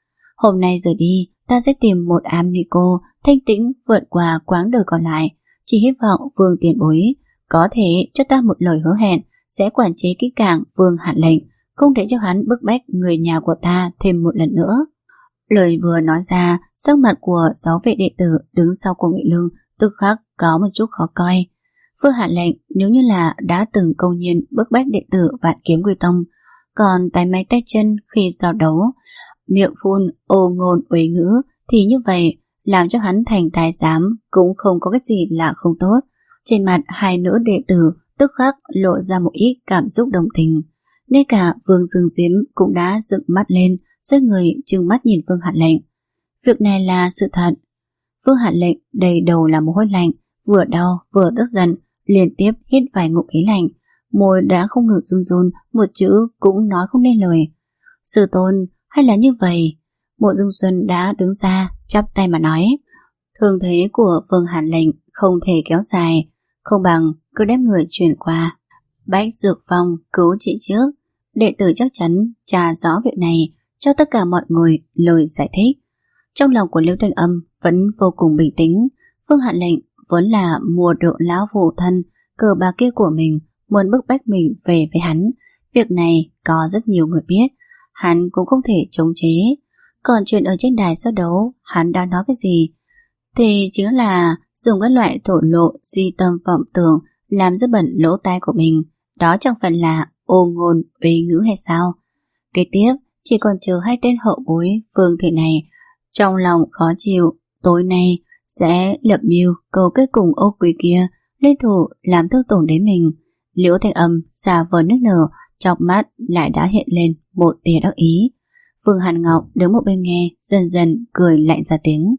Hôm nay rời đi, ta sẽ tìm một ám ni cô thanh tĩnh vượt qua quãng đời còn lại. Chỉ hy vọng Vương tiền bối có thể cho ta một lời hứa hẹn sẽ quản chế kỹ càng Vương Hàn Lệnh, không để cho hắn bức bách người nhà của ta thêm một lần nữa. Lời vừa nói ra, sắc mặt của sáu vị đệ tử đứng sau của Ngụy Lương tức khắc có một chút khó coi. Vương Hàn Lệnh nếu như là đã từng công nhiên bức bách đệ tử Vạn Kiếm Quy Tông, còn tay máy tay chân khi giao đấu, miệng phun ô ngôn uế ngữ, thì như vậy làm cho hắn thành tài giám cũng không có cái gì là không tốt. Trên mặt hai nữ đệ tử tức khắc lộ ra một ít cảm xúc đồng tình. Ngay cả Vương Dương Diễm cũng đã dựng mắt lên, xoay người trừng mắt nhìn Vương Hàn Lệnh. Việc này là sự thật. Vương Hàn Lệnh đầy đầu là mồ hôi lạnh, vừa đau vừa tức giận, liên tiếp hít vài ngụm khí lạnh, môi đã không ngừng run run, một chữ cũng nói không nên lời. Sư tôn, hay là như vậy? Mộ Dung Xuân đã đứng ra chắp tay mà nói, thương thế của Vương Hàn Lệnh không thể kéo dài, không bằng cứ đem người chuyển qua Bách Dược Phong cứu trị trước. Đệ tử chắc chắn tra rõ việc này cho tất cả mọi người lời giải thích. Trong lòng của Liễu Thanh Âm vẫn vô cùng bình tĩnh. Vương Hàn Lệnh vốn là mua được lão phụ thân cờ bà kia của mình, muốn bức bách mình về với hắn. Việc này có rất nhiều người biết, hắn cũng không thể chống chế. Còn chuyện ở trên đài so đấu, hắn đã nói cái gì thì chính là dùng cái loại thổ lộ di tâm vọng tưởng làm rất bẩn lỗ tai của mình. Đó chẳng phải là ô ngôn uế ngữ hay sao? Kế tiếp chỉ còn chờ hai tên hậu bối Vương thị này trong lòng khó chịu, tối nay sẽ lập mưu cầu kết cùng ô quý kia liên thủ làm thương tổn đến mình. Liễu Thanh Âm xà vờ nước nở, trong mắt lại đã hiện lên một tia đắc ý. Vương Hàn Ngọc đứng một bên nghe, dần dần cười lạnh ra tiếng.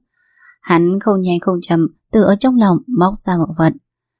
Hắn không nhanh không chậm từ ở trong lòng móc ra một vật.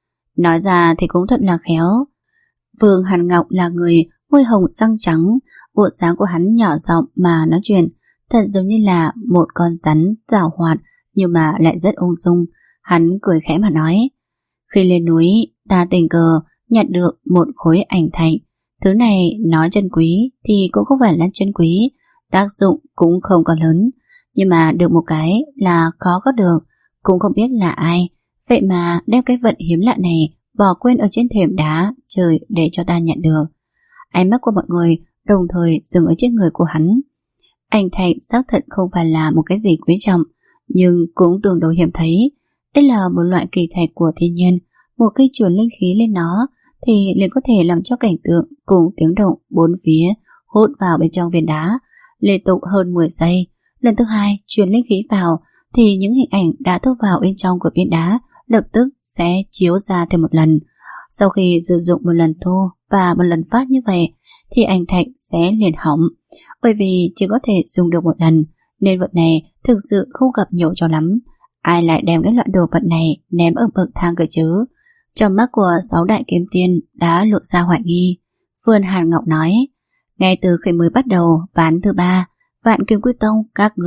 Nói ra thì cũng thật là khéo. Vương Hàn Ngọc là người môi hồng răng trắng, bộ dáng của hắn nhỏ giọng mà nói chuyện, thật giống như là một con rắn giảo hoạt, nhưng mà lại rất ung dung. Hắn cười khẽ mà nói, khi lên núi ta tình cờ nhặt được một khối ảnh thạch. Thứ này nói chân quý thì cũng không phải là chân quý, tác dụng cũng không có lớn, nhưng mà được một cái là khó có được. Cũng không biết là ai vậy mà đem cái vật hiếm lạ này bỏ quên ở trên thềm đá trời để cho ta nhận được. Ánh mắt của mọi người đồng thời dừng ở trên người của hắn. Ảnh thạch xác thật không phải là một cái gì quý trọng, nhưng cũng tương đối hiếm thấy. Đây là một loại kỳ thạch của thiên nhiên, một khi truyền linh khí lên nó thì liền có thể làm cho cảnh tượng cùng tiếng động bốn phía hút vào bên trong viên đá liên tục hơn mười giây. Lần thứ hai truyền linh khí vào thì những hình ảnh đã thu vào bên trong của viên đá lập tức sẽ chiếu ra thêm một lần. Sau khi sử dụng một lần thu và một lần phát như vậy thì ảnh thạch sẽ liền hỏng, bởi vì chỉ có thể dùng được một lần, nên vật này thực sự không gặp nhiều cho lắm. Ai lại đem cái loại đồ vật này ném ở bậc thang cơ chứ? Trong mắt của sáu đại kiếm tiên đã lộ ra hoài nghi. Vương Hàn Ngọc nói, ngay từ khi mới bắt đầu ván thứ ba Vạn Kiếm Quy Tông các ngươi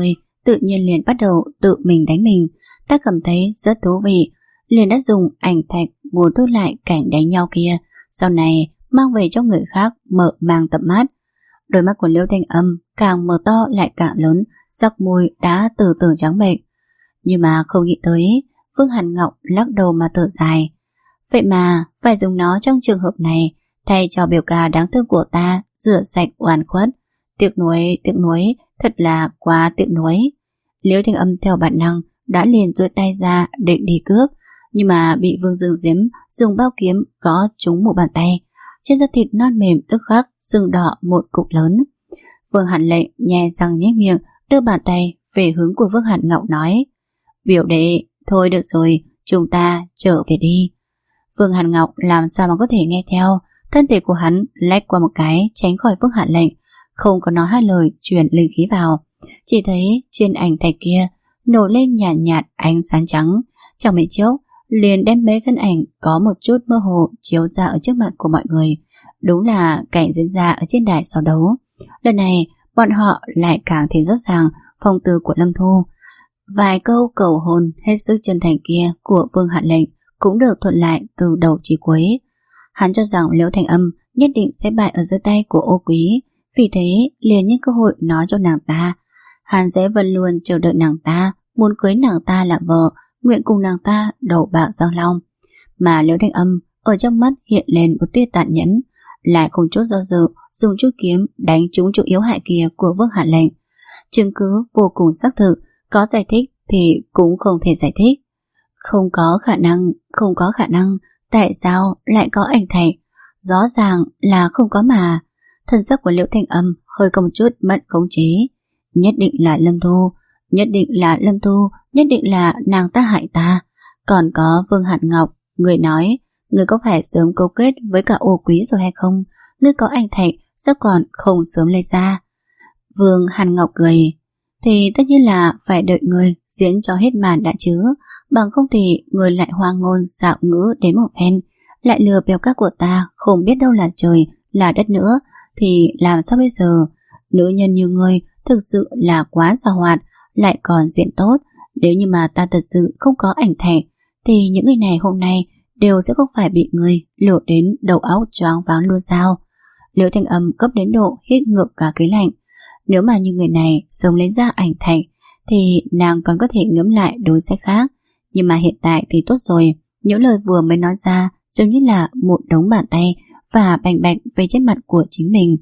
tự nhiên liền bắt đầu tự mình đánh mình. Ta cảm thấy rất thú vị, liền đã dùng ảnh thạch muốn thu lại cảnh đánh nhau kia, sau này mang về cho người khác mở mang tầm mắt. Đôi mắt của Liễu Thanh Âm càng mở to lại càng lớn, sắc môi đã từ từ trắng bệch. Nhưng mà không nghĩ tới, Vương Hàn Ngọc lắc đầu mà thở dài. Vậy mà phải dùng nó trong trường hợp này, thay cho biểu ca đáng thương của ta rửa sạch oan khuất. Tiếc nuối, tiếc nuối, thật là quá tiếc nuối. Liễu Thanh Âm theo bản năng đã liền duỗi tay ra định đi cướp, nhưng mà bị Vương Dương Diễm dùng bao kiếm gõ trúng một bàn tay. Trên da thịt non mềm tức khắc sưng đỏ một cục lớn. Vương Hàn Lệnh nhè răng nhếch miệng, đưa bàn tay về hướng của Vương Hàn Ngọc nói: Biểu đệ, thôi được rồi, chúng ta trở về đi. Vương Hàn Ngọc làm sao mà có thể nghe theo, thân thể của hắn lách qua một cái tránh khỏi Vương Hàn Lệnh, không có nói hai lời truyền linh khí vào. Chỉ thấy trên ảnh thạch kia nổi lên nhạt nhạt ánh sáng trắng, trong mấy chốc liền đem mấy thân ảnh có một chút mơ hồ chiếu ra ở trước mặt của mọi người. Đúng là cảnh diễn ra ở trên đài so đấu. Lần này bọn họ lại càng thêm rõ ràng phong tư của Lâm Thu. Vài câu cầu hôn hết sức chân thành kia của Vương Hàn Lệnh cũng được thuận lại từ đầu chí cuối. Hắn cho rằng Liễu Thanh Âm nhất định sẽ bại ở dưới tay của Ô Quý, vì thế liền nhân cơ hội nói cho nàng ta hắn sẽ vẫn luôn chờ đợi nàng ta, muốn cưới nàng ta làm vợ, nguyện cùng nàng ta đầu bạc răng long. Mà Liễu Thanh Âm ở trong mắt hiện lên một tia tàn nhẫn, lại không chút do dự dùng chuôi kiếm đánh trúng chỗ yếu hại kia của Vương Hàn Lệnh. Chứng cứ vô cùng xác thực, có giải thích thì cũng không thể giải thích. Không có khả năng, không có khả năng, tại sao lại có ảnh thạch? Rõ ràng là không có mà. Thân sắc của Liễu Thanh Âm hơi có một chút mất khống chế. Nhất định là Lâm Thu, nhất định là Lâm Thu, nhất định là nàng ta hại ta. Còn có Vương Hàn Ngọc, người nói, người có phải sớm câu kết với cả Ô Quý rồi hay không? Ngươi có ảnh thạch, sao còn không sớm lấy ra? Vương Hàn Ngọc cười, thì tất nhiên là phải đợi người diễn cho hết màn đã chứ, bằng không thì người lại hoang ngôn dạo ngữ đến một phen, lại lừa biểu các của ta không biết đâu là trời, là đất nữa, thì làm sao bây giờ? Nữ nhân như ngươi thực sự là quá giàu hoạt, lại còn diễn tốt. Nếu như mà ta thật sự không có ảnh thạch, thì những người này hôm nay đều sẽ không phải bị ngươi lột đến đầu óc choáng váng luôn sao? Liễu Thanh Âm cấp đến độ hít ngược cả cái lạnh. Nếu mà như người này sớm lấy ra ảnh thạch, thì nàng còn có thể ngẫm lại đối sách khác. Nhưng mà hiện tại thì tốt rồi, những lời vừa mới nói ra giống như là một đống bàn tay và bành bạch về trên mặt của chính mình.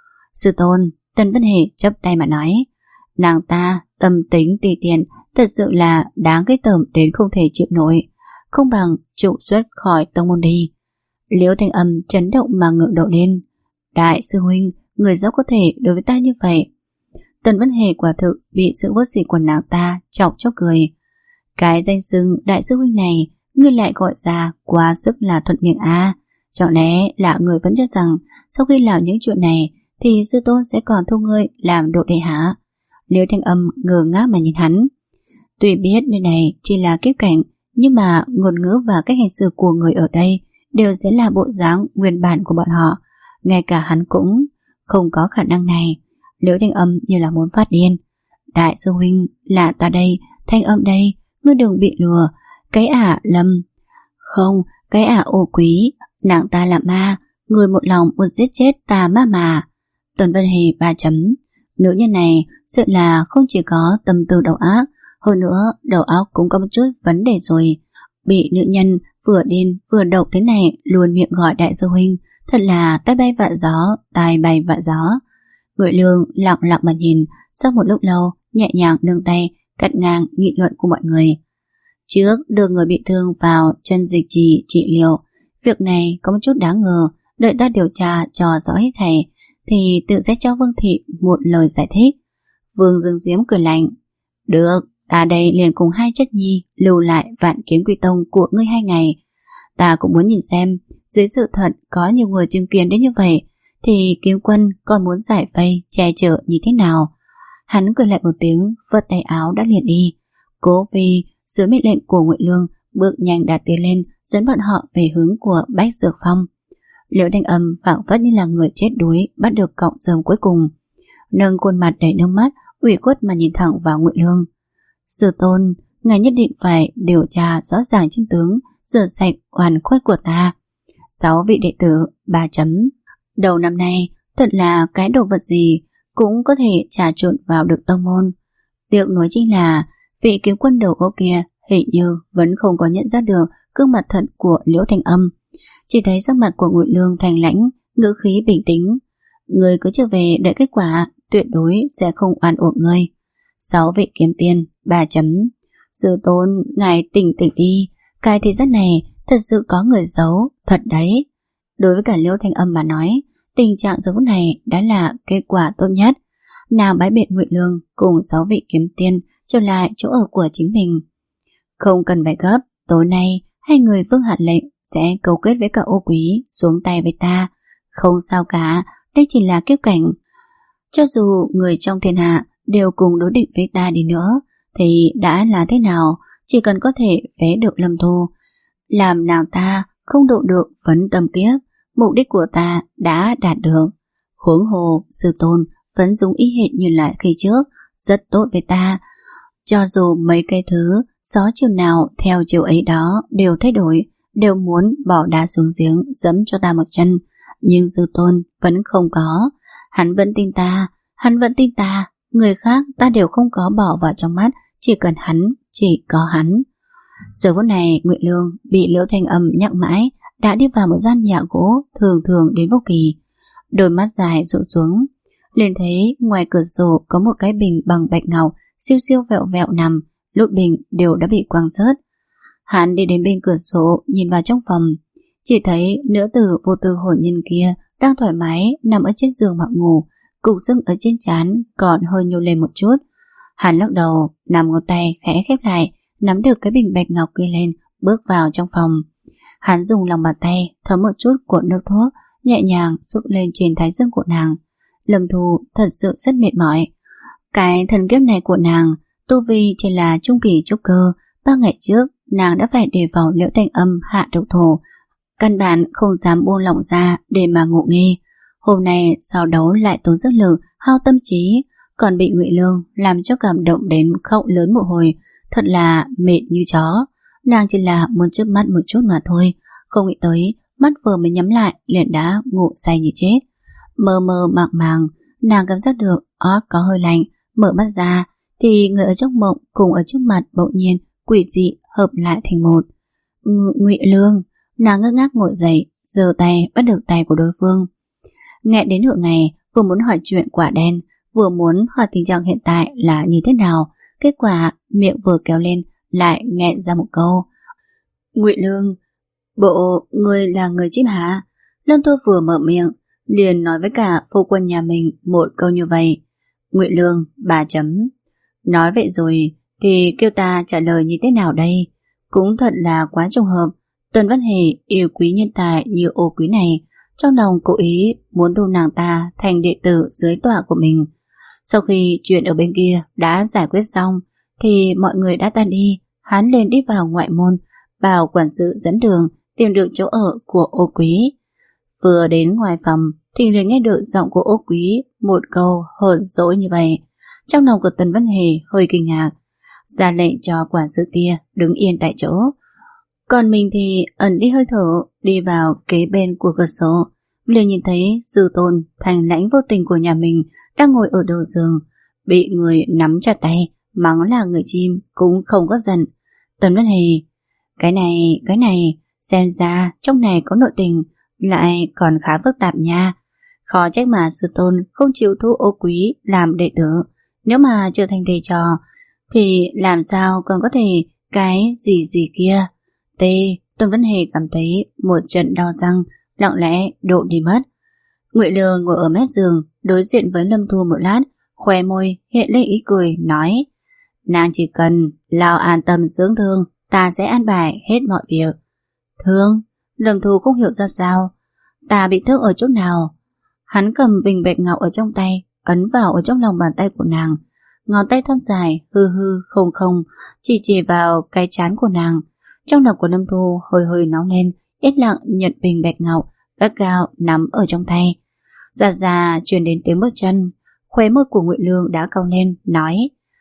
Sư tôn, Tần Vân Hề chắp tay mà nói, nàng ta tâm tính tùy tiện, thật sự là đáng ghê tởm đến không thể chịu nổi, không bằng trụ xuất khỏi tông môn đi. Liễu Thanh Âm chấn động mà ngượng đầu lên. Đại sư huynh, người dẫu có thể đối với ta như vậy. Tần Vân Hề quả thực bị sự vô sỉ của nàng ta chọc chóc cười. Cái danh xưng đại sư huynh này ngươi lại gọi ra quá sức là thuận miệng à? Chẳng lẽ là người vẫn cho rằng sau khi làm những chuyện này thì sư tôn sẽ còn thu ngươi làm độ đệ hả? Liễu Thanh Âm ngơ ngác mà nhìn hắn. Tuy biết nơi này chỉ là kiếp cảnh, nhưng mà ngôn ngữ và cách hành xử của người ở đây đều sẽ là bộ dáng nguyên bản của bọn họ. Ngay cả hắn cũng không có khả năng này. Liễu Thanh Âm như là muốn phát điên. Đại sư huynh, là ta đây, Thanh Âm đây, ngươi đừng bị lừa. Cái ả Lâm, không, cái ả Ô Quý, nàng ta là ma, người một lòng muốn giết chết ta ma mà. Tần Vân Hề ba chấm. Nữ nhân này sự là không chỉ có tâm tư đầu ác, hơn nữa đầu óc cũng có một chút vấn đề rồi. Bị nữ nhân vừa điên vừa độc thế này luôn miệng gọi đại sư huynh, thật là tai bay vạ gió, tai bay vạ gió. Ngụy Lương lặng lặng mà nhìn, sau một lúc lâu nhẹ nhàng nâng tay cắt ngang nghị luận của mọi người. Trước đưa người bị thương vào chân dịch trì trị liệu, việc này có một chút đáng ngờ, đợi ta điều tra cho rõ hết thảy thì tự sẽ cho Vương Thị một lời giải thích. Vương Dương Diễm cười lạnh. Được, ta đây liền cùng hai chất nhi lưu lại Vạn Kiếm Quy Tông của ngươi hai ngày. Ta cũng muốn nhìn xem dưới sự thật có nhiều người chứng kiến đến như vậy thì Kiếm Quân còn muốn giải vây che chở như thế nào. Hắn cười lại một tiếng, vớt tay áo đã liền đi. Cố vì dưới mệnh lệnh của Ngụy Lương bước nhanh đạt tiến lên dẫn bọn họ về hướng của Bách Dược Phong. Liễu Thanh Âm phảng phất như là người chết đuối bắt được cọng rơm cuối cùng, nâng khuôn mặt đầy nước mắt ủy khuất mà nhìn thẳng vào Ngụy Lương. Sư tôn, ngài nhất định phải điều tra rõ ràng chân tướng, rửa sạch oan khuất của ta. Sáu vị đệ tử, ba chấm. Đầu năm nay, thật là cái đồ vật gì cũng có thể trà trộn vào được tông môn. Tiếc nuối chính là vị kiếm quân đầu gỗ kia hình như vẫn không có nhận ra được gương mặt thật của Liễu Thanh Âm. Chỉ thấy sắc mặt của Ngụy Lương thành lãnh, ngữ khí bình tĩnh. Người cứ trở về đợi kết quả, tuyệt đối sẽ không oan uổng người. Sáu vị kiếm tiên, ba chấm. Sư tôn, ngài tỉnh tỉnh đi, cái thế gian này thật sự có người giấu, thật đấy. Đối với cả Liễu Thanh Âm mà nói, tình trạng giờ phút này đã là kết quả tốt nhất. Nàng bái biệt Ngụy Lương cùng sáu vị kiếm tiên trở lại chỗ ở của chính mình. Không cần phải gấp, tối nay hai người Vương hạ lệnh sẽ cấu kết với cả Ô Quý xuống tay với ta. Không sao cả, đây chỉ là kiếp cảnh. Cho dù người trong thiên hạ đều cùng đối địch với ta đi nữa, thì đã là thế nào, chỉ cần có thể vé được Lâm Thu, làm nàng ta không độ được phấn tâm kiếp, mục đích của ta đã đạt được. Huống hồ, sư tôn vẫn dùng ý hệ như lại khi trước, rất tốt với ta. Cho dù mấy cái thứ gió chiều nào theo chiều ấy đó đều thay đổi, đều muốn bỏ đá xuống giếng giẫm cho ta một chân, nhưng sư tôn vẫn không có. Hắn vẫn tin ta, hắn vẫn tin ta, người khác ta đều không có bỏ vào trong mắt, chỉ cần hắn, chỉ có hắn. Giờ phút này Ngụy Lương bị Liễu Thanh Âm nhắc mãi, đã đi vào một gian nhà gỗ thường thường đến vô kỳ. Đôi mắt dài rũ xuống, liền thấy ngoài cửa sổ có một cái bình bằng bạch ngọc siêu siêu vẹo vẹo nằm, lút bình đều đã bị quăng rớt. Hắn đi đến bên cửa sổ nhìn vào trong phòng, chỉ thấy nữ tử vô tư hồn nhân kia đang thoải mái nằm ở trên giường mặc ngủ, cục xương ở trên trán còn hơi nhô lên một chút. Hắn lắc đầu, nằm ngón tay khẽ khép lại, nắm được cái bình bạch ngọc kia lên, bước vào trong phòng. Hắn dùng lòng bàn tay thấm một chút của nước thuốc, nhẹ nhàng xúc lên trên thái dương của nàng. Lâm Thu thật sự rất mệt mỏi. Cái thần kiếp này của nàng, tu vi chỉ là trung kỳ trúc cơ. Ba ngày trước, nàng đã phải đề phòng Liễu Thanh Âm hạ độc thủ, căn bản không dám buông lỏng ra để mà ngủ nghê. Hôm nay sau đấu lại tốn sức lực, hao tâm trí, còn bị Ngụy Lương làm cho cảm động đến khóc lớn một hồi, thật là mệt như chó. Nàng chỉ là muốn chớp mắt một chút mà thôi, không nghĩ tới mắt vừa mới nhắm lại liền đã ngủ say như chết. Mơ mơ màng màng, nàng cảm giác được ót có hơi lạnh, mở mắt ra thì người ở trong mộng cùng ở trước mặt bỗng nhiên quỷ dị hợp lại thành một. Ngụy Lương, nàng ngơ ngác ngồi dậy, giơ tay bắt được tay của đối phương. Nghẹn đến nửa ngày, vừa muốn hỏi chuyện quả đen, vừa muốn hỏi tình trạng hiện tại là như thế nào, kết quả miệng vừa kéo lên lại nghẹn ra một câu. Ngụy Lương, bộ người là người chim hả? Lâm Thu vừa mở miệng liền nói với cả phu quân nhà mình một câu như vậy. Ngụy Lương bà chấm. Nói vậy rồi thì kêu ta trả lời như thế nào đây? Cũng thật là quá trùng hợp. Tần Văn Hề yêu quý nhân tài như Ô Quý này, trong lòng cố ý muốn thu nàng ta thành đệ tử dưới tọa của mình. Sau khi chuyện ở bên kia đã giải quyết xong thì mọi người đã tan đi. Hắn lên đi vào ngoại môn, bảo quản sự dẫn đường tìm được chỗ ở của Ô Quý. Vừa đến ngoài phòng thì liền nghe được giọng của Ô Quý một câu hờn dỗi như vậy. Trong lòng của Tần Văn Hề hơi kinh ngạc, ra lệnh cho quản sự kia đứng yên tại chỗ. Còn mình thì ẩn đi hơi thở, đi vào kế bên của cửa sổ, liền nhìn thấy sư tôn thành lãnh vô tình của nhà mình đang ngồi ở đầu giường, bị người nắm chặt tay, mắng là người chim cũng không có giận. Tần Văn Hề, cái này, cái này, xem ra trong này có nội tình, lại còn khá phức tạp nha. Khó trách mà sư tôn không chịu thu Ô Quý làm đệ tử. Nếu mà trở thành thầy trò thì làm sao còn có thể cái gì gì kia. T. Tần Văn Hề cảm thấy một trận đau răng lặng lẽ độ đi mất. Ngụy Lương ngồi ở mép giường đối diện với Lâm Thu một lát, khóe môi hiện lên ý cười, nói: nàng chỉ cần lao an tâm dưỡng thương, ta sẽ an bài hết mọi việc. Thương? Lâm Thu không hiểu ra sao. Ta bị thương ở chỗ nào? Hắn cầm bình bạch ngọc ở trong tay, ấn vào ở trong lòng bàn tay của nàng. Ngón tay thon dài hư hư không không chỉ chỉ vào cái trán của nàng. Trong lòng của Lâm Thu hơi hơi nóng lên, yên lặng nhận bình bạch ngọc gắt gao nắm ở trong tay. Già già truyền đến tiếng bước chân. Khóe môi của Ngụy Lương đã cong lên, nói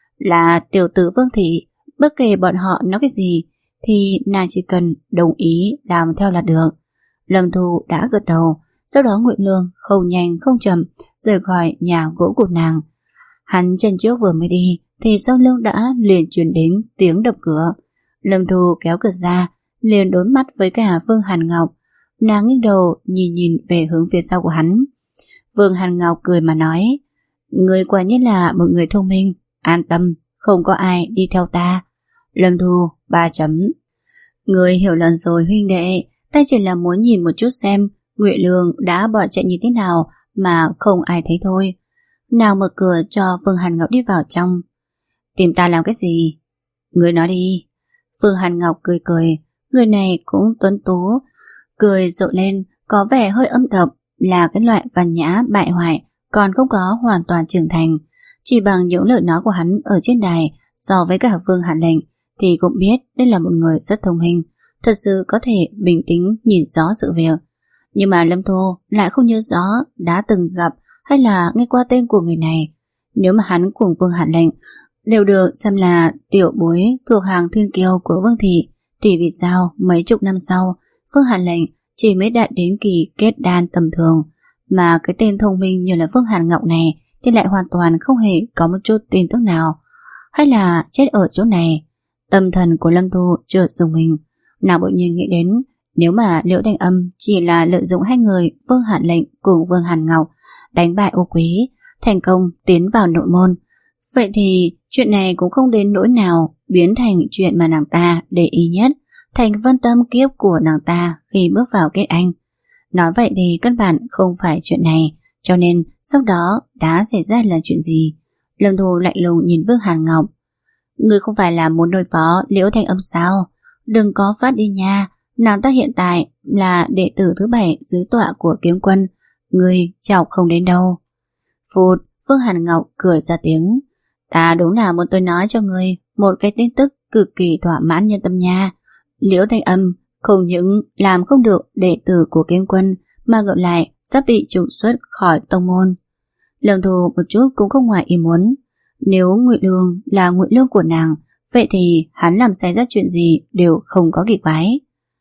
là tiểu tử Vương Thị, bất kể bọn họ nói cái gì thì nàng chỉ cần đồng ý làm theo là được. Lâm Thu đã gật đầu. Sau đó Ngụy Lương không nhanh không chậm rời khỏi nhà gỗ của nàng. Hắn chân trước vừa mới đi thì sau lưng đã liền truyền đến tiếng đập cửa. Lâm Thu kéo cửa ra, liền đối mắt với cả Vương Hàn Ngọc. Nàng nghiêng đầu nhìn nhìn về hướng phía sau của hắn. Vương Hàn Ngọc cười mà nói, người quả nhiên là một người thông minh, an tâm, không có ai đi theo ta. Lâm Thu, ba chấm. Người hiểu lầm rồi huynh đệ, ta chỉ là muốn nhìn một chút xem Ngụy Lương đã bỏ chạy như thế nào mà không ai thấy thôi. Nàng mở cửa cho Vương Hàn Ngọc đi vào trong. Tìm ta làm cái gì? Người nói đi. Vương Hàn Ngọc cười cười, người này cũng tuấn tú, cười rộ lên, có vẻ hơi âm độc, là cái loại văn nhã bại hoại, còn không có hoàn toàn trưởng thành. Chỉ bằng những lời nói của hắn ở trên đài so với cả Vương Hàn Lệnh thì cũng biết đây là một người rất thông minh, thật sự có thể bình tĩnh nhìn rõ sự việc. Nhưng mà Lâm Thu lại không nhớ rõ đã từng gặp hay là nghe qua tên của người này. Nếu mà hắn cùng Vương Hàn Lệnh đều được xem là tiểu bối thuộc hàng thiên kiêu của Vương Thị, thì vì sao mấy chục năm sau Vương Hàn Lệnh chỉ mới đạt đến kỳ kết đan tầm thường, mà cái tên thông minh như là Vương Hàn Ngọc này thì lại hoàn toàn không hề có một chút tin tức nào. Hay là chết ở chỗ này? Tâm thần của Lâm Thu chợt rùng mình. Nàng bỗng nhiên nghĩ đến, nếu mà Liễu Thanh Âm chỉ là lợi dụng hai người Vương Hàn Lệnh cùng Vương Hàn Ngọc đánh bại Ô Quý, thành công tiến vào nội môn, vậy thì chuyện này cũng không đến nỗi nào biến thành chuyện mà nàng ta để ý nhất, thành vân tâm kiếp của nàng ta khi bước vào kết anh. Nói vậy thì căn bản không phải chuyện này, cho nên sau đó đã xảy ra là chuyện gì? Lâm Thu lạnh lùng nhìn Vương Hàn Ngọc. Người không phải là muốn đối phó Liễu Thanh Âm sao? Đừng có phát đi nha, nàng ta hiện tại là đệ tử thứ bảy dưới tọa của Kiếm Quân, người chọc không đến đâu. Phụt, Vương Hàn Ngọc cười ra tiếng. Ta đúng là muốn tôi nói cho ngươi một cái tin tức cực kỳ thỏa mãn nhân tâm nha. Liễu Thanh Âm không những làm không được đệ tử của Kiếm Quân mà ngược lại sắp bị trục xuất khỏi tông môn. Lâm Thu một chút cũng không ngoài ý muốn. Nếu Ngụy Lương là Ngụy Lương của nàng, vậy thì hắn làm xảy ra chuyện gì đều không có kỳ quái.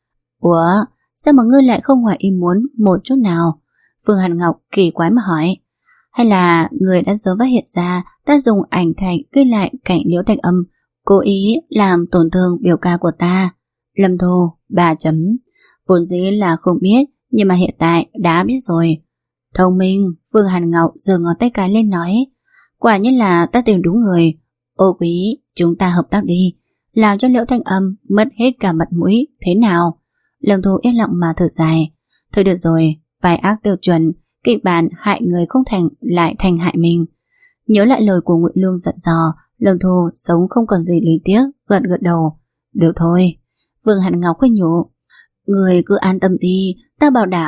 Ủa, sao mà ngươi lại không ngoài ý muốn một chút nào? Vương Hàn Ngọc kỳ quái mà hỏi. Hay là người đã sớm phát hiện ra ta dùng ảnh thạch ghi lại cảnh Liễu Thanh Âm, cố ý làm tổn thương biểu ca của ta? Lâm Thu, ba chấm. Vốn dĩ là không biết, nhưng mà hiện tại đã biết rồi. Thông minh, Vương Hàn Ngọc giơ ngón tay cái lên nói. Quả nhiên là ta tìm đúng người. Ô Quý, chúng ta hợp tác đi, làm cho Liễu Thanh Âm mất hết cả mặt mũi, thế nào? Lâm Thu yên lặng mà thở dài. Thôi được rồi, vài ác tiêu chuẩn, kịch bản hại người không thành lại thành hại mình. Nhớ lại lời của Ngụy Lương dặn dò, Lâm Thu sống không còn gì luyến tiếc, gật gật đầu. Được thôi. Vương Hàn Ngọc khuyên nhủ. Người cứ an tâm đi, ta bảo đảm.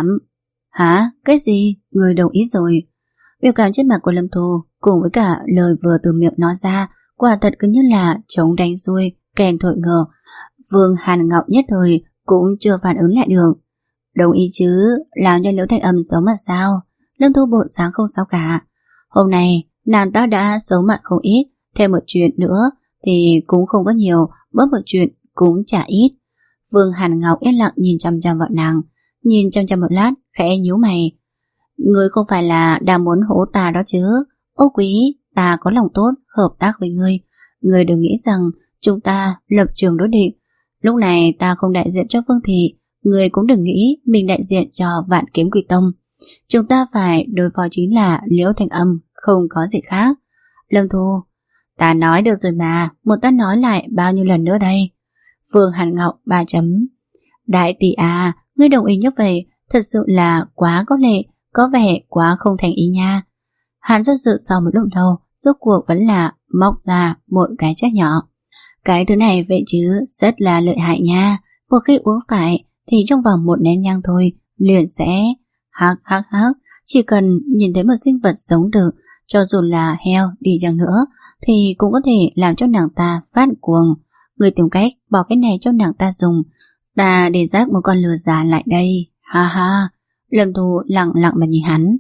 Hả? Cái gì? Người đồng ý rồi. Biểu cảm trên mặt của Lâm Thu cùng với cả lời vừa từ miệng nói ra quả thật cứ như là trống đánh xuôi, kèn thổi ngờ. Vương Hàn Ngọc nhất thời cũng chưa phản ứng lại được. Đồng ý chứ, làm cho Liễu Thanh Âm xấu mặt sao? Lâm Thu bộ dáng không sao cả. Hôm nay nàng ta đã xấu mặt không ít, thêm một chuyện nữa thì cũng không có nhiều, bớt một chuyện cũng chả ít. Vương Hàn Ngọc yên lặng nhìn chăm chăm vào nàng, nhìn chăm chăm một lát, khẽ nhíu mày. Ngươi không phải là đang muốn hố ta đó chứ? Ô Quý, ta có lòng tốt hợp tác với ngươi. Ngươi đừng nghĩ rằng chúng ta lập trường đối địch. Lúc này ta không đại diện cho Vương Thị, ngươi cũng đừng nghĩ mình đại diện cho Vạn Kiếm Quỷ Tông. Chúng ta phải đối phó chính là Liễu Thanh Âm, không có gì khác. Lâm Thu, ta nói được rồi mà, một ta nói lại bao nhiêu lần nữa đây? Vương Hàn Ngọc ba chấm. Đại tỷ à, ngươi đồng ý như vậy thật sự là quá có lệ, có vẻ quá không thành ý nha. Hắn rất dự sau một lúc lâu, rốt cuộc vẫn là móc ra một cái chén nhỏ. Cái thứ này vậy chứ rất là lợi hại nha. Một khi uống phải thì trong vòng một nén nhang thôi liền sẽ hắc hắc hắc. Chỉ cần nhìn thấy một sinh vật giống được, cho dù là heo đi chăng nữa, thì cũng có thể làm cho nàng ta phát cuồng. Người tìm cách bỏ cái này cho nàng ta dùng. Ta để rác một con lừa già lại đây. Ha ha. Lâm Thu lặng lặng mà nhìn hắn.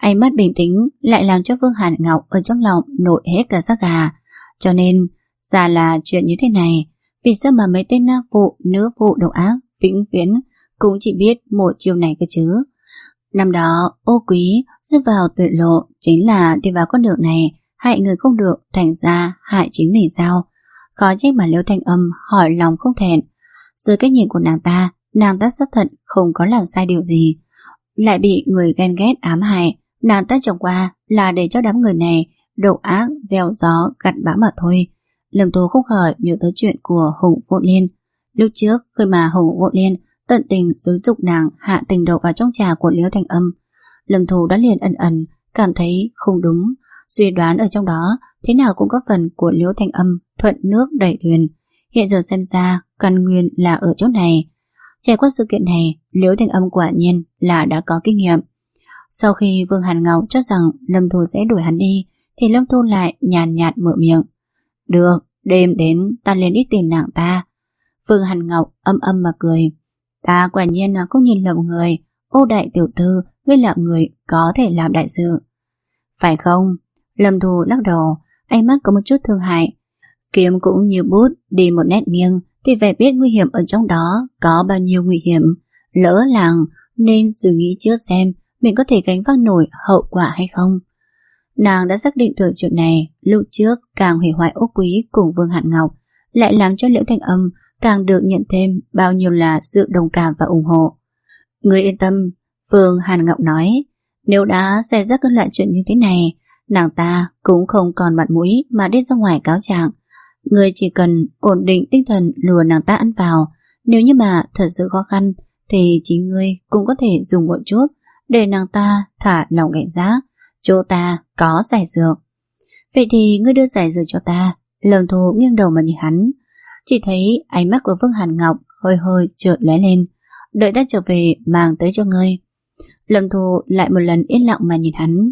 Ánh mắt bình tĩnh lại làm cho Vương Hàn Ngọc ở trong lòng nổi hết cả da gà. Cho nên, ra là chuyện như thế này. Vì sao mà mấy tên nam phụ, nữ phụ độc ác, vĩnh viễn cũng chỉ biết một chiều này cơ chứ? Năm đó, Ô Quý rơi vào tuyệt lộ chính là đi vào con đường này, hại người không được, thành ra hại chính mình sao? Khó trách mà Liễu Thanh Âm hỏi lòng không thẹn. Dưới cái nhìn của nàng ta, nàng ta xác thật không có làm sai điều gì, lại bị người ghen ghét ám hại. Nàng ta chẳng qua là để cho đám người này độc ác gieo gió gặt bão mà thôi. Lâm Thu không khỏi nhớ tới chuyện của Hùng Vô Liên. Lúc trước khi mà Hùng Vô Liên tận tình xúi dục nàng hạ tình đậu vào trong trà của Liễu Thanh Âm, Lâm Thu đã liền ẩn ẩn cảm thấy không đúng, suy đoán ở trong đó thế nào cũng có phần của Liễu Thanh Âm thuận nước đẩy thuyền. Hiện giờ xem ra căn nguyên là ở chỗ này. Trải qua sự kiện này, Liễu Thanh Âm quả nhiên là đã có kinh nghiệm. Sau khi Vương Hàn Ngọc cho rằng Lâm Thu sẽ đuổi hắn đi, thì Lâm Thu lại nhàn nhạt mở miệng. Được, đêm đến ta liền đi tìm nàng ta. Vương Hàn Ngọc âm âm mà cười. Ta quả nhiên là không nhìn lầm người. Ô đại tiểu thư, ngươi là người có thể làm đại sự. Phải không? Lâm Thu lắc đầu, ánh mắt có một chút thương hại. Kiếm cũng như bút, đi một nét nghiêng thì phải biết nguy hiểm ở trong đó có bao nhiêu nguy hiểm. Lỡ làng nên suy nghĩ trước xem mình có thể gánh vác nổi hậu quả hay không. Nàng đã xác định được chuyện này lúc trước, càng hủy hoại Úc Quý cùng Vương Hàn Ngọc, lại làm cho Liễu Thanh Âm càng được nhận thêm bao nhiêu là sự đồng cảm và ủng hộ. Ngươi yên tâm, Vương Hàn Ngọc nói, nếu đã xảy ra các loại chuyện như thế này, nàng ta cũng không còn mặt mũi mà đi ra ngoài cáo trạng. Ngươi chỉ cần ổn định tinh thần lừa nàng ta ăn vào. Nếu như mà thật sự khó khăn thì chính ngươi cũng có thể dùng một chút để nàng ta thả lòng cảnh giác. Chỗ ta có giải dược. Vậy thì ngươi đưa giải dược cho ta. Lâm Thu nghiêng đầu mà nhìn hắn, chỉ thấy ánh mắt của Vương Hàn Ngọc hơi hơi chợt lóe lên. Đợi ta trở về mang tới cho ngươi. Lâm Thu lại một lần yên lặng mà nhìn hắn,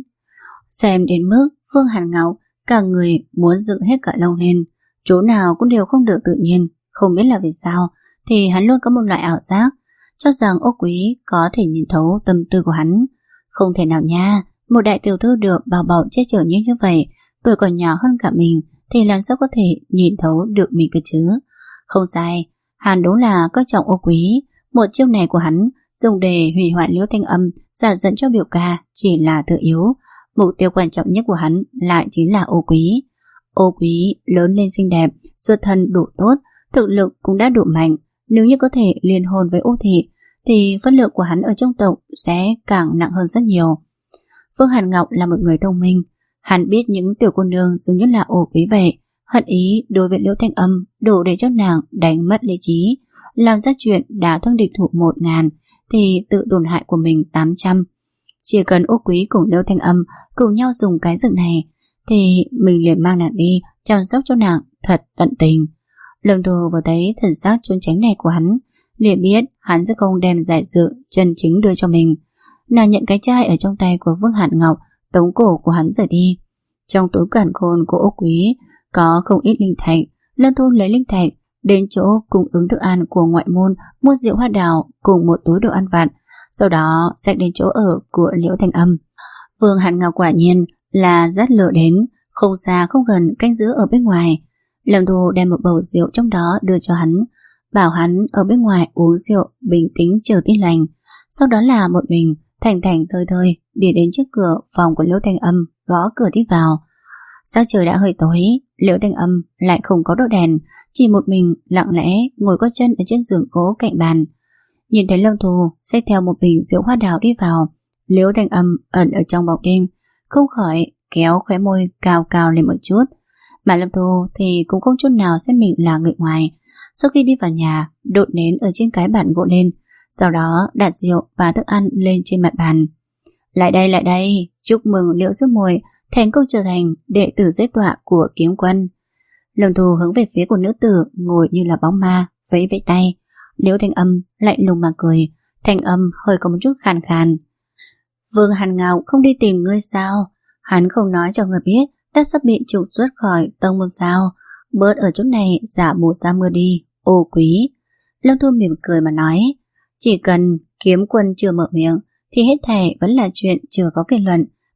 xem đến mức Vương Hàn Ngọc cả người muốn dựng hết cả lông lên, chỗ nào cũng đều không được tự nhiên. Không biết là vì sao thì hắn luôn có một loại ảo giác cho rằng Úc Quý có thể nhìn thấu tâm tư của hắn. Không thể nào nha, một đại tiểu thư được bảo bọc che chở như như vậy, tuổi còn nhỏ hơn cả mình, thì làm sao có thể nhìn thấu được mình cơ chứ? Không sai, hắn đúng là coi trọng Úc Quý. Một chiêu này của hắn dùng để hủy hoại Liễu Thanh Âm, giả dẫn cho biểu ca chỉ là tự yếu. Mục tiêu quan trọng nhất của hắn lại chính là Úc Quý. Úc Quý lớn lên xinh đẹp, xuất thân đủ tốt, thực lực cũng đã đủ mạnh. Nếu như có thể liên hôn với Úc Thị thì phân lượng của hắn ở trong tộc sẽ càng nặng hơn rất nhiều. Vương Hàn Ngọc là một người thông minh, hắn biết những tiểu cô nương dường như là Úc Quý vậy, hận ý đối với Liễu Thanh Âm đủ để cho nàng đánh mất lý trí, làm ra chuyện đả thương địch thủ một ngàn thì tự tổn hại của mình tám trăm. Chỉ cần Úc Quý cùng Liễu Thanh Âm cùng nhau dùng cái dược này thì mình liền mang nàng đi chăm sóc cho nàng thật tận tình. Lâm Thu vừa thấy thần sắc trốn tránh này của hắn, liền biết hắn sẽ không đem giải dược chân chính đưa cho mình. Nàng nhận cái chai ở trong tay của Vương Hàn Ngọc, tống cổ của hắn rời đi. Trong túi càn khôn của Úc Quý có không ít linh thạch. Lâm Thu lấy linh thạch đến chỗ cung ứng thức ăn của ngoại môn, mua rượu hoa đào cùng một túi đồ ăn vặt, sau đó xách đến chỗ ở của Liễu Thanh Âm. Vương Hàn Ngọc quả nhiên là dắt lửa đến, không xa không gần, canh giữ ở bên ngoài. Lâm Thu đem một bầu rượu trong đó đưa cho hắn, bảo hắn ở bên ngoài uống rượu bình tĩnh chờ tin lành. Sau đó là một mình thành thành thơi thơi đi đến trước cửa phòng của Liễu Thanh Âm, gõ cửa đi vào. Sắc trời đã hơi tối, Liễu Thanh Âm lại không có đốt đèn, chỉ một mình lặng lẽ ngồi có chân ở trên giường gỗ cạnh bàn. Nhìn thấy Lâm Thu xách theo một bình rượu hoa đào đi vào, Liễu Thanh Âm ẩn ở trong bóng đêm không khỏi kéo khóe môi cào cào lên một chút. Mà Lâm Thu thì cũng không chút nào xem mình là người ngoài. Sau khi đi vào nhà, đốt nến ở trên cái bàn gỗ lên, sau đó đặt rượu và thức ăn lên trên mặt bàn. Lại đây, lại đây, chúc mừng Liễu Sức Mùi thành công trở thành đệ tử giới tọa của Kiếm Quân. Lâm Thu hướng về phía của nữ tử ngồi như là bóng ma, vẫy vẫy tay. Liễu Thanh Âm lạnh lùng mà cười, thanh âm hơi có một chút khàn khàn. Vương Hàn Ngọc không đi tìm ngươi sao? Hắn không nói cho ngươi biết ta sắp bị trục xuất khỏi tông môn sao? Bớt ở chỗ này giả mù sa mưa đi, ô Quý. Lâm Thu mỉm cười mà nói, chỉ cần Kiếm Quân chưa mở miệng thì hết thảy vẫn là chuyện chưa có kết luận.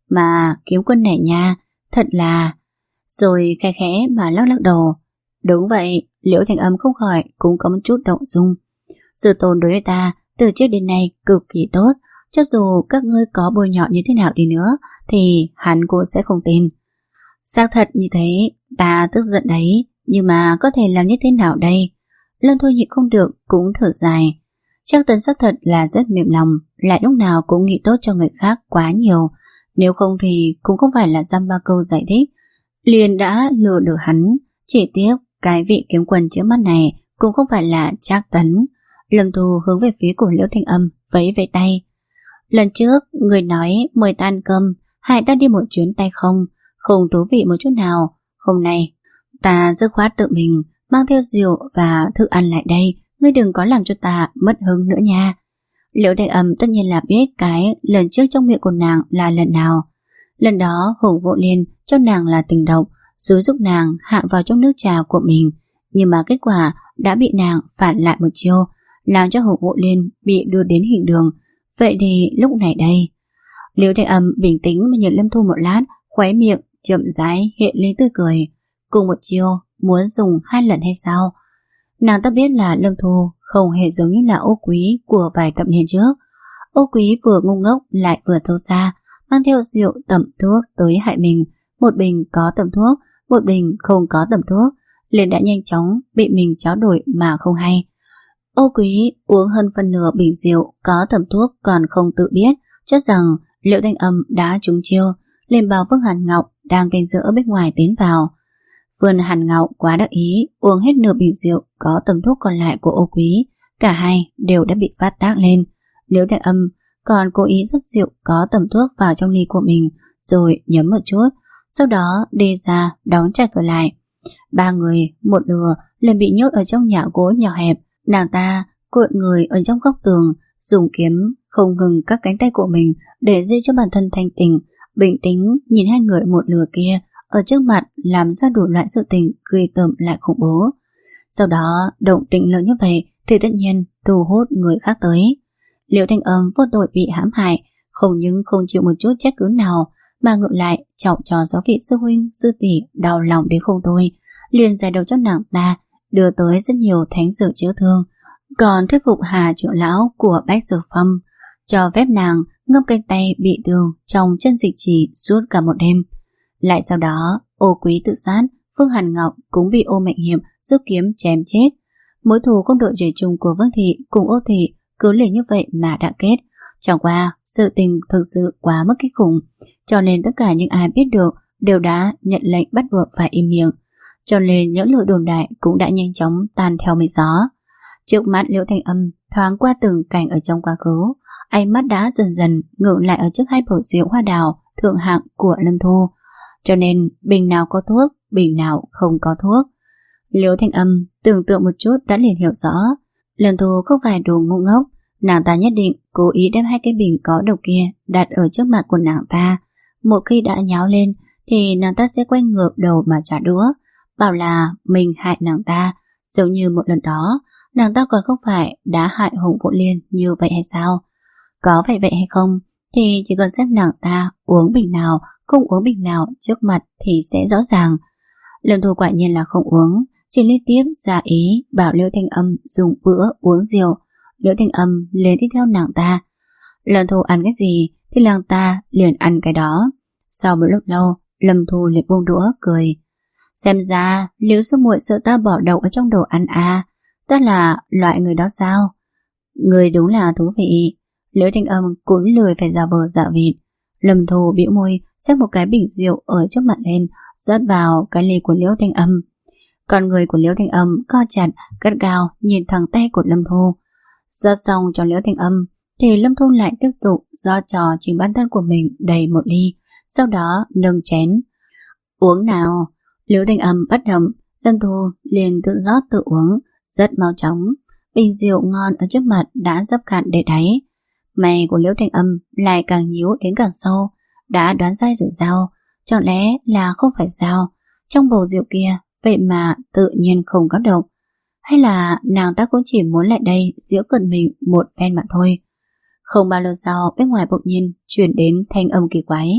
Mà kiếm quân này nha, thật là... Rồi khẽ khẽ mà lắc lắc đầu. Đúng vậy, Liễu Thanh Âm không khỏi cũng có một chút động dung. Sự tồn đối với ta từ trước đến nay cực kỳ tốt, cho dù các ngươi có bôi nhọ như thế nào đi nữa thì hắn cũng sẽ không tin. Xác thật như thế, ta tức giận đấy, nhưng mà có thể làm như thế nào đây? Lâm Thôi nhịn không được cũng thở dài. Trác Tấn xác thật là rất mềm lòng, lại lúc nào cũng nghĩ tốt cho người khác quá nhiều, nếu không thì cũng không phải là dăm ba câu giải thích liền đã lừa được hắn. Chỉ tiếc cái vị kiếm quân trước mắt này cũng không phải là Trác Tấn. Lâm Thu hướng về phía của Liễu Thanh Âm vẫy vẫy tay. Lần trước người nói mời ta ăn cơm, hãy ta đi một chuyến tay không, không thú vị một chút nào. Hôm nay ta dứt khoát tự mình mang theo rượu và thức ăn lại đây, ngươi đừng có làm cho ta mất hứng nữa nha. Liễu Thanh Âm tất nhiên là biết cái lần trước trong miệng của nàng là lần nào. Lần đó Hùng Vũ Liên cho nàng là tình độc, xúi giúp nàng hạ vào trong nước trà của mình, nhưng mà kết quả đã bị nàng phản lại một chiêu, làm cho Hùng Vũ Liên bị đưa đến hình đường. Vậy thì lúc này đây, Liễu Thanh Âm bình tĩnh mà nhìn Lâm Thu một lát, khóe miệng chậm rãi hiện lên tươi cười. Cùng một chiêu muốn dùng hai lần hay sao? Nàng ta biết là Lâm Thu không hề giống như là Ô Quý của vài thập niên trước. Ô Quý vừa ngu ngốc lại vừa sâu xa, mang theo rượu tẩm thuốc tới hại mình. Một bình có tẩm thuốc, một bình không có tẩm thuốc, liền đã nhanh chóng bị mình tráo đổi mà không hay. Ô Quý uống hơn phân nửa bình rượu có tẩm thuốc còn không tự biết, cho rằng Liễu Thanh Âm đã trúng chiêu, liền bảo Vương Hàn Ngọc đang canh giữ ở bên ngoài tiến vào. Vương Hàn Ngọc quá đắc ý, uống hết nửa bình rượu có tẩm thuốc còn lại của Ô Quý, cả hai đều đã bị phát tác lên. Liễu Thanh Âm còn cố ý rót rượu có tẩm thuốc vào trong ly của mình, rồi nhấm một chút, sau đó đi ra đóng chặt cửa lại. Ba người một lừa liền bị nhốt ở trong nhà gỗ nhỏ hẹp. Nàng ta cuộn người ở trong góc tường, dùng kiếm không ngừng các cánh tay của mình để giữ cho bản thân thanh tỉnh, bình tĩnh nhìn hai người một lừa kia ở trước mặt làm ra đủ loại sự tình ghê tởm lại khủng bố. Sau đó động tĩnh lớn như vậy thì tất nhiên thu hút người khác tới. Liễu Thanh Âm vô tội bị hãm hại, không những không chịu một chút trách cứ nào, mà ngược lại chọc cho giáo vị sư huynh sư tỷ đau lòng đến không thôi, liền giải đầu cho nàng ta, đưa tới rất nhiều thánh dược chữa thương, còn thuyết phục Hà trưởng lão của Bách Dược Phong cho phép nàng ngâm canh tay bị thương trong chân dịch trì suốt cả một đêm. Lại sau đó Ô Quý tự sát, Phương Hàn Ngọc cũng bị Ô Mệnh Hiệp rút kiếm chém chết. Mối thù không đội trời chung của Vương thị cùng Ô thị cứ liền như vậy mà đã kết. Chẳng qua sự tình thực sự quá mức kinh khủng, cho nên tất cả những ai biết được đều đã nhận lệnh bắt buộc phải im miệng, cho nên những lời đồn đại cũng đã nhanh chóng tan theo mây gió. Trước mắt Liễu Thanh Âm thoáng qua từng cảnh ở trong quá khứ, ánh mắt đã dần dần ngừng lại ở trước hai bầu rượu hoa đào thượng hạng của Lâm Thu, cho nên bình nào có thuốc, bình nào không có thuốc. Liễu Thanh Âm tưởng tượng một chút đã liền hiểu rõ, Lâm Thu không phải đồ ngu ngốc, nàng ta nhất định cố ý đem hai cái bình có độc kia đặt ở trước mặt của nàng ta. Một khi đã nháo lên thì nàng ta sẽ quay ngược đầu mà trả đũa, bảo là mình hại nàng ta, giống như một lần đó nàng ta còn không phải đã hại Hùng Vũ Liên như vậy hay sao? Có phải vậy hay không thì chỉ cần xem nàng ta uống bình nào, không uống bình nào trước mặt thì sẽ rõ ràng. Lâm Thu quả nhiên là không uống, chỉ liên tiếp ra ý bảo Liễu Thanh Âm dùng bữa uống rượu. Liễu Thanh Âm liền đi theo nàng ta. Lâm Thu ăn cái gì thì nàng ta liền ăn cái đó. Sau một lúc lâu, Lâm Thu liền buông đũa cười. Xem ra Liễu sư muội sợ ta bỏ đậu ở trong đồ ăn à? Ta là loại người đó sao? Người đúng là thú vị. Liễu Thanh Âm cũng lười phải giả vờ giả vịt. Lâm Thu bĩu môi xếp một cái bình rượu ở trước mặt lên, rót vào cái ly của Liễu Thanh Âm. Con người của Liễu Thanh Âm co chặt, gắt gao nhìn thẳng tay của Lâm Thu. Rót xong cho Liễu Thanh Âm thì Lâm Thu lại tiếp tục do trò chính bản thân của mình đầy một ly, sau đó nâng chén. Uống nào. Liễu Thanh Âm bắt động, Lâm Thu liền tự rót tự uống, rất mau chóng. Bình rượu ngon ở trước mặt đã dấp cạn để đáy. Mày của Liễu Thanh Âm lại càng nhíu đến càng sâu. Đã đoán sai rồi sao? Chẳng lẽ là không phải sao? Trong bầu rượu kia vậy mà tự nhiên không có độc? Hay là nàng ta cũng chỉ muốn lại đây giễu cợt mình một phen mà thôi? Không bao lâu sau, bên ngoài bỗng nhiên chuyển đến thanh âm kỳ quái.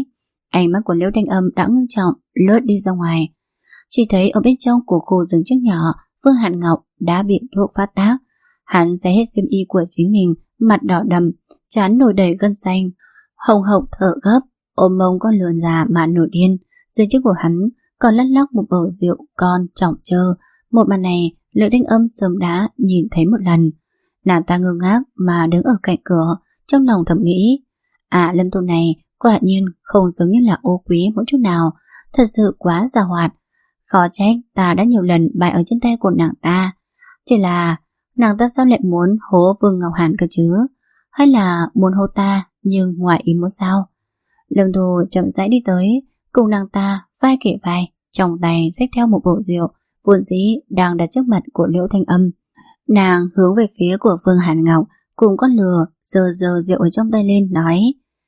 ánh mắt của Liễu Thanh Âm đã ngưng trọng lướt đi ra ngoài. Chỉ thấy ở bên trong của khu rừng trước nhỏ, Vương Hàn Ngọc đã bị thuốc phát tác. Hắn xé hết xiêm y của chính mình, mặt đỏ đầm, trán nổi đầy gân xanh, hồng hộc thở gấp, ôm mông con lừa già mà nổi điên. Dưới trước của hắn còn lắc lắc một bầu rượu con trọng trơ. Một màn này Liễu Thanh Âm sớm đã nhìn thấy một lần. Nàng ta ngơ ngác mà đứng ở cạnh cửa, trong lòng thầm nghĩ, à, Lâm Thu này quả nhiên không giống như là Ô Quý một chút nào, thật sự quá giàu hoạt. Khó trách ta đã nhiều lần bại ở trên tay của nàng ta. Chỉ là nàng ta sao lại muốn hố Vương Ngọc Hàn cơ chứ? Hay là muốn hố ta nhưng ngoài ý muốn sao? Lâm Thu chậm rãi đi tới, cùng nàng ta vai kề vai, trong tay xách theo một bộ rượu vốn dĩ đang đặt trước mặt của Liễu Thanh Âm. Nàng hướng về phía của Vương Hàn Ngọc cùng con lừa, giơ giơ rượu ở trong tay lên nói: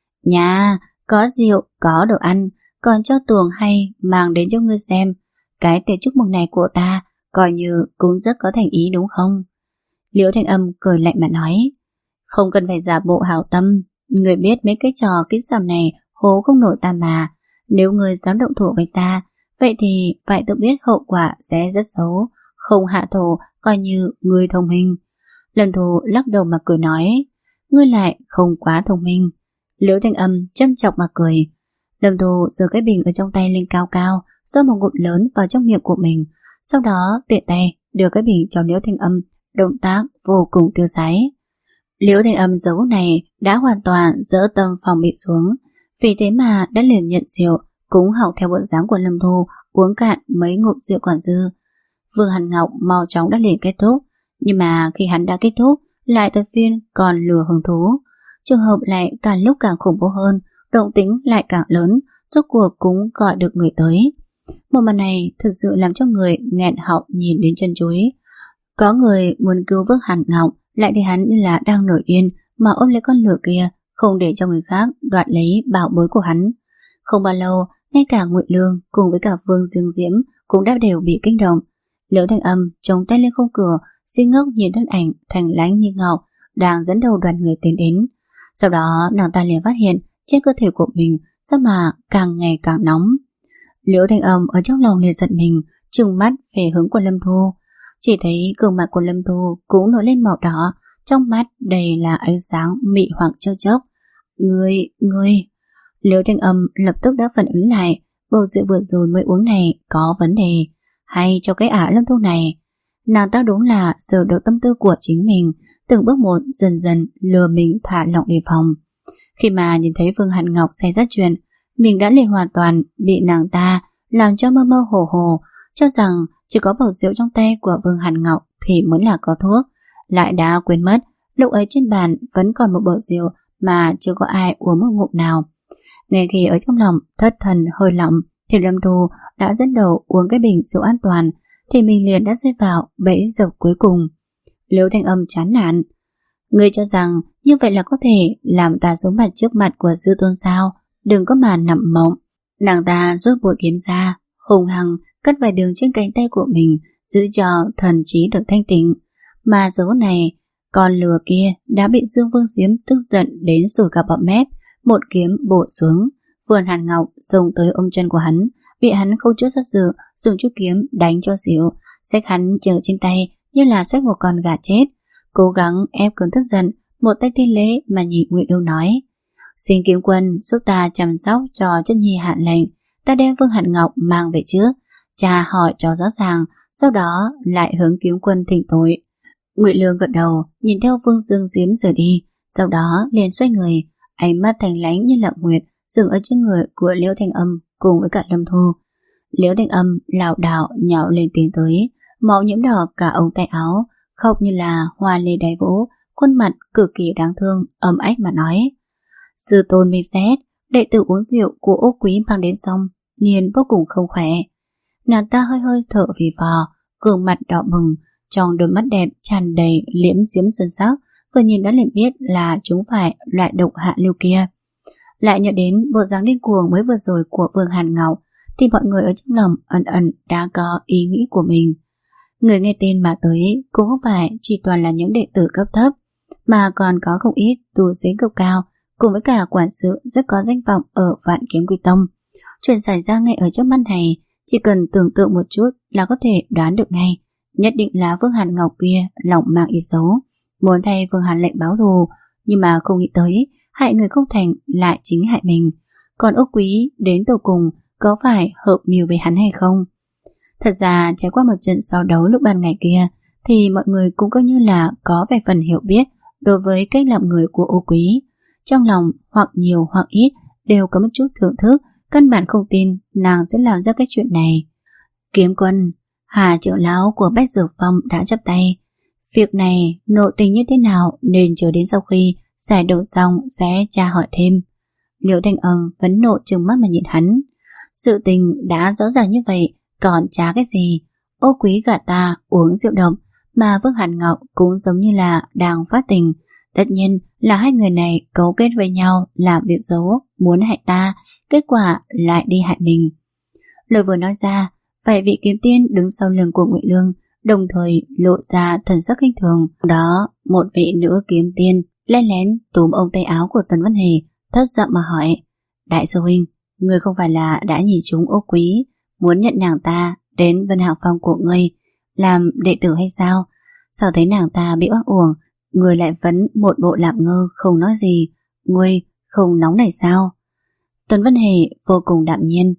"Nhà, có rượu, có đồ ăn, còn cho tuồng hay mang đến cho ngươi xem. Cái tiệc chúc mừng này của ta coi như cũng rất có thành ý đúng không?" Liễu Thanh Âm cười lạnh mà nói: "Không cần phải giả bộ hảo tâm, người biết mấy cái trò kỹ xảo này hố không nổi ta mà. Nếu người dám động thủ với ta, vậy thì phải tự biết hậu quả sẽ rất xấu. Không hạ thủ coi như người thông minh." Lâm Thu lắc đầu mà cười nói: "Ngươi lại không quá thông minh." Liễu Thanh Âm châm chọc mà cười. Lâm Thu giơ cái bình ở trong tay lên cao cao, rót một ngụm lớn vào trong miệng của mình, sau đó tiện tay đưa cái bình cho Liễu Thanh Âm, động tác vô cùng tiêu sái. Liễu Thanh Âm giờ phút này đã hoàn toàn dỡ tâm phòng bị xuống, vì thế mà đã liền nhận rượu, cũng học theo bộ dáng của Lâm Thu, uống cạn mấy ngụm rượu còn dư. Vương Hàn Ngọc mau chóng đã liền kết thúc, nhưng mà khi hắn đã kết thúc, lại tới phiên còn lừa hứng thú. Trường hợp lại càng lúc càng khủng bố hơn, động tĩnh lại càng lớn, rốt cuộc cũng gọi được người tới. Một màn này thực sự làm cho người nghẹn họng nhìn đến chân chối. Có người muốn cứu Vương Hàn Ngọc, lại thấy hắn như là đang nổi điên mà ôm lấy con lừa kia, không để cho người khác đoạt lấy bảo bối của hắn. Không bao lâu, ngay cả Ngụy Lương cùng với cả Vương Dương Diễm cũng đã đều bị kinh động. Liễu Thanh Âm chống tay lên khung cửa, si ngốc nhìn thân ảnh Thành Lãnh như ngọc đang dẫn đầu đoàn người tiến đến. Sau đó nàng ta liền phát hiện trên cơ thể của mình sao mà càng ngày càng nóng. Liễu Thanh Âm ở trong lòng liền giận mình, trừng mắt về hướng của Lâm Thu. Chỉ thấy gương mặt của Lâm Thu cũng nổi lên màu đỏ, trong mắt đầy là ánh sáng mị hoặc trêu chốc. Ngươi, ngươi. Liễu Thanh Âm lập tức đã phản ứng lại, bầu rượu vừa rồi mới uống này có vấn đề, hay cho cái ả Lâm Thu này. Nàng ta đúng là sợ được tâm tư của chính mình, từng bước một dần dần lừa mình thả lỏng đề phòng. Khi mà nhìn thấy Vương Hàn Ngọc xảy ra chuyện, mình đã liền hoàn toàn bị nàng ta làm cho mơ mơ hồ hồ, cho rằng chỉ có bầu rượu trong tay của Vương Hàn Ngọc thì mới là có thuốc, lại đã quên mất lúc ấy trên bàn vẫn còn một bầu rượu mà chưa có ai uống một ngụm nào. Ngay khi ở trong lòng thất thần hơi lỏng, thì Lâm Thu đã dẫn đầu uống cái bình rượu an toàn, thì mình liền đã rơi vào bẫy dập cuối cùng. Liễu Thanh Âm chán nản: "Ngươi cho rằng như vậy là có thể làm ta xuống mặt trước mặt của Dư Tôn sao? Đừng có mà nằm mộng." Nàng ta rút bội kiếm ra, hùng hăng cắt vài đường trên cánh tay của mình, giữ cho thần trí được thanh tịnh. Mà dấu này, con lừa kia đã bị Dương Vương Diễm tức giận đến sủi cả bọt mép, một kiếm bổ xuống. Vương Hàn Ngọc xông tới ôm chân của hắn, bị hắn không chút do dự dùng chút kiếm đánh cho xỉu, xách hắn chở trên tay như là xách một con gà chết. Cố gắng ép cơn tức giận, một tay thi lễ mà nhìn Ngụy Lương nói: "Xin kiếm quân giúp ta chăm sóc cho chân nhi hạn lệnh, ta đem Vương Hàn Ngọc mang về trước, cha hỏi cho rõ ràng, sau đó lại hướng kiếm quân thỉnh tội." Ngụy Lương gật đầu, nhìn theo Vương Dương Diễm rời đi, sau đó liền xoay người, ánh mắt Thành Lãnh như lặng nguyệt dừng ở trên người của Liễu Thanh Âm cùng với cả Lâm Thu. Liễu Thanh Âm lảo đảo nhào lên tiến tới, máu nhiễm đỏ cả ống tay áo, khóc như là hoa lê đáy vỗ, khuôn mặt cực kỳ đáng thương, ấm ách mà nói: "Sư tôn mi xét, đệ tử uống rượu của Ô Quý mang đến xong, liền vô cùng không khỏe." Nàng ta hơi hơi thở phì phò, gương mặt đỏ bừng, trong đôi mắt đẹp tràn đầy liễm diễm xuân sắc, vừa nhìn đã liền biết là chúng phải loại độc hạ lưu kia. Lại nhớ đến bộ dáng điên cuồng mới vừa rồi của Vương Hàn Ngọc, thì mọi người ở trong lòng ẩn ẩn đã có ý nghĩ của mình. Người nghe tên mà tới cũng không phải chỉ toàn là những đệ tử cấp thấp, mà còn có không ít tu sĩ cấp cao, cùng với cả quản sự rất có danh vọng ở Vạn Kiếm Quy Tông. Chuyện xảy ra ngay ở trước mắt này, chỉ cần tưởng tượng một chút là có thể đoán được ngay. Nhất định là Vương Hàn Ngọc kia lòng mang ý xấu, muốn thay Vương Hàn lệnh báo thù, nhưng mà không nghĩ tới hại người không thành lại chính hại mình. Còn Úc Quý đến tột cùng có phải hợp mưu với hắn hay không? Thật ra trải qua một trận so đấu lúc ban ngày kia thì mọi người cũng coi như là có vài phần hiểu biết đối với cách làm người của Úc Quý. Trong lòng hoặc nhiều hoặc ít đều có một chút thưởng thức, căn bản không tin nàng sẽ làm ra cái chuyện này. Kiếm Quân, Hà trưởng lão của Bách Dược Phong đã chắp tay. Việc này nội tình như thế nào nên chờ đến sau khi giải đấu xong sẽ tra hỏi thêm. Liễu Thanh Âm phẫn nộ trừng mắt mà nhìn hắn. Sự tình đã rõ ràng như vậy, còn trả cái gì? Ô Quý gạt ta uống rượu độc, mà Vương Hàn Ngọc cũng giống như là đang phát tình. Tất nhiên là hai người này cấu kết với nhau làm việc xấu, muốn hại ta, kết quả lại đi hại mình. Lời vừa nói ra, vài vị kiếm tiên đứng sau lưng của Ngụy Lương đồng thời lộ ra thần sắc khinh thường. Đó, một vị nữ kiếm tiên len lén túm ống tay áo của Tần Văn Hề, thấp giọng mà hỏi: Đại sư huynh, người không phải là đã nhìn trúng Ô Quý, muốn nhận nàng ta đến Vân Hạc Phong của ngươi làm đệ tử hay sao? Sao thấy nàng ta bị oan uổng, người lại vẫn một bộ làm ngơ không nói gì, ngươi không nóng này sao? Tần Văn Hề vô cùng đạm nhiên: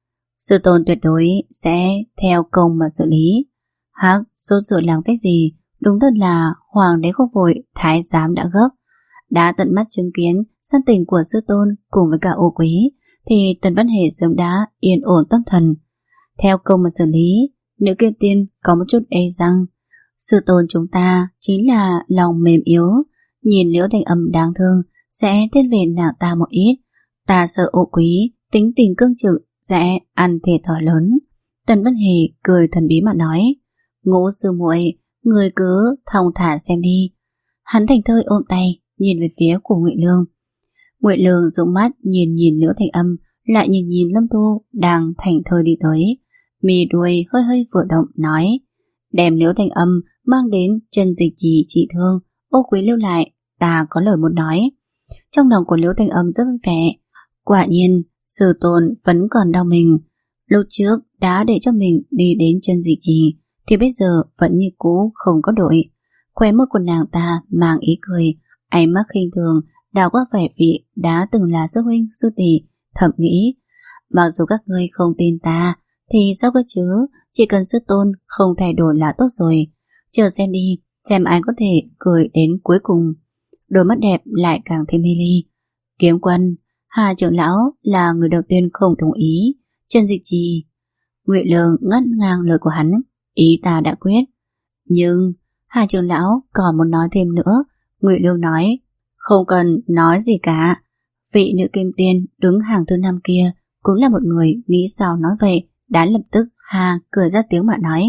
Sư tôn tuyệt đối sẽ theo công mà xử lý. Hắc, sốt ruột làm cái gì? Đúng thật là hoàng đế không vội, thái giám đã gấp. Đã tận mắt chứng kiến săn tình của sư tôn cùng với cả Ô Quý, thì Tần Văn Hề sớm đã yên ổn tâm thần. Theo công mà xử lý, nữ kiếm tiên có một chút ê răng. Sư tôn chúng ta chính là lòng mềm yếu, nhìn Liễu Thanh Âm đáng thương sẽ thiên về nàng ta một ít. Ta sợ Ô Quý tính tình cương trực sẽ ăn thiệt thòi lớn. Tần Văn Hề cười thần bí mà nói: Ngũ sư muội, người cứ thong thả xem đi. Hắn thành thơi ôm tay nhìn về phía của Ngụy Lương. Ngụy Lương dũng mắt nhìn nhìn Liễu Thanh Âm, lại nhìn nhìn Lâm Thu đang thành thơi đi tới, mì đuôi hơi hơi vừa động nói: Đem Liễu Thanh Âm mang đến chân dịch trì trị thương, Ô Quý lưu lại, ta có lời muốn nói. Trong lòng của Liễu Thanh Âm rất vui vẻ. Quả nhiên sư tôn vẫn còn đau mình. Lúc trước đã để cho mình đi đến chân dịch trì, thì bây giờ vẫn như cũ không có đổi. Khóe môi của nàng ta mang ý cười, ánh mắt khinh thường đảo qua vẻ vị đã từng là sư huynh sư tỷ, thầm nghĩ: Mặc dù các ngươi không tin ta, thì sao cơ chứ, chỉ cần sư tôn không thay đổi là tốt rồi. Chờ xem đi, xem ai có thể cười đến cuối cùng. Đôi mắt đẹp lại càng thêm mê ly. Kiếm Quân, Hà trưởng lão là người đầu tiên không đồng ý. Chân dịch trì. Ngụy Lương ngắt ngang lời của hắn: Ý ta đã quyết. Nhưng Hà trưởng lão còn muốn nói thêm nữa. Ngụy Lương nói: Không cần nói gì cả. Vị nữ kim tiên đứng hàng thứ năm kia cũng là một người nghĩ sao nói vậy. Đã lập tức Hà cười ra tiếng mà nói: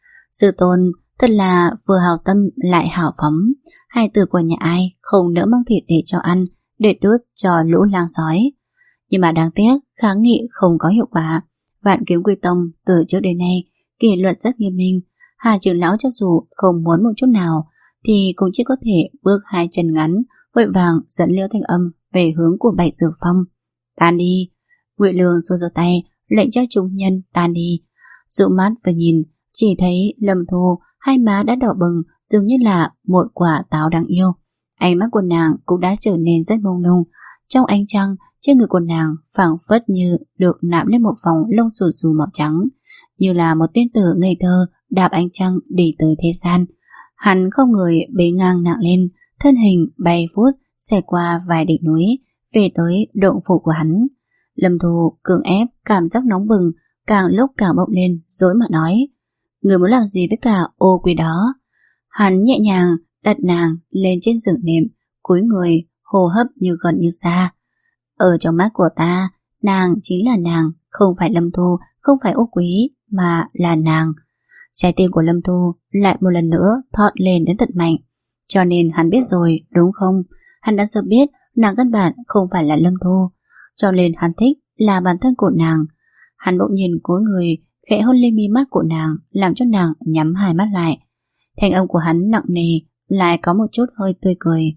Sư tôn thật là vừa hào tâm lại hào phóng. Hai từ của nhà ai không nỡ mang thịt để cho ăn, để đốt cho lũ lang sói. Nhưng mà đáng tiếc kháng nghị không có hiệu quả. Vạn Kiếm Quy Tông từ trước đến nay kỷ luật rất nghiêm minh. Hà trưởng lão cho dù không muốn một chút nào thì cũng chỉ có thể bước hai chân ngắn vội vàng dẫn Liễu Thanh Âm về hướng của Bạch Dược Phong. Tan đi. Ngụy Lương xua giơ tay lệnh cho chúng nhân tan đi. Dụ mắt vừa nhìn, chỉ thấy Lâm Thu hai má đã đỏ bừng, dường như là một quả táo đáng yêu. Ánh mắt của nàng cũng đã trở nên rất mông lung. Trong ánh trăng, trên người của nàng phảng phất như được nạm lên một vòng lông xù xù màu trắng, như là một tiên tử ngây thơ đạp ánh trăng đi tới thế gian. Hắn không người bế ngang nặng lên, thân hình bay vút xẻ qua vài đỉnh núi, về tới động phủ của hắn. Lâm Thu cường ép cảm giác nóng bừng, càng lúc càng bốc lên, dối mà nói: Người muốn làm gì với cả Ô Quý đó? Hắn nhẹ nhàng đặt nàng lên trên giường nệm, cúi người, hô hấp như gần như xa. Ở trong mắt của ta, nàng chính là nàng, không phải Lâm Thu, không phải Ô Quý, mà là nàng. Trái tim của Lâm Thu lại một lần nữa thọt lên đến tận mạnh. Cho nên hắn biết rồi, đúng không? Hắn đã sớm biết nàng căn bản không phải là Lâm Thu, cho nên hắn thích là bản thân của nàng. Hắn bỗng nhìn cúi người, khẽ hôn lên mi mắt của nàng, làm cho nàng nhắm hai mắt lại. Thanh âm của hắn nặng nề, lại có một chút hơi tươi cười.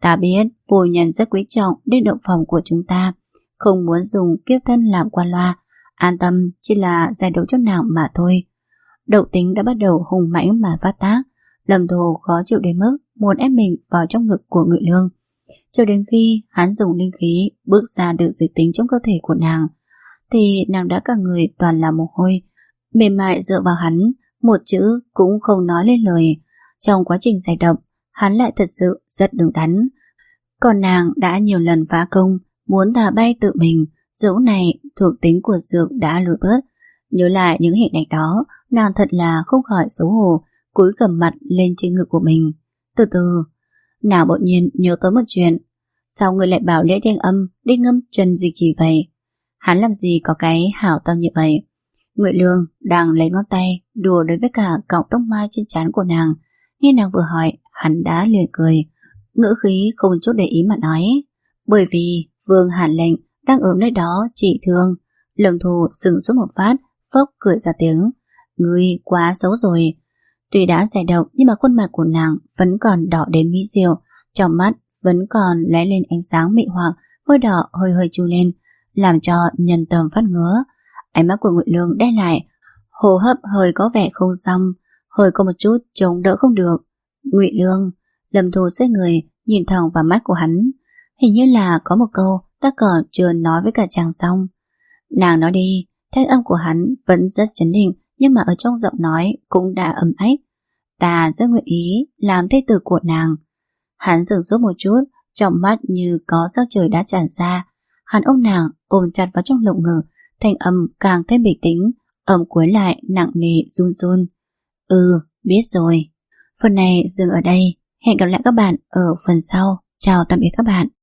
Ta biết phu nhân rất quý trọng đến động phòng của chúng ta, không muốn dùng kiếp thân làm qua loa, an tâm chỉ là giải độc cho nàng mà thôi. Độc tính đã bắt đầu hùng mãnh mà phát tác. Lâm Thù khó chịu đến mức muốn ép mình vào trong ngực của Ngụy Lương, cho đến khi hắn dùng linh khí bước ra được dịch tính trong cơ thể của nàng, thì nàng đã cả người toàn là mồ hôi, mềm mại dựa vào hắn, một chữ cũng không nói lên lời. Trong quá trình giải độc, hắn lại thật sự rất đứng đắn, còn nàng đã nhiều lần phá công, muốn thả bay tự mình. Dẫu này thuộc tính của dược đã lùi bớt. Nhớ lại những hình ảnh đó, nàng thật là không khỏi xấu hổ, cúi gằm mặt lên trên ngực của mình. Từ từ, nàng bỗng nhiên nhớ tới một chuyện. Sao người lại bảo Lễ Thanh Âm đi ngâm chân dịch chỉ vậy? Hắn làm gì có cái hảo tâm như vậy? Ngụy Lương đang lấy ngón tay đùa đối với cả cọng tóc mai trên trán của nàng. Nghe nàng vừa hỏi, hắn đã liền cười, ngữ khí không chút để ý mà nói: bởi vì Vương Hàn Lệnh đang ở nơi đó trị thương. Lâm Thù sừng sốt một phát, phốc cười ra tiếng: ngươi quá xấu rồi. Tuy đã giải độc nhưng mà khuôn mặt của nàng vẫn còn đỏ đến mỹ diệu, trong mắt vẫn còn lóe lên ánh sáng mị hoặc, môi đỏ hơi hơi chu lên, làm cho nhân tâm phát ngứa. Ánh mắt của Ngụy Lương đen lại, hô hấp hơi có vẻ không xong, hơi có một chút chống đỡ không được. Ngụy Lương. Lâm Thù xoay người nhìn thẳng vào mắt của hắn, hình như là có một câu ta còn chưa nói với cả chàng xong. Nàng nói đi. Thanh âm của hắn vẫn rất chấn định, nhưng mà ở trong giọng nói cũng đã ấm ách. Ta rất nguyện ý làm thê tử của nàng. Hắn dừng sốt một chút, trong mắt như có sao trời đã tràn ra. Hắn ôm nàng ôm chặt vào trong lồng ngực, thanh âm càng thêm bình tĩnh, ẩm cuối lại nặng nề run run. Ừ, biết rồi. Phần này dừng ở đây. Hẹn gặp lại các bạn ở phần sau. Chào tạm biệt các bạn.